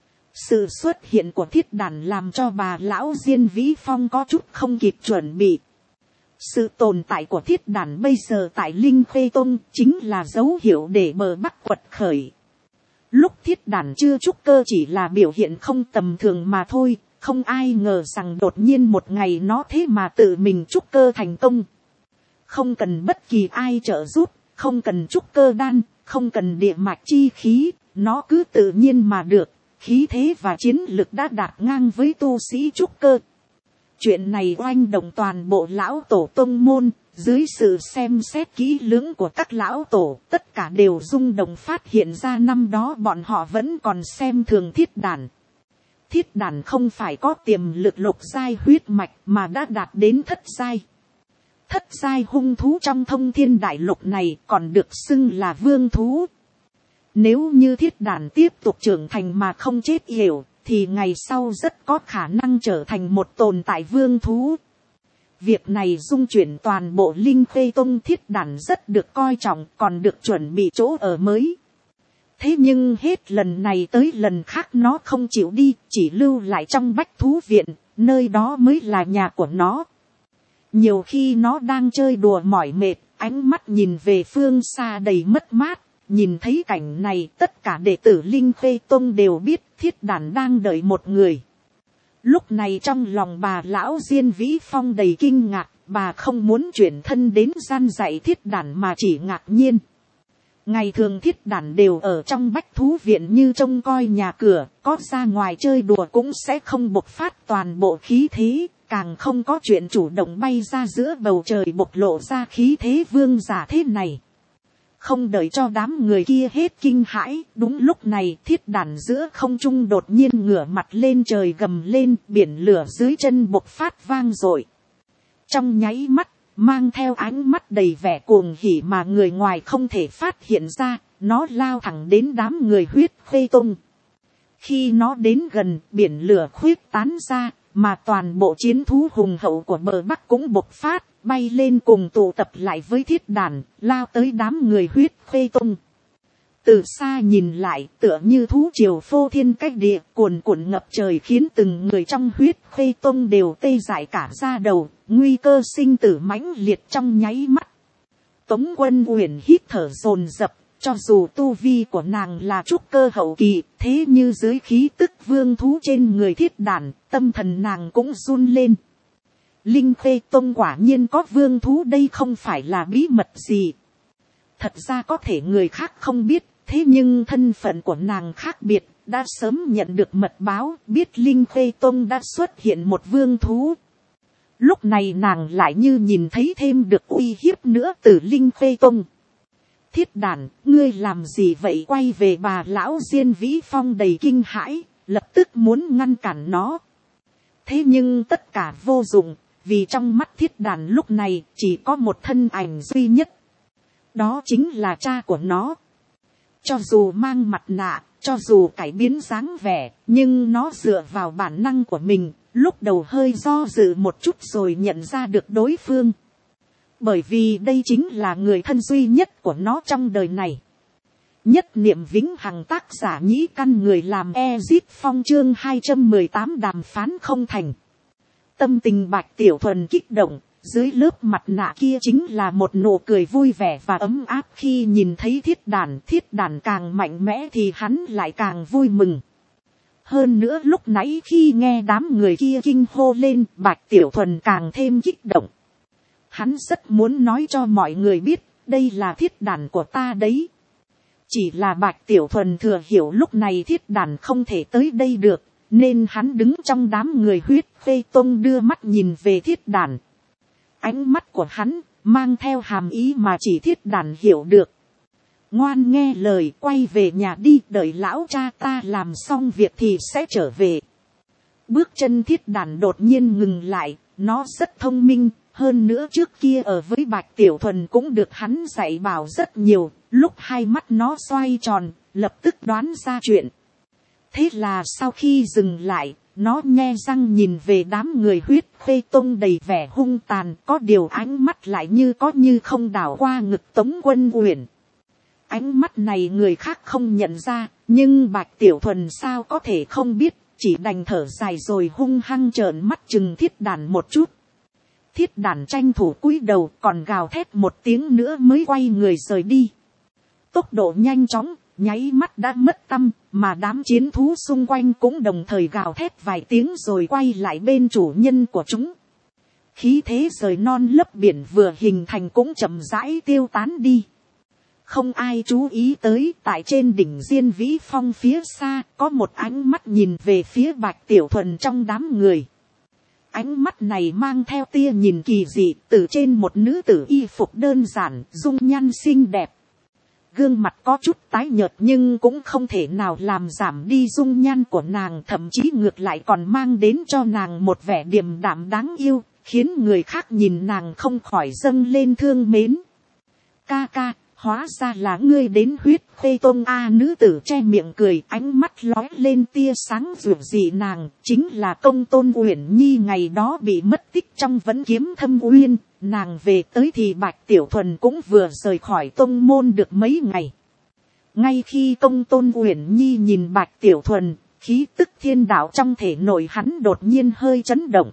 Sự xuất hiện của thiết đàn làm cho bà lão Diên Vĩ Phong có chút không kịp chuẩn bị. Sự tồn tại của thiết đàn bây giờ tại Linh Khê Tông chính là dấu hiệu để bờ bắc quật khởi. Lúc thiết đàn chưa trúc cơ chỉ là biểu hiện không tầm thường mà thôi, không ai ngờ rằng đột nhiên một ngày nó thế mà tự mình trúc cơ thành công. Không cần bất kỳ ai trợ giúp, không cần trúc cơ đan, không cần địa mạch chi khí, nó cứ tự nhiên mà được, khí thế và chiến lực đã đạt ngang với tu sĩ trúc cơ. Chuyện này oanh động toàn bộ lão tổ tông môn. Dưới sự xem xét kỹ lưỡng của các lão tổ, tất cả đều rung động phát hiện ra năm đó bọn họ vẫn còn xem thường thiết đàn. Thiết đàn không phải có tiềm lực lục giai huyết mạch mà đã đạt đến thất giai. Thất giai hung thú trong Thông Thiên Đại Lục này còn được xưng là vương thú. Nếu như thiết đàn tiếp tục trưởng thành mà không chết yểu, thì ngày sau rất có khả năng trở thành một tồn tại vương thú. Việc này dung chuyển toàn bộ Linh Khê Tông, thiết đàn rất được coi trọng, còn được chuẩn bị chỗ ở mới. Thế nhưng hết lần này tới lần khác nó không chịu đi, chỉ lưu lại trong Bách Thú Viện, nơi đó mới là nhà của nó. Nhiều khi nó đang chơi đùa mỏi mệt, ánh mắt nhìn về phương xa đầy mất mát, nhìn thấy cảnh này tất cả đệ tử Linh Khê Tông đều biết thiết đàn đang đợi một người. Lúc này trong lòng bà lão Diên Vĩ Phong đầy kinh ngạc, bà không muốn chuyển thân đến gian dạy thiết đàn mà chỉ ngạc nhiên. Ngày thường thiết đản đều ở trong bách thú viện như trông coi nhà cửa, có ra ngoài chơi đùa cũng sẽ không bộc phát toàn bộ khí thế, càng không có chuyện chủ động bay ra giữa bầu trời bộc lộ ra khí thế vương giả thế này. Không đợi cho đám người kia hết kinh hãi, đúng lúc này thiết đản giữa không trung đột nhiên ngửa mặt lên trời gầm lên, biển lửa dưới chân bộc phát vang dội. Trong nháy mắt, mang theo ánh mắt đầy vẻ cuồng hỉ mà người ngoài không thể phát hiện ra, nó lao thẳng đến đám người huyết khê tung. Khi nó đến gần, biển lửa khuyết tán ra, mà toàn bộ chiến thú hùng hậu của bờ Bắc cũng bộc phát, bay lên cùng tụ tập lại với thiết đàn, lao tới đám người huyết khê tung. Từ xa nhìn lại, tựa như thú triều phô thiên cách địa, cuồn cuộn ngập trời, khiến từng người trong huyết khê tung đều tê dại cả da đầu, nguy cơ sinh tử mãnh liệt trong nháy mắt. Tống Quân Uyển hít thở dồn dập, cho dù tu vi của nàng là trúc cơ hậu kỳ, thế như dưới khí tức vương thú trên người thiết đàn, tâm thần nàng cũng run lên. Linh Khê Tông quả nhiên có vương thú, đây không phải là bí mật gì. Thật ra có thể người khác không biết, thế nhưng thân phận của nàng khác biệt, đã sớm nhận được mật báo, biết Linh Khê Tông đã xuất hiện một vương thú. Lúc này nàng lại như nhìn thấy thêm được uy hiếp nữa từ Linh Khê Tông. Thiết đản, ngươi làm gì vậy? Quay về bà lão Diên Vĩ Phong đầy kinh hãi, lập tức muốn ngăn cản nó. Thế nhưng tất cả vô dụng, vì trong mắt thiết đản lúc này chỉ có một thân ảnh duy nhất. Đó chính là cha của nó. Cho dù mang mặt nạ, cho dù cải biến dáng vẻ, nhưng nó dựa vào bản năng của mình, lúc đầu hơi do dự một chút rồi nhận ra được đối phương. Bởi vì đây chính là người thân duy nhất của nó trong đời này. Nhất niệm vĩnh hằng, tác giả Nhĩ Căn, người làm Ezit Phong, chương 218 đàm phán không thành. Tâm tình Bạch Tiểu Thuần kích động, dưới lớp mặt nạ kia chính là một nụ cười vui vẻ và ấm áp. Khi nhìn thấy thiết đàn càng mạnh mẽ thì hắn lại càng vui mừng. Hơn nữa lúc nãy khi nghe đám người kia kinh hô lên, Bạch Tiểu Thuần càng thêm kích động. Hắn rất muốn nói cho mọi người biết, đây là thiết đàn của ta đấy. Chỉ là Bạch Tiểu Thuần thừa hiểu lúc này thiết đàn không thể tới đây được, nên hắn đứng trong đám người huyết khê tông đưa mắt nhìn về thiết đàn. Ánh mắt của hắn mang theo hàm ý mà chỉ thiết đàn hiểu được. Ngoan nghe lời, quay về nhà đi, đợi lão cha ta làm xong việc thì sẽ trở về. Bước chân thiết đàn đột nhiên ngừng lại, nó rất thông minh, hơn nữa trước kia ở với Bạch Tiểu Thuần cũng được hắn dạy bảo rất nhiều, lúc hai mắt nó xoay tròn, lập tức đoán ra chuyện. Thế là sau khi dừng lại, nó nhe răng nhìn về đám người huyết khê tông đầy vẻ hung tàn, có điều ánh mắt lại như có như không đảo qua ngực Tống Quân Uyển. Ánh mắt này người khác không nhận ra, nhưng Bạch Tiểu Thuần sao có thể không biết, chỉ đành thở dài rồi hung hăng trợn mắt chừng thiết đàn một chút. Thiết đàn tranh thủ cúi đầu, còn gào thét một tiếng nữa mới quay người rời đi. Tốc độ nhanh chóng, nháy mắt đã mất tăm, mà đám chiến thú xung quanh cũng đồng thời gào thét vài tiếng rồi quay lại bên chủ nhân của chúng. Khí thế rời non lấp biển vừa hình thành cũng chậm rãi tiêu tán đi. Không ai chú ý tới, tại trên đỉnh Diên Vĩ Phong phía xa, có một ánh mắt nhìn về phía Bạch Tiểu Thuần trong đám người. Ánh mắt này mang theo tia nhìn kỳ dị, từ trên một nữ tử y phục đơn giản, dung nhan xinh đẹp. Gương mặt có chút tái nhợt nhưng cũng không thể nào làm giảm đi dung nhan của nàng, thậm chí ngược lại còn mang đến cho nàng một vẻ điềm đạm đáng yêu, khiến người khác nhìn nàng không khỏi dâng lên thương mến. Ca ca, hóa ra là ngươi đến huyết khê tông a. Nữ tử che miệng cười, ánh mắt lói lên tia sáng dịu dị. Nàng chính là Công Tôn Uyển Nhi ngày đó bị mất tích trong Vẫn Kiếm Thâm Uyên. Nàng về tới thì Bạch Tiểu Thuần cũng vừa rời khỏi tông môn được mấy ngày. Ngay khi Công Tôn Uyển Nhi nhìn Bạch Tiểu Thuần, khí tức thiên đạo trong thể nội hắn đột nhiên hơi chấn động.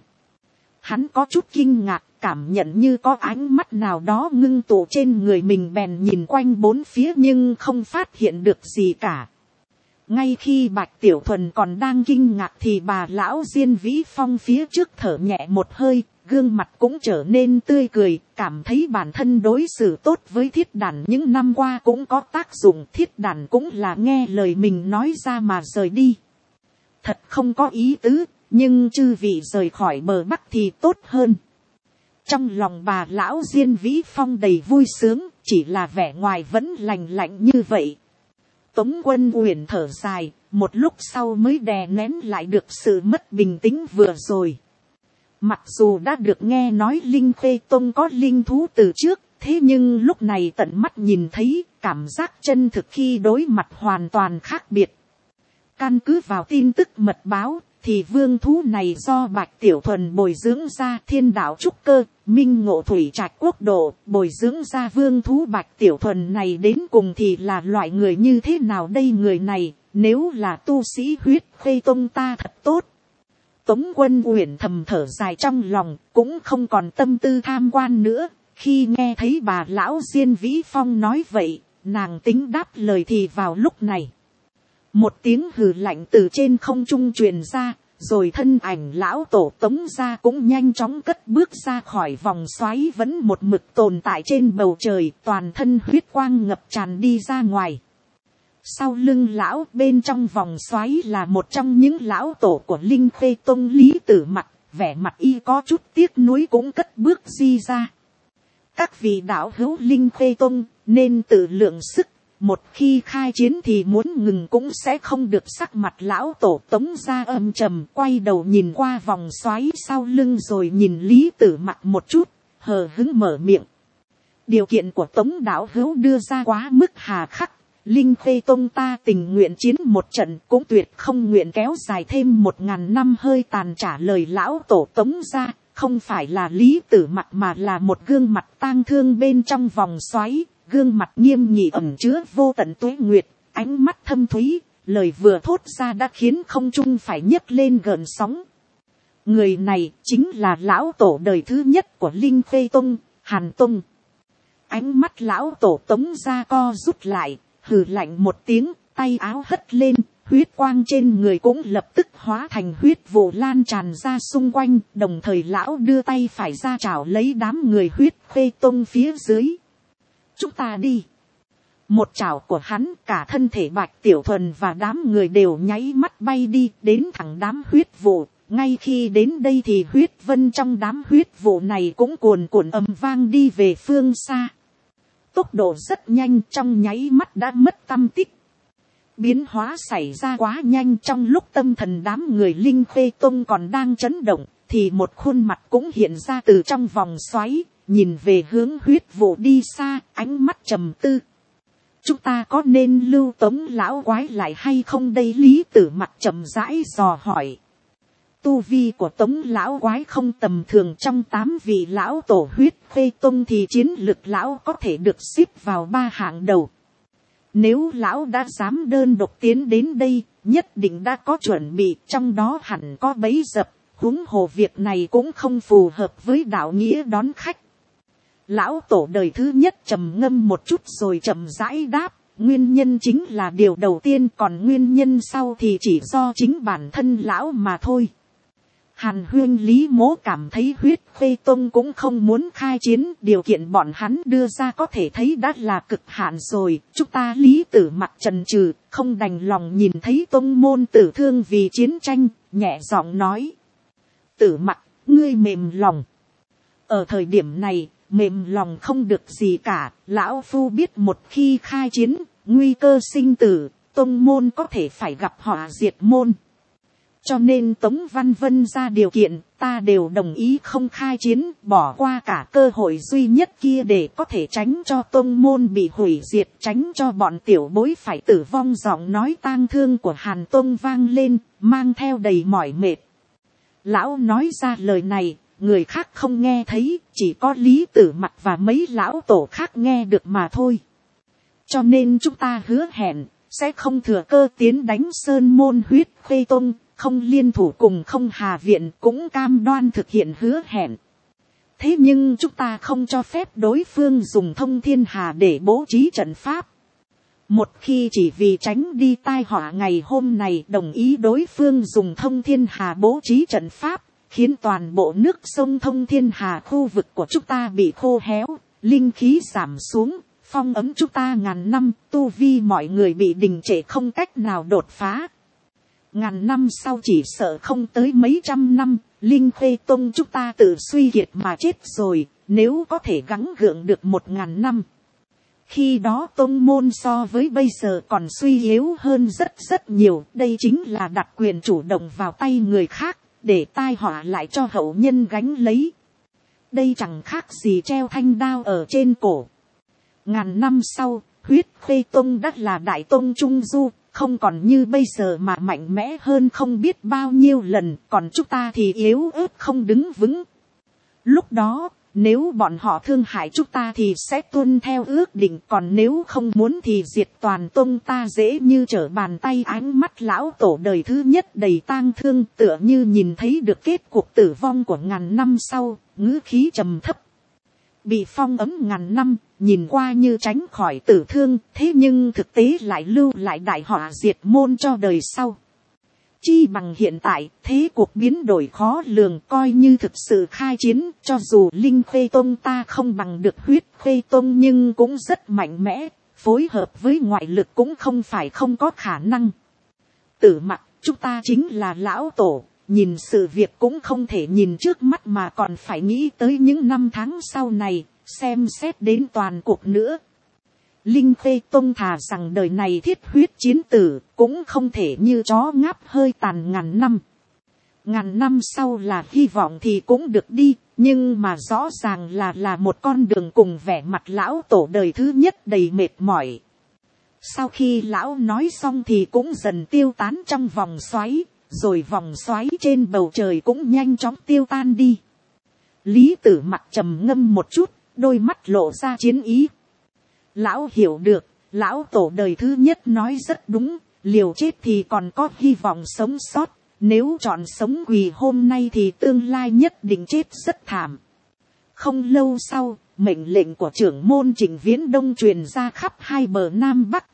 Hắn có chút kinh ngạc, cảm nhận như có ánh mắt nào đó ngưng tụ trên người mình, bèn nhìn quanh bốn phía nhưng không phát hiện được gì cả. Ngay khi Bạch Tiểu Thuần còn đang kinh ngạc thì bà lão Diên Vĩ Phong phía trước thở nhẹ một hơi, gương mặt cũng trở nên tươi cười, cảm thấy bản thân đối xử tốt với thiết đàn những năm qua cũng có tác dụng. Thiết đàn cũng là nghe lời mình nói ra mà rời đi. Thật không có ý tứ, nhưng chư vị rời khỏi bờ bắc thì tốt hơn. Trong lòng bà lão Diên Vĩ Phong đầy vui sướng, chỉ là vẻ ngoài vẫn lành lạnh như vậy. Tống Quân Uyển thở dài, một lúc sau mới đè nén lại được sự mất bình tĩnh vừa rồi. Mặc dù đã được nghe nói Linh Khê Tông có linh thú từ trước, thế nhưng lúc này tận mắt nhìn thấy, cảm giác chân thực khi đối mặt hoàn toàn khác biệt. Căn cứ vào tin tức mật báo, thì vương thú này do Bạch Tiểu Thuần bồi dưỡng ra. Thiên đạo trúc cơ, minh ngộ thủy trạch quốc độ, bồi dưỡng ra vương thú Bạch Tiểu Thuần này đến cùng thì là loại người như thế nào đây? Người này, nếu là tu sĩ huyết Khê Tông ta thật tốt. Tống Quân Uyển thầm thở dài trong lòng, cũng không còn tâm tư tham quan nữa. Khi nghe thấy bà lão Diên Vĩ Phong nói vậy, nàng tính đáp lời thì vào lúc này. Một tiếng hừ lạnh từ trên không trung truyền ra, rồi thân ảnh lão tổ Tống gia cũng nhanh chóng cất bước ra khỏi vòng xoáy vẫn một mực tồn tại trên bầu trời, toàn thân huyết quang ngập tràn đi ra ngoài. Sau lưng lão bên trong vòng xoáy là một trong những lão tổ của Linh Khê Tông Lý Tử Mặc, vẻ mặt y có chút tiếc nuối cũng cất bước di ra. Các vị đạo hữu Linh Khê Tông nên tự lượng sức. Một khi khai chiến thì muốn ngừng cũng sẽ không được. Sắc mặt lão tổ Tống gia âm trầm, quay đầu nhìn qua vòng xoáy sau lưng rồi nhìn Lý Tử Mặc một chút, hờ hững mở miệng. Điều kiện của Tống đạo hữu đưa ra quá mức hà khắc. Linh Khê Tông ta tình nguyện chiến một trận, cũng tuyệt không nguyện kéo dài thêm 1000 năm. Hơi tàn trả lời lão tổ Tống gia, không phải là Lý Tử Mặc mà là một gương mặt tang thương bên trong vòng xoáy. Gương mặt nghiêm nghị ẩn chứa vô tận tuế nguyệt, ánh mắt thâm thúy, lời vừa thốt ra đã khiến không trung phải nhấc lên gợn sóng. Người này chính là lão tổ đời thứ nhất của Linh Khê Tông, Hàn Tông. Ánh mắt lão tổ Tống gia co rút lại, hừ lạnh một tiếng, tay áo hất lên, huyết quang trên người cũng lập tức hóa thành huyết vụ lan tràn ra xung quanh, đồng thời lão đưa tay phải ra chảo lấy đám người huyết Khê Tông phía dưới. Chúng ta đi. Một chảo của hắn, cả thân thể Bạch Tiểu Thuần và đám người đều nháy mắt bay đi, đến thẳng đám huyết vụ. Ngay khi đến đây thì huyết vân trong đám huyết vụ này cũng cuồn cuộn ầm vang đi về phương xa. Tốc độ rất nhanh, trong nháy mắt đã mất tăm tích. Biến hóa xảy ra quá nhanh, trong lúc tâm thần đám người Linh Khê Tông còn đang chấn động, thì một khuôn mặt cũng hiện ra từ trong vòng xoáy. Nhìn về hướng huyết vụ đi xa, ánh mắt trầm tư. Chúng ta có nên lưu Tống lão quái lại hay không đây? Lý Tử Mặc chậm rãi dò hỏi. Tu vi của Tống lão quái không tầm thường, trong 8 vị lão tổ huyết Khê Tông thì chiến lực lão có thể được xếp vào 3 hạng đầu. Nếu lão đã dám đơn độc tiến đến đây, nhất định đã có chuẩn bị, trong đó hẳn có bẫy dập, huống hồ việc này cũng không phù hợp với đạo nghĩa đón khách. Lão tổ đời thứ nhất trầm ngâm một chút rồi chậm rãi đáp, nguyên nhân chính là điều đầu tiên, còn nguyên nhân sau thì chỉ do chính bản thân lão mà thôi. Hàn Huyên Lý Mỗ cảm thấy huyết Khê Tông cũng không muốn khai chiến, điều kiện bọn hắn đưa ra có thể thấy đã là cực hạn rồi. Chúng ta Lý Tử Mặc chần chừ, không đành lòng nhìn thấy tông môn tử thương vì chiến tranh, nhẹ giọng nói. Tử Mặc, ngươi mềm lòng. Ở thời điểm này, mềm lòng không được gì cả, lão phu biết một khi khai chiến, nguy cơ sinh tử, tông môn có thể phải gặp họa diệt môn. Cho nên Tống Văn Vân ra điều kiện, ta đều đồng ý không khai chiến, bỏ qua cả cơ hội duy nhất kia để có thể tránh cho tông môn bị hủy diệt, tránh cho bọn tiểu bối phải tử vong. Giọng nói tang thương của Hàn Tông vang lên, mang theo đầy mỏi mệt. Lão nói ra lời này, người khác không nghe thấy, chỉ có Lý Tử Mặc và mấy lão tổ khác nghe được mà thôi. Cho nên chúng ta hứa hẹn, sẽ không thừa cơ tiến đánh Sơn Môn huyết Khê Tông, không liên thủ cùng không Hà Viện, cũng cam đoan thực hiện hứa hẹn. Thế nhưng chúng ta không cho phép đối phương dùng Thông Thiên Hà để bố trí trận pháp. Một khi chỉ vì tránh đi tai họa ngày hôm này đồng ý đối phương dùng Thông Thiên Hà bố trí trận pháp, khiến toàn bộ nước sông Thông Thiên Hà khu vực của chúng ta bị khô héo, linh khí giảm xuống, phong ấm chúng ta ngàn năm, tu vi mọi người bị đình trệ không cách nào đột phá. Ngàn năm sau chỉ sợ không tới mấy trăm năm, Linh Khê Tông chúng ta tự suy kiệt mà chết rồi, nếu có thể gắng gượng được 1000 năm. Khi đó tông môn so với bây giờ còn suy yếu hơn rất nhiều, đây chính là đặt quyền chủ động vào tay người khác, để tai họa lại cho hậu nhân gánh lấy. Đây chẳng khác gì treo thanh đao ở trên cổ. Ngàn năm sau, Huyết Khê Tông đã là đại tông trung du, không còn như bây giờ mà mạnh mẽ hơn không biết bao nhiêu lần, còn chúng ta thì yếu ớt không đứng vững. Lúc đó, nếu bọn họ thương hại chúng ta thì sẽ tuân theo ước định, còn nếu không muốn thì diệt toàn tông ta dễ như trở bàn tay. Ánh mắt lão tổ đời thứ nhất đầy tang thương, tựa như nhìn thấy được kết cuộc tử vong của ngàn năm sau, ngữ khí trầm thấp. Bị phong ấm ngàn năm, nhìn qua như tránh khỏi tử thương, thế nhưng thực tế lại lưu lại đại họa diệt môn cho đời sau. Chi bằng hiện tại, thế cuộc biến đổi khó lường, coi như thực sự khai chiến, cho dù Linh Khê Tông ta không bằng được Huyết Khê Tông nhưng cũng rất mạnh mẽ, phối hợp với ngoại lực cũng không phải không có khả năng. Tử Mặc, chúng ta chính là lão tổ, nhìn sự việc cũng không thể nhìn trước mắt mà còn phải nghĩ tới những năm tháng sau này, xem xét đến toàn cuộc nữa. Linh Khê Tông thà rằng đời này thiết huyết chiến tử, cũng không thể như chó ngáp hơi tàn ngàn năm. Ngàn năm sau là hy vọng thì cũng được đi, nhưng mà rõ ràng là một con đường cùng vẻ mặt lão tổ đời thứ nhất đầy mệt mỏi. Sau khi lão nói xong thì cũng dần tiêu tán trong vòng xoáy, rồi vòng xoáy trên bầu trời cũng nhanh chóng tiêu tan đi. Lý Tử Mặc trầm ngâm một chút, đôi mắt lộ ra chiến ý. Lão hiểu được, lão tổ đời thứ nhất nói rất đúng, liều chết thì còn có hy vọng sống sót, nếu chọn sống quỳ hôm nay thì tương lai nhất định chết rất thảm. Không lâu sau, mệnh lệnh của trưởng môn Trịnh Viễn Đông truyền ra khắp hai bờ Nam Bắc.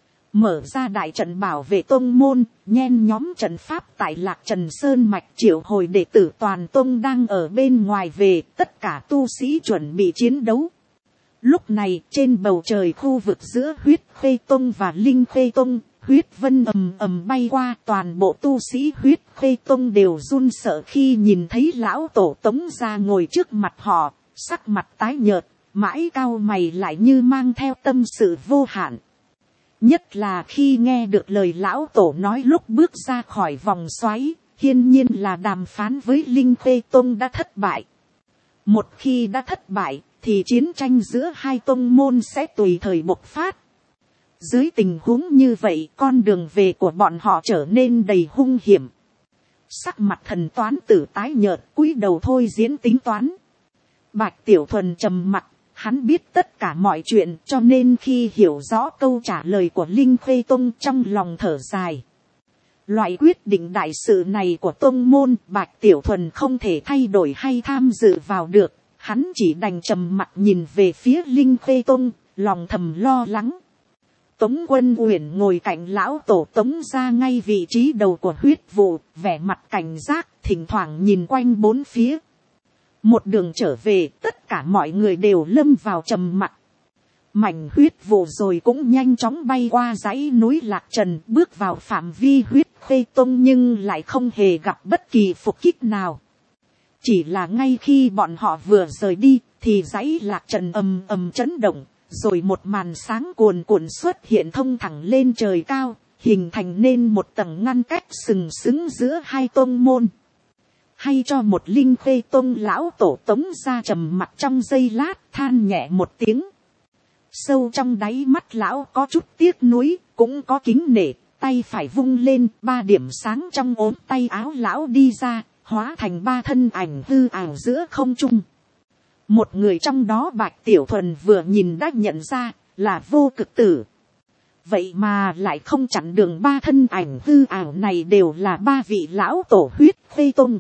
Mở ra đại trận bảo vệ tông môn, nhen nhóm trận pháp tại Lạc Trần Sơn Mạch, triệu hồi đệ tử toàn tông đang ở bên ngoài về, tất cả tu sĩ chuẩn bị chiến đấu. Lúc này trên bầu trời khu vực giữa Huyết Khê Tông và Linh Khê Tông, huyết vân ầm ầm bay qua, toàn bộ tu sĩ Huyết Khê Tông đều run sợ khi nhìn thấy lão tổ Tống ra ngồi trước mặt họ, sắc mặt tái nhợt, mãi cau mày lại như mang theo tâm sự vô hạn. Nhất là khi nghe được lời lão tổ nói lúc bước ra khỏi vòng xoáy, hiển nhiên là đàm phán với Linh Khê Tông đã thất bại. Một khi đã thất bại, thì chiến tranh giữa hai tông môn sẽ tùy thời bộc phát. Dưới tình huống như vậy, con đường về của bọn họ trở nên đầy hung hiểm. Sắc mặt Thần Toán Tử tái nhợt, cúi đầu thôi diễn tính toán. Bạch Tiểu Thuần trầm mặt, hắn biết tất cả mọi chuyện, cho nên khi hiểu rõ câu trả lời của Linh Khê Tông trong lòng thở dài. Loại quyết định đại sự này của tông môn, Bạch Tiểu Thuần không thể thay đổi hay tham dự vào được. Hắn chỉ đành trầm mặt nhìn về phía Linh Khê Tông, lòng thầm lo lắng. Tống Quân Uyển ngồi cạnh lão tổ Tống ra ngay vị trí đầu của huyết vụ, vẻ mặt cảnh giác, thỉnh thoảng nhìn quanh bốn phía. Một đường trở về, tất cả mọi người đều lâm vào trầm mặc. Mảnh huyết vụ rồi cũng nhanh chóng bay qua dãy núi Lạc Trần, bước vào phạm vi Huyết Khê Tông nhưng lại không hề gặp bất kỳ phục kích nào. Chỉ là ngay khi bọn họ vừa rời đi, thì dãy Lạc Trần ầm ầm chấn động, rồi một màn sáng cuồn cuộn xuất hiện thông thẳng lên trời cao, hình thành nên một tầng ngăn cách sừng sững giữa hai tông môn. Hay cho một Linh Khê Tông lão tổ Tống ra trầm mặt trong giây lát, than nhẹ một tiếng. Sâu trong đáy mắt lão có chút tiếc nuối, cũng có kính nể, tay phải vung lên, 3 điểm sáng trong ốm tay áo lão đi ra, hóa thành 3 thân ảnh hư ảo giữa không trung. Một người trong đó Bạch Tiểu Thuần vừa nhìn đã nhận ra là Vô Cực Tử. Vậy mà lại không chặn đường 3 thân ảnh hư ảo này đều là 3 vị lão tổ Huyết Khê Tông.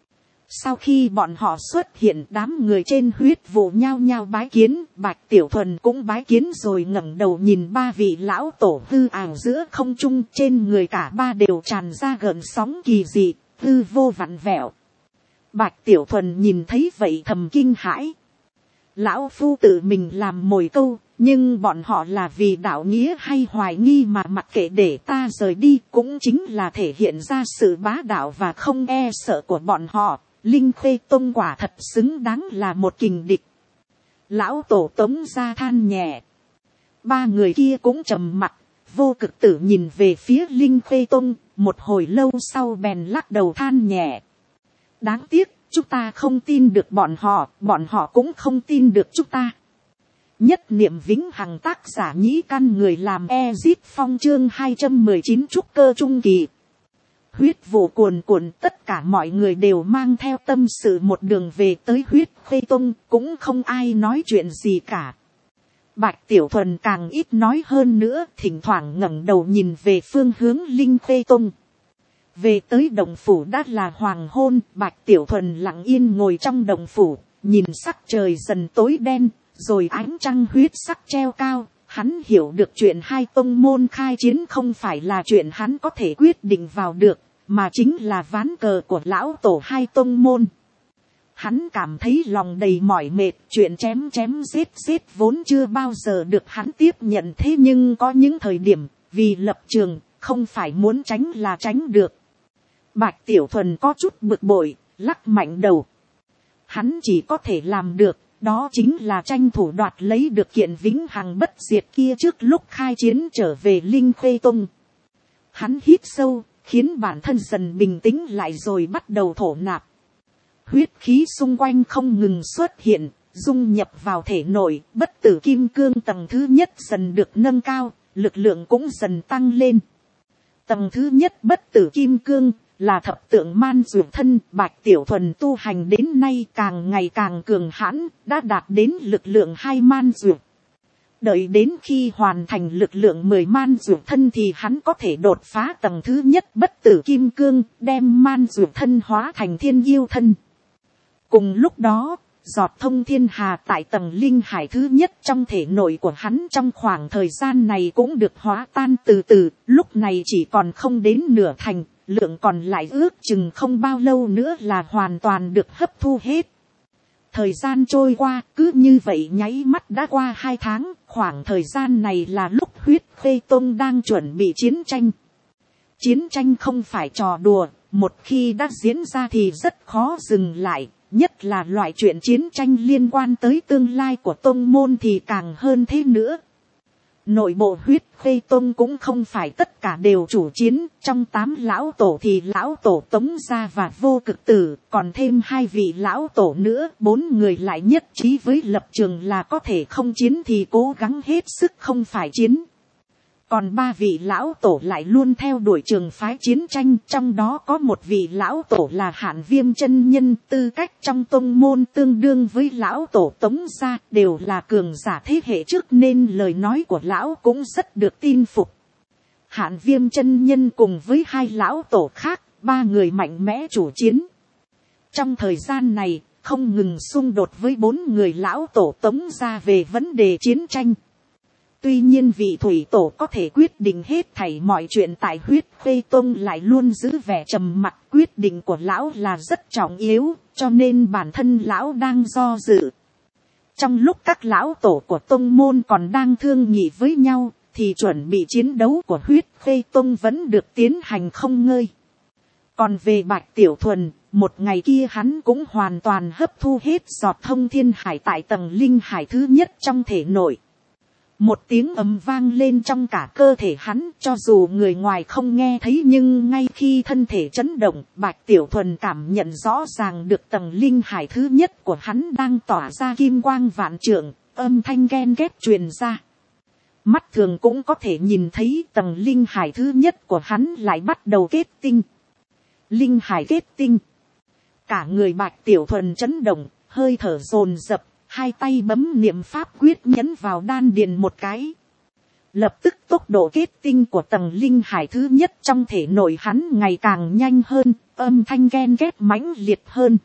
Sau khi bọn họ xuất hiện, đám người trên huyết vụ nhao nhao bái kiến, Bạch Tiểu Thuần cũng bái kiến rồi ngẩng đầu nhìn 3 vị lão tổ hư ảo giữa không trung, trên người cả 3 đều tràn ra gợn sóng kỳ dị, hư vô vặn vẹo. Bạch Tiểu Thuần nhìn thấy vậy thầm kinh hãi. Lão phu tự mình làm mồi câu, nhưng bọn họ là vì đạo nghĩa hay hoài nghi mà mặc kệ để ta rời đi, cũng chính là thể hiện ra sự bá đạo và không e sợ của bọn họ. Linh Khê Tông quả thật xứng đáng là một kình địch. Lão tổ Tống ra than nhẹ. Ba người kia cũng trầm mặc. Vô Cực Tử nhìn về phía Linh Khê Tông, một hồi lâu sau bèn lắc đầu than nhẹ. Đáng tiếc, chúng ta không tin được bọn họ cũng không tin được chúng ta. Nhất niệm vĩnh hằng, tác giả Nhĩ Căn, người làm Ezip Phong, chương 219 trúc cơ trung kỳ. Huyết vụ cuồn cuộn, tất cả mọi người đều mang theo tâm sự một đường về tới Huyết Khê Tông, cũng không ai nói chuyện gì cả. Bạch Tiểu Thuần càng ít nói hơn nữa, thỉnh thoảng ngẩng đầu nhìn về phương hướng Linh Khê Tông. Về tới động phủ đã là hoàng hôn, Bạch Tiểu Thuần lặng yên ngồi trong động phủ, nhìn sắc trời dần tối đen, rồi ánh trăng huyết sắc treo cao. Hắn hiểu được chuyện hai tông môn khai chiến không phải là chuyện hắn có thể quyết định vào được, mà chính là ván cờ của lão tổ hai tông môn. Hắn cảm thấy lòng đầy mỏi mệt, chuyện chém chém giết giết vốn chưa bao giờ được hắn tiếp nhận, thế nhưng có những thời điểm, vì lập trường, không phải muốn tránh là tránh được. Bạch Tiểu Thuần có chút bực bội, lắc mạnh đầu. Hắn chỉ có thể làm được, đó chính là tranh thủ đoạt lấy được kiện vĩnh hằng bất diệt kia trước lúc khai chiến trở về Linh Khê Tông. Hắn hít sâu, khiến bản thân dần bình tĩnh lại rồi bắt đầu thổ nạp. Huyết khí xung quanh không ngừng xuất hiện, dung nhập vào thể nội, bất tử kim cương tầng thứ nhất dần được nâng cao, lực lượng cũng dần tăng lên. Tầng thứ nhất bất tử kim cương là thập tượng man dược thân. Bạch Tiểu Thuần tu hành đến nay càng ngày càng cường hãn, đã đạt đến lực lượng 2 man dược. Đợi đến khi hoàn thành lực lượng 10 man dược thân thì hắn có thể đột phá tầng thứ nhất bất tử kim cương, đem man dược thân hóa thành thiên yêu thân. Cùng lúc đó, giọt thông thiên hà tại tầng linh hải thứ nhất trong thể nội của hắn trong khoảng thời gian này cũng được hóa tan từ từ, lúc này chỉ còn không đến nửa thành, lượng còn lại ước chừng không bao lâu nữa là hoàn toàn được hấp thu hết. Thời gian trôi qua, cứ như vậy nháy mắt đã qua 2 tháng, khoảng thời gian này là lúc Huyết Khê Tông đang chuẩn bị chiến tranh. Chiến tranh không phải trò đùa, một khi đã diễn ra thì rất khó dừng lại, nhất là loại chuyện chiến tranh liên quan tới tương lai của tông môn thì càng hơn thế nữa. Nội bộ Huyết Khê Tông cũng không phải tất cả đều chủ chiến, trong 8 lão tổ thì lão tổ Tống Gia và Vô Cực Tử, còn thêm 2 vị lão tổ nữa, 4 người lại nhất trí với lập trường là có thể không chiến thì cố gắng hết sức không phải chiến. Còn 3 vị lão tổ lại luôn theo đuổi trường phái chiến tranh, trong đó có một vị lão tổ là Hạn Viêm chân nhân, tư cách trong tông môn tương đương với lão tổ Tống Gia, đều là cường giả thế hệ trước nên lời nói của lão cũng rất được tin phục. Hạn Viêm chân nhân cùng với 2 lão tổ khác, 3 người mạnh mẽ chủ chiến. Trong thời gian này, không ngừng xung đột với 4 người lão tổ Tống Gia về vấn đề chiến tranh. Tuy nhiên vị thủy tổ có thể quyết định hết thảy mọi chuyện tại Huyết Khê Tông lại luôn giữ vẻ trầm mặc, quyết định của lão là rất trọng yếu, cho nên bản thân lão đang do dự. Trong lúc các lão tổ của tông môn còn đang thương nghị với nhau, thì chuẩn bị chiến đấu của Huyết Khê Tông vẫn được tiến hành không ngơi. Còn về Bạch Tiểu Thuần, một ngày kia hắn cũng hoàn toàn hấp thu hết giọt thông thiên hải tại tầng linh hải thứ nhất trong thể nội. Một tiếng ầm vang lên trong cả cơ thể hắn, cho dù người ngoài không nghe thấy nhưng ngay khi thân thể chấn động, Bạch Tiểu Thuần cảm nhận rõ ràng được tầng linh hải thứ nhất của hắn đang tỏa ra kim quang vạn trượng, âm thanh ghen ghét truyền ra. Mắt thường cũng có thể nhìn thấy tầng linh hải thứ nhất của hắn lại bắt đầu kết tinh. Linh hải kết tinh. Cả người Bạch Tiểu Thuần chấn động, hơi thở dồn dập. 2 tay bấm niệm pháp quyết nhấn vào đan điền một cái. Lập tức tốc độ kết tinh của tầng linh hải thứ nhất trong thể nội hắn ngày càng nhanh hơn, âm thanh ghen ghét mãnh liệt hơn.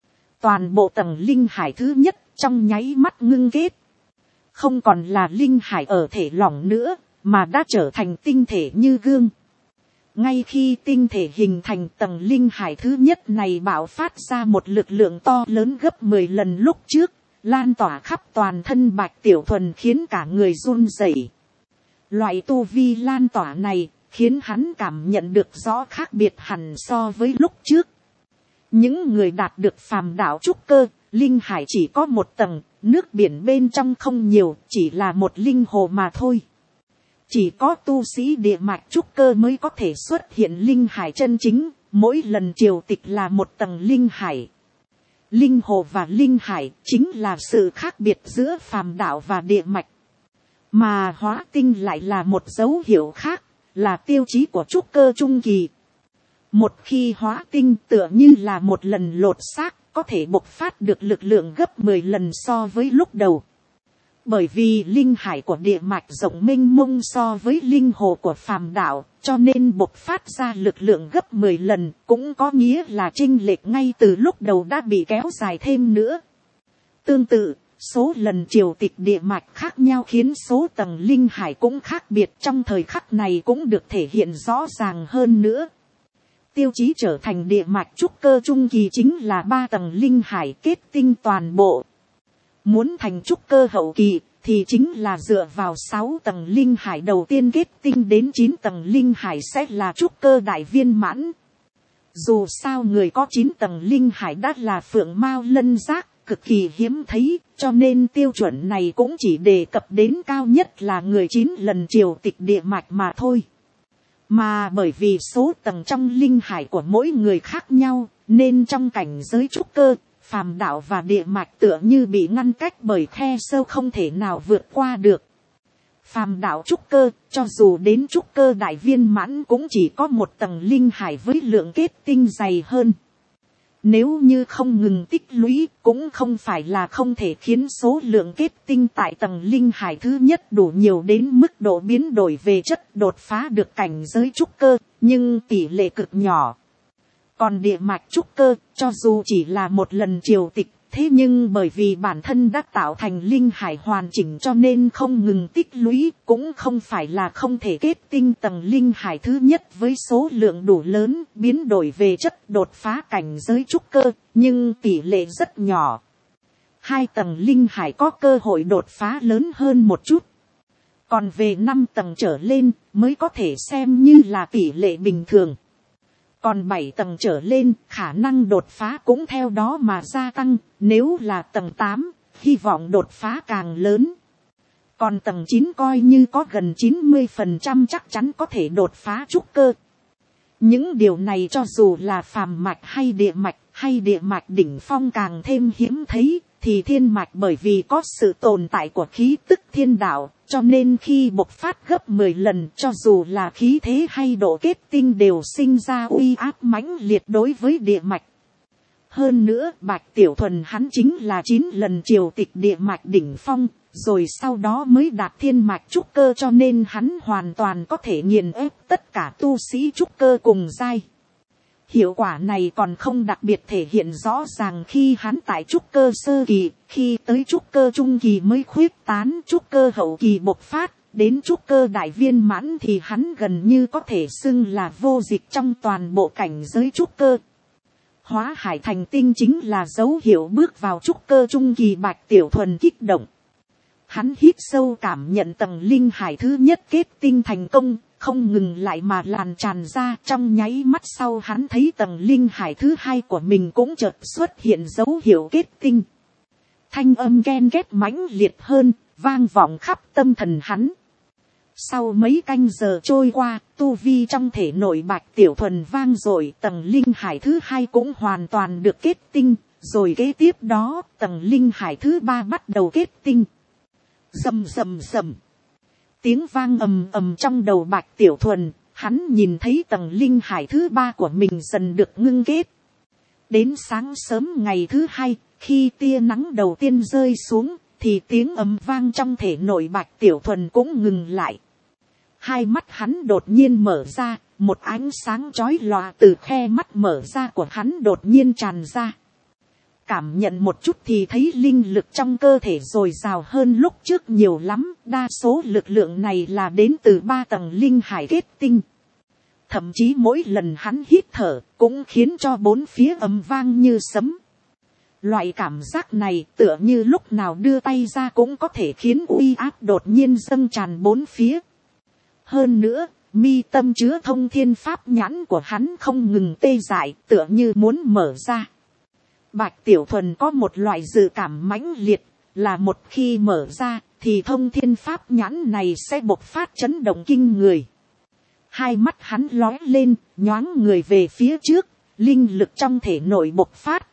Toàn bộ tầng linh hải thứ nhất trong nháy mắt ngưng kết. Không còn là linh hải ở thể lỏng nữa, mà đã trở thành tinh thể như gương. Ngay khi tinh thể hình thành tầng linh hải thứ nhất này bạo phát ra một lực lượng to lớn gấp 10 lần lúc trước, lan tỏa khắp toàn thân Bạch Tiểu Thuần khiến cả người run rẩy. Loại tu vi lan tỏa này khiến hắn cảm nhận được rõ khác biệt hẳn so với lúc trước. Những người đạt được phàm đạo trúc cơ, linh hải chỉ có một tầng, nước biển bên trong không nhiều, chỉ là một linh hồ mà thôi. Chỉ có tu sĩ địa mạch trúc cơ mới có thể xuất hiện linh hải chân chính, mỗi lần triều tịch là một tầng linh hải. Linh hồ và linh hải chính là sự khác biệt giữa phàm đạo và địa mạch. Mà hóa tinh lại là một dấu hiệu khác, là tiêu chí của trúc cơ trung kỳ. Một khi hóa tinh tựa như là một lần lột xác, có thể bộc phát được lực lượng gấp 10 lần so với lúc đầu. Bởi vì linh hải của địa mạch rộng mênh mông so với linh hồ của phàm đạo, cho nên bộc phát ra lực lượng gấp 10 lần, cũng có nghĩa là chênh lệch ngay từ lúc đầu đã bị kéo dài thêm nữa. Tương tự, số lần triều tịch địa mạch khác nhau khiến số tầng linh hải cũng khác biệt, trong thời khắc này cũng được thể hiện rõ ràng hơn nữa. Tiêu chí trở thành địa mạch trúc cơ trung kỳ chính là 3 tầng linh hải kết tinh toàn bộ. Muốn thành trúc cơ hậu kỳ thì chính là dựa vào 6 tầng linh hải đầu tiên kết tinh đến 9 tầng linh hải sẽ là trúc cơ đại viên mãn. Dù sao người có 9 tầng linh hải đã là phượng mao lân giác, cực kỳ hiếm thấy, cho nên tiêu chuẩn này cũng chỉ đề cập đến cao nhất là người 9 lần triều tịch địa mạch mà thôi. Mà bởi vì số tầng trong linh hải của mỗi người khác nhau, nên trong cảnh giới trúc cơ, phàm đạo và địa mạch tựa như bị ngăn cách bởi khe sâu không thể nào vượt qua được. Phàm đạo trúc cơ, cho dù đến trúc cơ đại viên mãn cũng chỉ có một tầng linh hải với lượng kết tinh dày hơn. Nếu như không ngừng tích lũy, cũng không phải là không thể khiến số lượng kết tinh tại tầng linh hải thứ nhất đủ nhiều đến mức độ biến đổi về chất đột phá được cảnh giới trúc cơ, nhưng tỷ lệ cực nhỏ. Còn địa mạch trúc cơ, cho dù chỉ là một lần triều tịch, thế nhưng bởi vì bản thân đã tạo thành linh hải hoàn chỉnh cho nên không ngừng tích lũy, cũng không phải là không thể kết tinh tầng linh hải thứ nhất với số lượng đủ lớn, biến đổi về chất đột phá cảnh giới trúc cơ, nhưng tỷ lệ rất nhỏ. 2 tầng linh hải có cơ hội đột phá lớn hơn một chút. Còn về 5 tầng trở lên mới có thể xem như là tỷ lệ bình thường. Còn 7 tầng trở lên, khả năng đột phá cũng theo đó mà gia tăng, nếu là tầng 8, hy vọng đột phá càng lớn. Còn tầng 9 coi như có gần 90% chắc chắn có thể đột phá trúc cơ. Những điều này cho dù là phàm mạch hay địa mạch đỉnh phong càng thêm hiếm thấy, thì thiên mạch bởi vì có sự tồn tại của khí tức thiên đạo, cho nên khi bộc phát gấp 10 lần cho dù là khí thế hay độ kết tinh đều sinh ra uy áp mãnh liệt đối với địa mạch. Hơn nữa Bạch Tiểu Thuần hắn chính là 9 lần triều tịch địa mạch đỉnh phong, rồi sau đó mới đạt thiên mạch trúc cơ, cho nên hắn hoàn toàn có thể nghiền ép tất cả tu sĩ trúc cơ cùng giai. Hiệu quả này còn không đặc biệt thể hiện rõ ràng khi hắn tại trúc cơ sơ kỳ, khi tới trúc cơ trung kỳ mới khuyết tán, trúc cơ hậu kỳ bộc phát, đến trúc cơ đại viên mãn thì hắn gần như có thể xưng là vô địch trong toàn bộ cảnh giới trúc cơ. Hóa hải thành tinh chính là dấu hiệu bước vào trúc cơ trung kỳ. Bạch Tiểu Thuần kích động. Hắn hít sâu cảm nhận tầng linh hải thứ nhất kết tinh thành công, không ngừng lại mà lan tràn ra. Trong nháy mắt sau hắn thấy tầng linh hải thứ hai của mình cũng chợt xuất hiện dấu hiệu kết tinh. Thanh âm ghen ghét mãnh liệt hơn, vang vọng khắp tâm thần hắn. Sau mấy canh giờ trôi qua, tu vi trong thể nội Bạch Tiểu Thuần vang dội, tầng linh hải thứ hai cũng hoàn toàn được kết tinh, rồi kế tiếp đó tầng linh hải thứ ba bắt đầu kết tinh. Rầm rầm rầm. Tiếng vang ầm ầm trong đầu Bạch Tiểu Thuần, hắn nhìn thấy tầng linh hải thứ ba của mình dần được ngưng kết. Đến sáng sớm ngày thứ hai, khi tia nắng đầu tiên rơi xuống, thì tiếng ầm vang trong thể nội Bạch Tiểu Thuần cũng ngừng lại. Hai mắt hắn đột nhiên mở ra, một ánh sáng chói lòa từ khe mắt mở ra của hắn đột nhiên tràn ra. Cảm nhận một chút thì thấy linh lực trong cơ thể dồi dào hơn lúc trước nhiều lắm, đa số lực lượng này là đến từ 3 tầng linh hải kết tinh. thậm chí mỗi lần hắn hít thở cũng khiến cho bốn phía ầm vang như sấm. Loại cảm giác này tựa như lúc nào đưa tay ra cũng có thể khiến uy áp đột nhiên dâng tràn bốn phía. Hơn nữa, mi tâm chứa thông thiên pháp nhãn của hắn không ngừng tê dại, tựa như muốn mở ra. Bạch Tiểu Thuần có một loại dự cảm mãnh liệt, là một khi mở ra, thì thông thiên pháp nhãn này sẽ bộc phát chấn động kinh người. Hai mắt hắn lóe lên, nhoáng người về phía trước, linh lực trong thể nội bộc phát.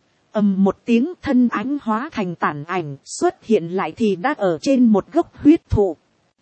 Ầm một tiếng, thân ánh hóa thành tản ảnh, xuất hiện lại thì đã ở trên một gốc huyết thụ.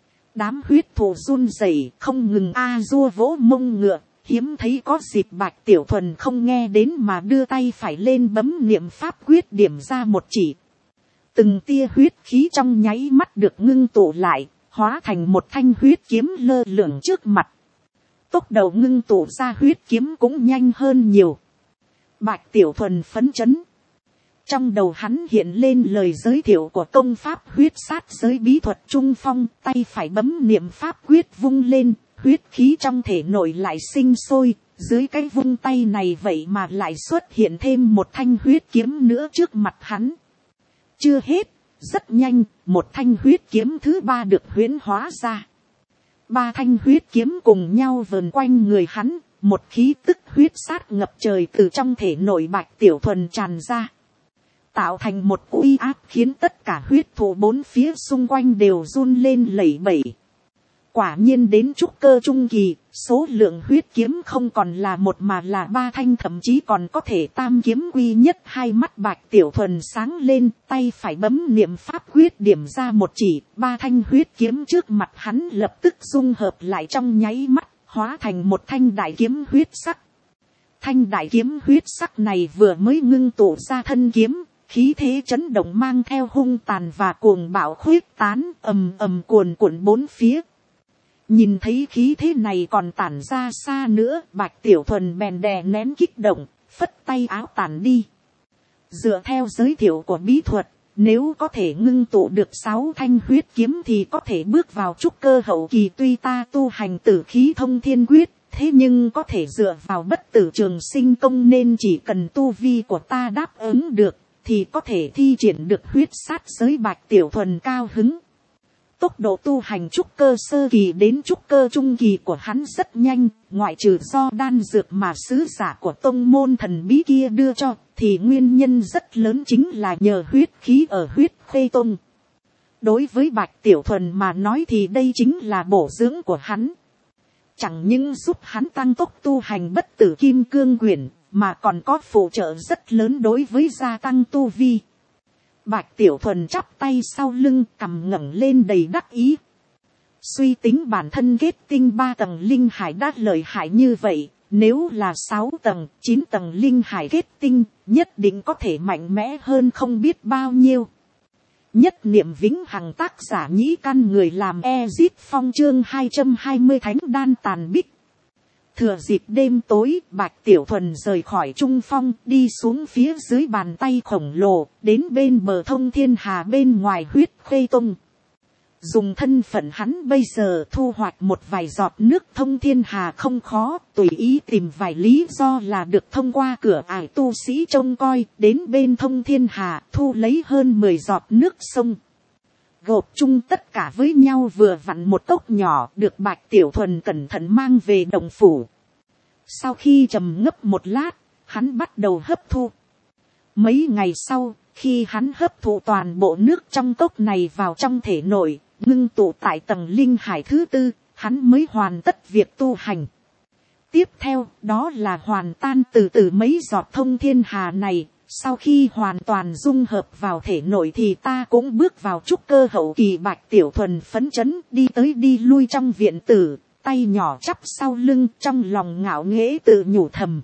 Đám huyết thụ run rẩy, không ngừng a dua vỗ mông ngựa, hiếm thấy có dịp Bạch Tiểu Thuần không nghe đến mà đưa tay phải lên bấm niệm pháp quyết điểm ra một chỉ. Từng tia huyết khí trong nháy mắt được ngưng tụ lại, hóa thành một thanh huyết kiếm lơ lửng trước mặt. Tốc độ ngưng tụ ra huyết kiếm cũng nhanh hơn nhiều. Bạch Tiểu Thuần phấn chấn. Trong đầu hắn hiện lên lời giới thiệu của công pháp huyết sát giới bí thuật trung phong, tay phải bấm niệm pháp quyết vung lên, huyết khí trong thể nội lại sinh sôi, dưới cái vung tay này vậy mà lại xuất hiện thêm một thanh huyết kiếm nữa trước mặt hắn. Chưa hết, rất nhanh, một thanh huyết kiếm thứ ba được huyễn hóa ra. Ba thanh huyết kiếm cùng nhau vờn quanh người hắn, một khí tức huyết sát ngập trời từ trong thể nội Bạch Tiểu Thuần tràn ra. Tạo thành một uy áp khiến tất cả huyết thụ bốn phía xung quanh đều run lên lẩy bẩy. Quả nhiên đến trúc cơ trung kỳ, số lượng huyết kiếm không còn là một mà là ba thanh, thậm chí còn có thể tam kiếm quy nhất. Hai mắt Bạch Tiểu Thuần sáng lên, tay phải bấm niệm pháp quyết điểm ra một chỉ, ba thanh huyết kiếm trước mặt hắn lập tức dung hợp lại trong nháy mắt, hóa thành một thanh đại kiếm huyết sắc. Thanh đại kiếm huyết sắc này vừa mới ngưng tụ ra thân kiếm, khí thế chấn động mang theo hung tàn và cuồng bạo khuyết tán, ầm ầm cuồn cuộn bốn phía. Nhìn thấy khí thế này còn tản ra xa nữa, Bạch Tiểu Thuần bèn đè nén kích động, phất tay áo tản đi. Dựa theo giới thiệu của bí thuật, nếu có thể ngưng tụ được 6 thanh huyết kiếm thì có thể bước vào trúc cơ hậu kỳ. Tuy ta tu hành tử khí thông thiên quyết, thế nhưng có thể dựa vào bất tử trường sinh công, nên chỉ cần tu vi của ta đáp ứng được, thì có thể thi triển được huyết sát giới. Bạch Tiểu Thuần cao hứng. Tốc độ tu hành trúc cơ sơ kỳ đến trúc cơ trung kỳ của hắn rất nhanh, ngoại trừ do đan dược mà sứ giả của tông môn thần bí kia đưa cho, thì nguyên nhân rất lớn chính là nhờ huyết khí ở huyết khê tông. Đối với Bạch Tiểu Thuần mà nói thì đây chính là bổ dưỡng của hắn. Chẳng những giúp hắn tăng tốc tu hành bất tử kim cương quyển, mà còn có phụ trợ rất lớn đối với gia tăng tu vi. Bạch Tiểu Thuần chắp tay sau lưng, cằm ngẩng lên đầy đắc ý. Suy tính bản thân kết tinh 3 tầng linh hải đã lợi hại như vậy, nếu là 6 tầng, 9 tầng linh hải kết tinh, nhất định có thể mạnh mẽ hơn không biết bao nhiêu. Nhất niệm vĩnh hằng, tác giả Nhĩ Căn, người làm Ezit Phong, chương 220 Thánh Đan Tàn Bích. Thừa dịp đêm tối, Bạch Tiểu Thuần rời khỏi trung phong, đi xuống phía dưới bàn tay khổng lồ, đến bên bờ thông thiên hà bên ngoài huyết khê tông. Dùng thân phận hắn bây giờ thu hoạch một vài giọt nước thông thiên hà không khó, tùy ý tìm vài lý do là được thông qua cửa ải tu sĩ trông coi, đến bên thông thiên hà thu lấy hơn 10 giọt nước sông. Gộp chung tất cả với nhau vừa vặn một cốc nhỏ, được Bạch Tiểu Thuần cẩn thận mang về động phủ. Sau khi trầm ngâm một lát, hắn bắt đầu hấp thu. Mấy ngày sau, khi hắn hấp thụ toàn bộ nước trong cốc này vào trong thể nội, ngưng tụ tại tầng linh hải thứ 4, hắn mới hoàn tất việc tu hành. Tiếp theo, đó là hoàn tan từ từ mấy giọt thông thiên hà này. Sau khi hoàn toàn dung hợp vào thể nội thì ta cũng bước vào trúc cơ hậu kỳ. Bạch Tiểu Thuần phấn chấn đi tới đi lui trong viện tử, tay nhỏ chắp sau lưng, trong lòng ngạo nghễ tự nhủ thầm.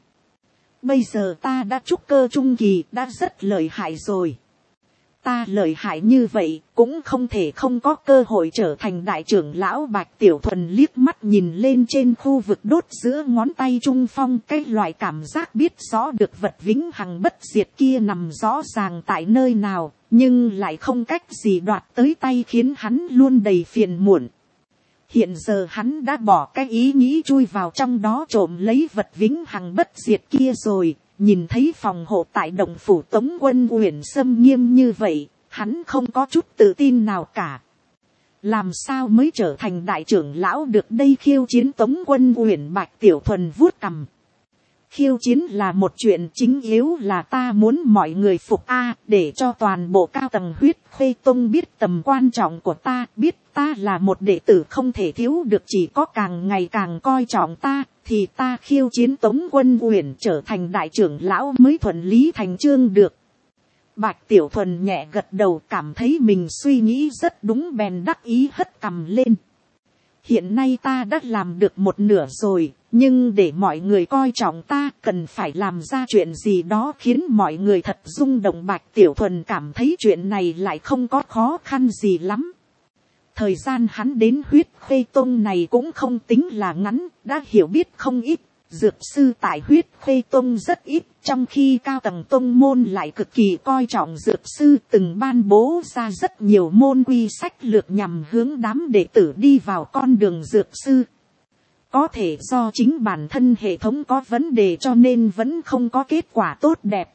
Bây giờ ta đã trúc cơ trung kỳ, đã rất lợi hại rồi. Ta lợi hại như vậy, cũng không thể không có cơ hội trở thành đại trưởng lão. Bạch Tiểu Thuần liếc mắt nhìn lên trên khu vực đốt giữa ngón tay trung phong, cái loại cảm giác biết rõ được vật vĩnh hằng bất diệt kia nằm rõ ràng tại nơi nào, nhưng lại không cách gì đoạt tới tay, khiến hắn luôn đầy phiền muộn. Hiện giờ hắn đã bỏ cái ý nghĩ chui vào trong đó trộm lấy vật vĩnh hằng bất diệt kia rồi. Nhìn thấy phòng hộ tại động phủ Tống Quân Uyển xâm nghiêm như vậy, hắn không có chút tự tin nào cả. Làm sao mới trở thành đại trưởng lão được đây? Khiêu chiến Tống Quân Uyển. Bạch Tiểu Thuần vuốt cằm. Khiêu chiến là một chuyện, chính yếu là ta muốn mọi người phục để cho toàn bộ cao tầng Huyết Khuê Tông biết tầm quan trọng của ta, biết ta là một đệ tử không thể thiếu được, chỉ có càng ngày càng coi trọng ta, thì ta khiêu chiến Tống Quân Uyển trở thành đại trưởng lão mới thuận lý thành chương được. Bạch Tiểu Thuần nhẹ gật đầu, cảm thấy mình suy nghĩ rất đúng, bèn đắc ý hất cằm lên. Hiện nay ta đã làm được một nửa rồi, nhưng để mọi người coi trọng ta, cần phải làm ra chuyện gì đó khiến mọi người thật rung động. Bạch Tiểu Thuần cảm thấy chuyện này lại không có khó khăn gì lắm. Thời gian hắn đến Huyết Khuê Tông này cũng không tính là ngắn, đã hiểu biết không ít. Dược sư tại Huyết Khuê Tông rất ít, trong khi cao tầng tông môn lại cực kỳ coi trọng dược sư, từng ban bố ra rất nhiều môn quy sách lược nhằm hướng đám đệ tử đi vào con đường dược sư. Có thể do chính bản thân hệ thống có vấn đề cho nên vẫn không có kết quả tốt đẹp.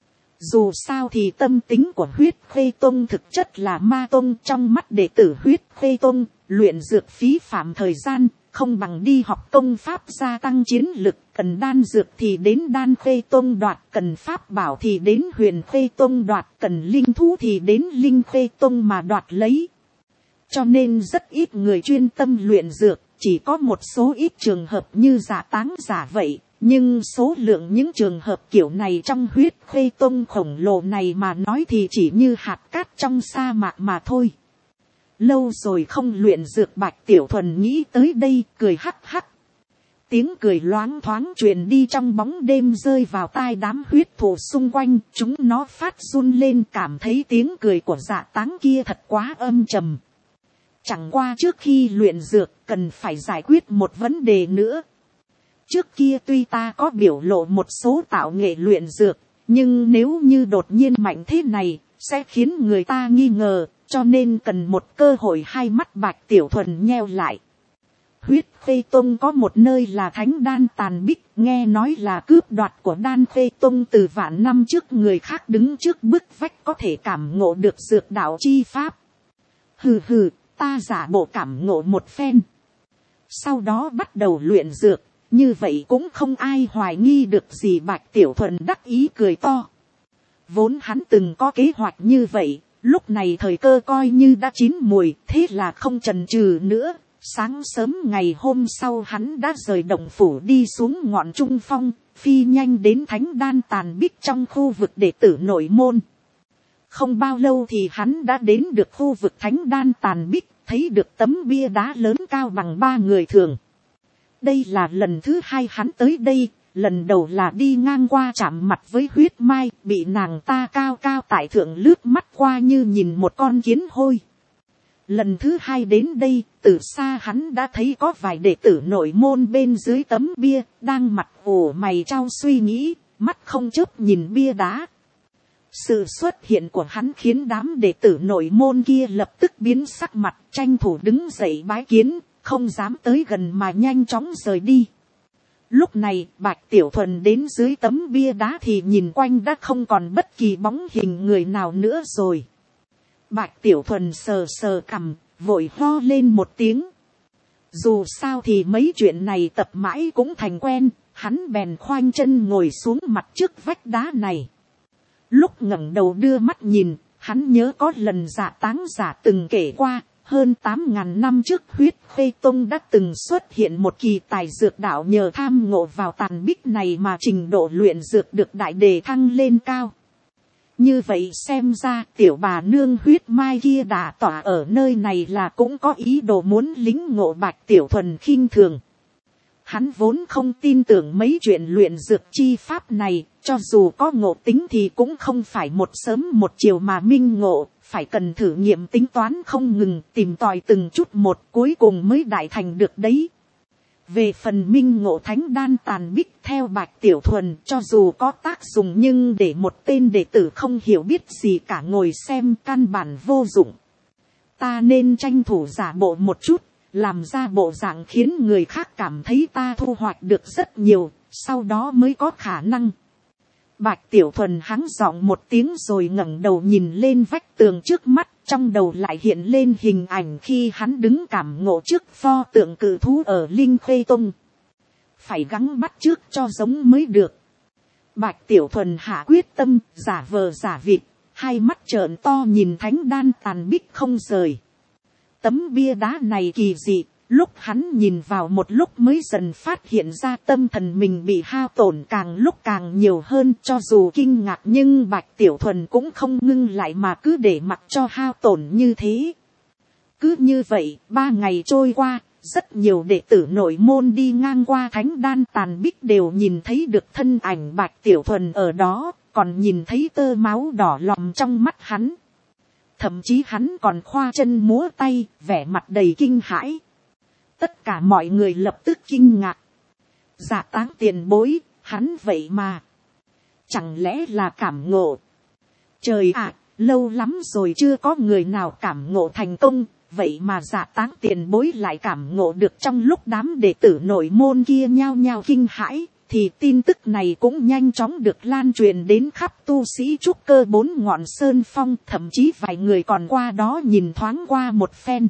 Dù sao thì tâm tính của Huyết Khuê Tông thực chất là ma tông, trong mắt đệ tử Huyết Khuê Tông, luyện dược phí phạm thời gian, không bằng đi học công pháp gia tăng chiến lực, cần đan dược thì đến Đan Khuê Tông đoạt, cần pháp bảo thì đến Huyền Khuê Tông đoạt, cần linh thú thì đến Linh Khuê Tông mà đoạt lấy. Cho nên rất ít người chuyên tâm luyện dược, chỉ có một số ít trường hợp như Giả Táng giả vậy. Nhưng số lượng những trường hợp kiểu này trong Huyết Khuê Tông khổng lồ này mà nói thì chỉ như hạt cát trong sa mạc mà thôi. Lâu rồi không luyện dược. Bạch Tiểu Thuần nghĩ tới đây, cười hắc hắc. Tiếng cười loáng thoáng truyền đi trong bóng đêm, rơi vào tai đám huyết thủ xung quanh. Chúng nó phát run lên, cảm thấy tiếng cười của Dạ Táng kia thật quá âm trầm. Chẳng qua trước khi luyện dược cần phải giải quyết một vấn đề nữa. Trước kia tuy ta có biểu lộ một số tạo nghệ luyện dược, nhưng nếu như đột nhiên mạnh thế này, sẽ khiến người ta nghi ngờ, cho nên cần một cơ hội. Hai mắt Bạch Tiểu Thuần nheo lại. Huyết Khuê Tông có một nơi là Thánh Đan Tàn Bích, nghe nói là cướp đoạt của Đan Khuê Tông từ vạn năm trước, người khác đứng trước bức vách có thể cảm ngộ được dược đạo chi pháp. Hừ hừ, ta giả bộ cảm ngộ một phen, sau đó bắt đầu luyện dược. Như vậy cũng không ai hoài nghi được gì. Bạch Tiểu Thuần đắc ý cười to. Vốn hắn từng có kế hoạch như vậy, lúc này thời cơ coi như đã chín mùi, thế là không chần chừ nữa. Sáng sớm ngày hôm sau hắn đã rời động phủ đi xuống ngọn Trung Phong, phi nhanh đến Thánh Đan Tàn Bích trong khu vực đệ tử nội môn. Không bao lâu thì hắn đã đến được khu vực Thánh Đan Tàn Bích, thấy được tấm bia đá lớn cao bằng 3 người thường. Đây là lần thứ 2 hắn tới đây, lần đầu là đi ngang qua chạm mặt với Huyết Mai, bị nàng ta cao cao tại thượng lướt mắt qua như nhìn một con kiến hôi. Lần thứ 2 đến đây, từ xa hắn đã thấy có vài đệ tử nội môn bên dưới tấm bia, đang mặt ủ mày trao suy nghĩ, mắt không chớp nhìn bia đá. Sự xuất hiện của hắn khiến đám đệ tử nội môn kia lập tức biến sắc mặt, tranh thủ đứng dậy bái kiến, không dám tới gần mà nhanh chóng rời đi. Lúc này Bạch Tiểu Thuần đến dưới tấm bia đá thì nhìn quanh đã không còn bất kỳ bóng hình người nào nữa rồi. Bạch Tiểu Thuần sờ sờ cằm, vội ho lên một tiếng. Dù sao thì mấy chuyện này tập mãi cũng thành quen, hắn bèn khoanh chân ngồi xuống mặt trước vách đá này. Lúc ngẩng đầu đưa mắt nhìn, hắn nhớ có lần Dạ Táng giả từng kể qua, hơn 8.000 năm trước Huyết Khuê Tông đã từng xuất hiện một kỳ tài dược đạo, nhờ tham ngộ vào tàn bích này mà trình độ luyện dược được đại đề thăng lên cao. Như vậy xem ra tiểu bà nương Huyết Mai kia đã tỏa ở nơi này là cũng có ý đồ muốn lính ngộ. Bạch Tiểu Thuần khinh thường. Hắn vốn không tin tưởng mấy chuyện luyện dược chi pháp này, cho dù có ngộ tính thì cũng không phải một sớm một chiều mà minh ngộ, phải cần thử nghiệm tính toán không ngừng, tìm tòi từng chút một, cuối cùng mới đại thành được đấy. Về phần minh ngộ Thánh Đan Tàn Bích, theo Bạch Tiểu Thuần, cho dù có tác dụng nhưng để một tên đệ tử không hiểu biết gì cả ngồi xem căn bản vô dụng. Ta nên tranh thủ giả bộ một chút, làm ra bộ dạng khiến người khác cảm thấy ta thu hoạch được rất nhiều, sau đó mới có khả năng. Bạch Tiểu Thuần hắng giọng một tiếng rồi ngẩng đầu nhìn lên vách tường trước mắt, trong đầu lại hiện lên hình ảnh khi hắn đứng cảm ngộ trước pho tượng cự thú ở Linh Khê Tông. Phải gắng bắt trước cho giống mới được. Bạch Tiểu Thuần hạ quyết tâm, giả vờ giả vịt, hai mắt trợn to nhìn thánh đan tàn bích không rời. Tấm bia đá này kỳ dị, lúc hắn nhìn vào một lúc mới dần phát hiện ra tâm thần mình bị hao tổn càng lúc càng nhiều hơn. Cho dù kinh ngạc nhưng Bạch Tiểu Thuần cũng không ngưng lại mà cứ để mặc cho hao tổn như thế. Cứ như vậy, 3 ngày trôi qua, rất nhiều đệ tử nội môn đi ngang qua thánh đan tàn bích đều nhìn thấy được thân ảnh Bạch Tiểu Thuần ở đó, còn nhìn thấy tơ máu đỏ lòm trong mắt hắn. Thậm chí hắn còn khoa chân múa tay, vẻ mặt đầy kinh hãi. Tất cả mọi người lập tức kinh ngạc. Dạ Táng tiền bối, hắn vậy mà. Chẳng lẽ là cảm ngộ? Trời ạ, lâu lắm rồi chưa có người nào cảm ngộ thành công. Vậy mà Dạ Táng tiền bối lại cảm ngộ được. Trong lúc đám đệ tử nội môn kia nhao nhao kinh hãi, thì tin tức này cũng nhanh chóng được lan truyền đến khắp tu sĩ trúc cơ 4 ngọn sơn phong. Thậm chí vài người còn qua đó nhìn thoáng qua một phen.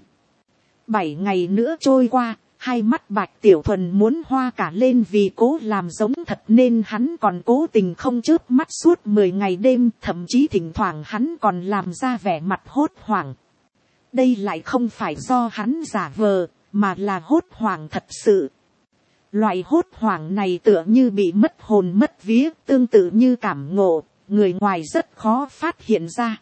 7 ngày nữa trôi qua, hai mắt Bạch Tiểu Thuần muốn hoa cả lên vì cố làm giống thật nên hắn còn cố tình không chớp mắt suốt 10 ngày đêm. Thậm chí thỉnh thoảng hắn còn làm ra vẻ mặt hốt hoảng. Đây lại không phải do hắn giả vờ, mà là hốt hoảng thật sự. Loại hốt hoảng này tựa như bị mất hồn mất vía, tương tự như cảm ngộ, người ngoài rất khó phát hiện ra.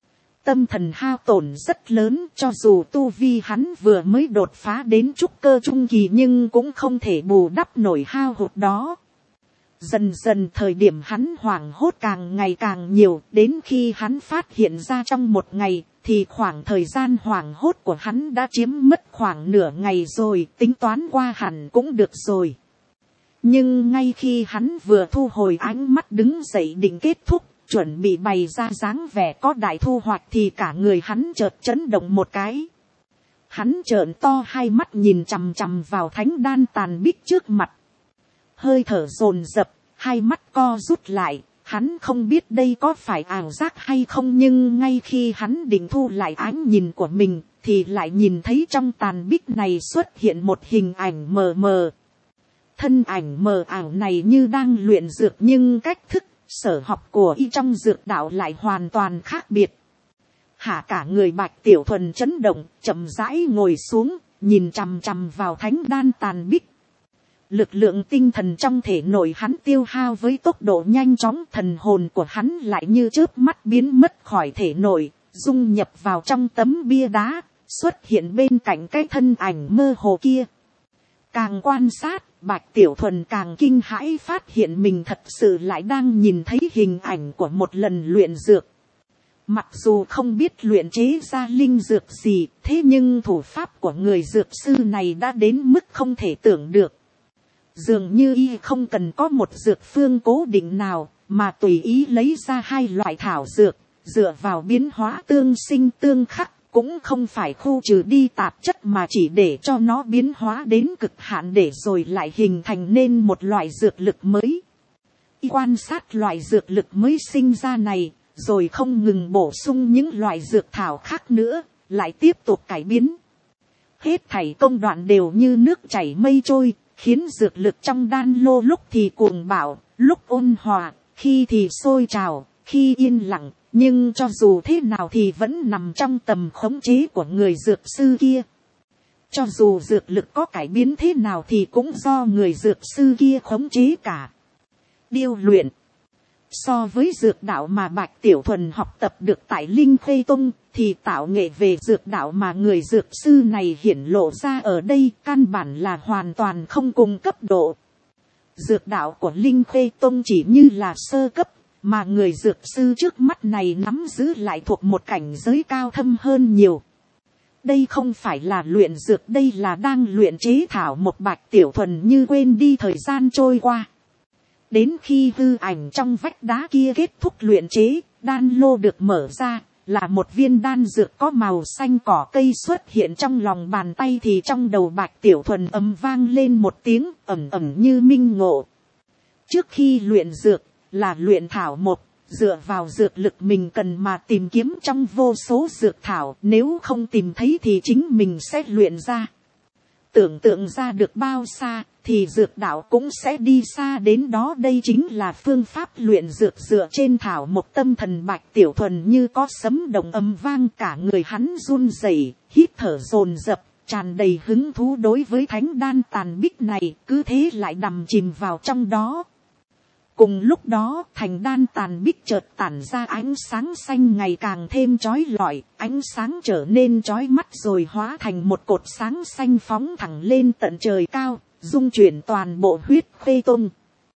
Tâm thần hao tổn rất lớn, cho dù tu vi hắn vừa mới đột phá đến trúc cơ trung kỳ nhưng cũng không thể bù đắp nổi hao hụt đó. Dần dần thời điểm hắn hoảng hốt càng ngày càng nhiều, đến khi hắn phát hiện ra trong một ngày, thì khoảng thời gian hoảng hốt của hắn đã chiếm mất khoảng nửa ngày rồi, tính toán qua hẳn cũng được rồi. Nhưng ngay khi hắn vừa thu hồi ánh mắt đứng dậy định kết thúc, chuẩn bị bày ra dáng vẻ có đại thu hoạch thì cả người hắn chợt chấn động một cái. Hắn trợn to hai mắt nhìn chằm chằm vào thánh đan tàn bích trước mặt. Hơi thở dồn dập, hai mắt co rút lại, hắn không biết đây có phải ảo giác hay không nhưng ngay khi hắn định thu lại ánh nhìn của mình, thì lại nhìn thấy trong tàn bích này xuất hiện một hình ảnh mờ mờ. Thân ảnh mờ ảo này như đang luyện dược nhưng cách thức, sở học của y trong dược đạo lại hoàn toàn khác biệt. Hạ cả người Bạch Tiểu Thuần chấn động, chậm rãi ngồi xuống, nhìn chằm chằm vào thánh đan tàn bích. Lực lượng tinh thần trong thể nội hắn tiêu hao với tốc độ nhanh chóng, thần hồn của hắn lại như chớp mắt biến mất khỏi thể nội, dung nhập vào trong tấm bia đá, xuất hiện bên cạnh cái thân ảnh mơ hồ kia. Càng quan sát, Bạch Tiểu Thuần càng kinh hãi phát hiện mình thật sự lại đang nhìn thấy hình ảnh của một lần luyện dược. Mặc dù không biết luyện chế ra linh dược gì, thế nhưng thủ pháp của người dược sư này đã đến mức không thể tưởng được. Dường như y không cần có một dược phương cố định nào, mà tùy ý lấy ra 2 loại thảo dược, dựa vào biến hóa tương sinh tương khắc, cũng không phải khu trừ đi tạp chất mà chỉ để cho nó biến hóa đến cực hạn để rồi lại hình thành nên một loại dược lực mới. Y quan sát loại dược lực mới sinh ra này, rồi không ngừng bổ sung những loại dược thảo khác nữa, lại tiếp tục cải biến. Hết thảy công đoạn đều như nước chảy mây trôi, khiến dược lực trong đan lô lúc thì cuồng bạo, lúc ôn hòa, khi thì sôi trào, khi yên lặng, nhưng cho dù thế nào thì vẫn nằm trong tầm khống chế của người dược sư kia. Cho dù dược lực có cải biến thế nào thì cũng do người dược sư kia khống chế cả. Điêu luyện. So với dược đạo mà Bạch Tiểu Thuần học tập được tại Linh Khê Tông, thì tạo nghệ về dược đạo mà người dược sư này hiển lộ ra ở đây căn bản là hoàn toàn không cùng cấp độ. Dược đạo của Linh Khê Tông chỉ như là sơ cấp, mà người dược sư trước mắt này nắm giữ lại thuộc một cảnh giới cao thâm hơn nhiều. Đây không phải là luyện dược, đây là đang luyện chế thảo một. Bạch Tiểu Thuần như quên đi thời gian trôi qua. Đến khi hư ảnh trong vách đá kia kết thúc luyện chế, đan lô được mở ra, là một viên đan dược có màu xanh cỏ cây xuất hiện trong lòng bàn tay, thì trong đầu Bạch Tiểu Thuần ầm vang lên một tiếng ầm ầm như minh ngộ. Trước khi luyện dược là luyện thảo một, dựa vào dược lực mình cần mà tìm kiếm trong vô số dược thảo, nếu không tìm thấy thì chính mình sẽ luyện ra. Tưởng tượng ra được bao xa thì dược đạo cũng sẽ đi xa đến đó. Đây chính là phương pháp luyện dược dựa trên thảo một. Tâm thần Bạch Tiểu Thuần như có sấm động ầm vang, cả người hắn run rẩy, hít thở dồn dập, tràn đầy hứng thú đối với thánh đan tàn bích này, cứ thế lại đắm chìm vào trong đó. Cùng lúc đó, thành đan tàn bích chợt tản ra ánh sáng xanh ngày càng thêm chói lọi, ánh sáng trở nên chói mắt rồi hóa thành một cột sáng xanh phóng thẳng lên tận trời cao, dung chuyển toàn bộ huyết khê tông.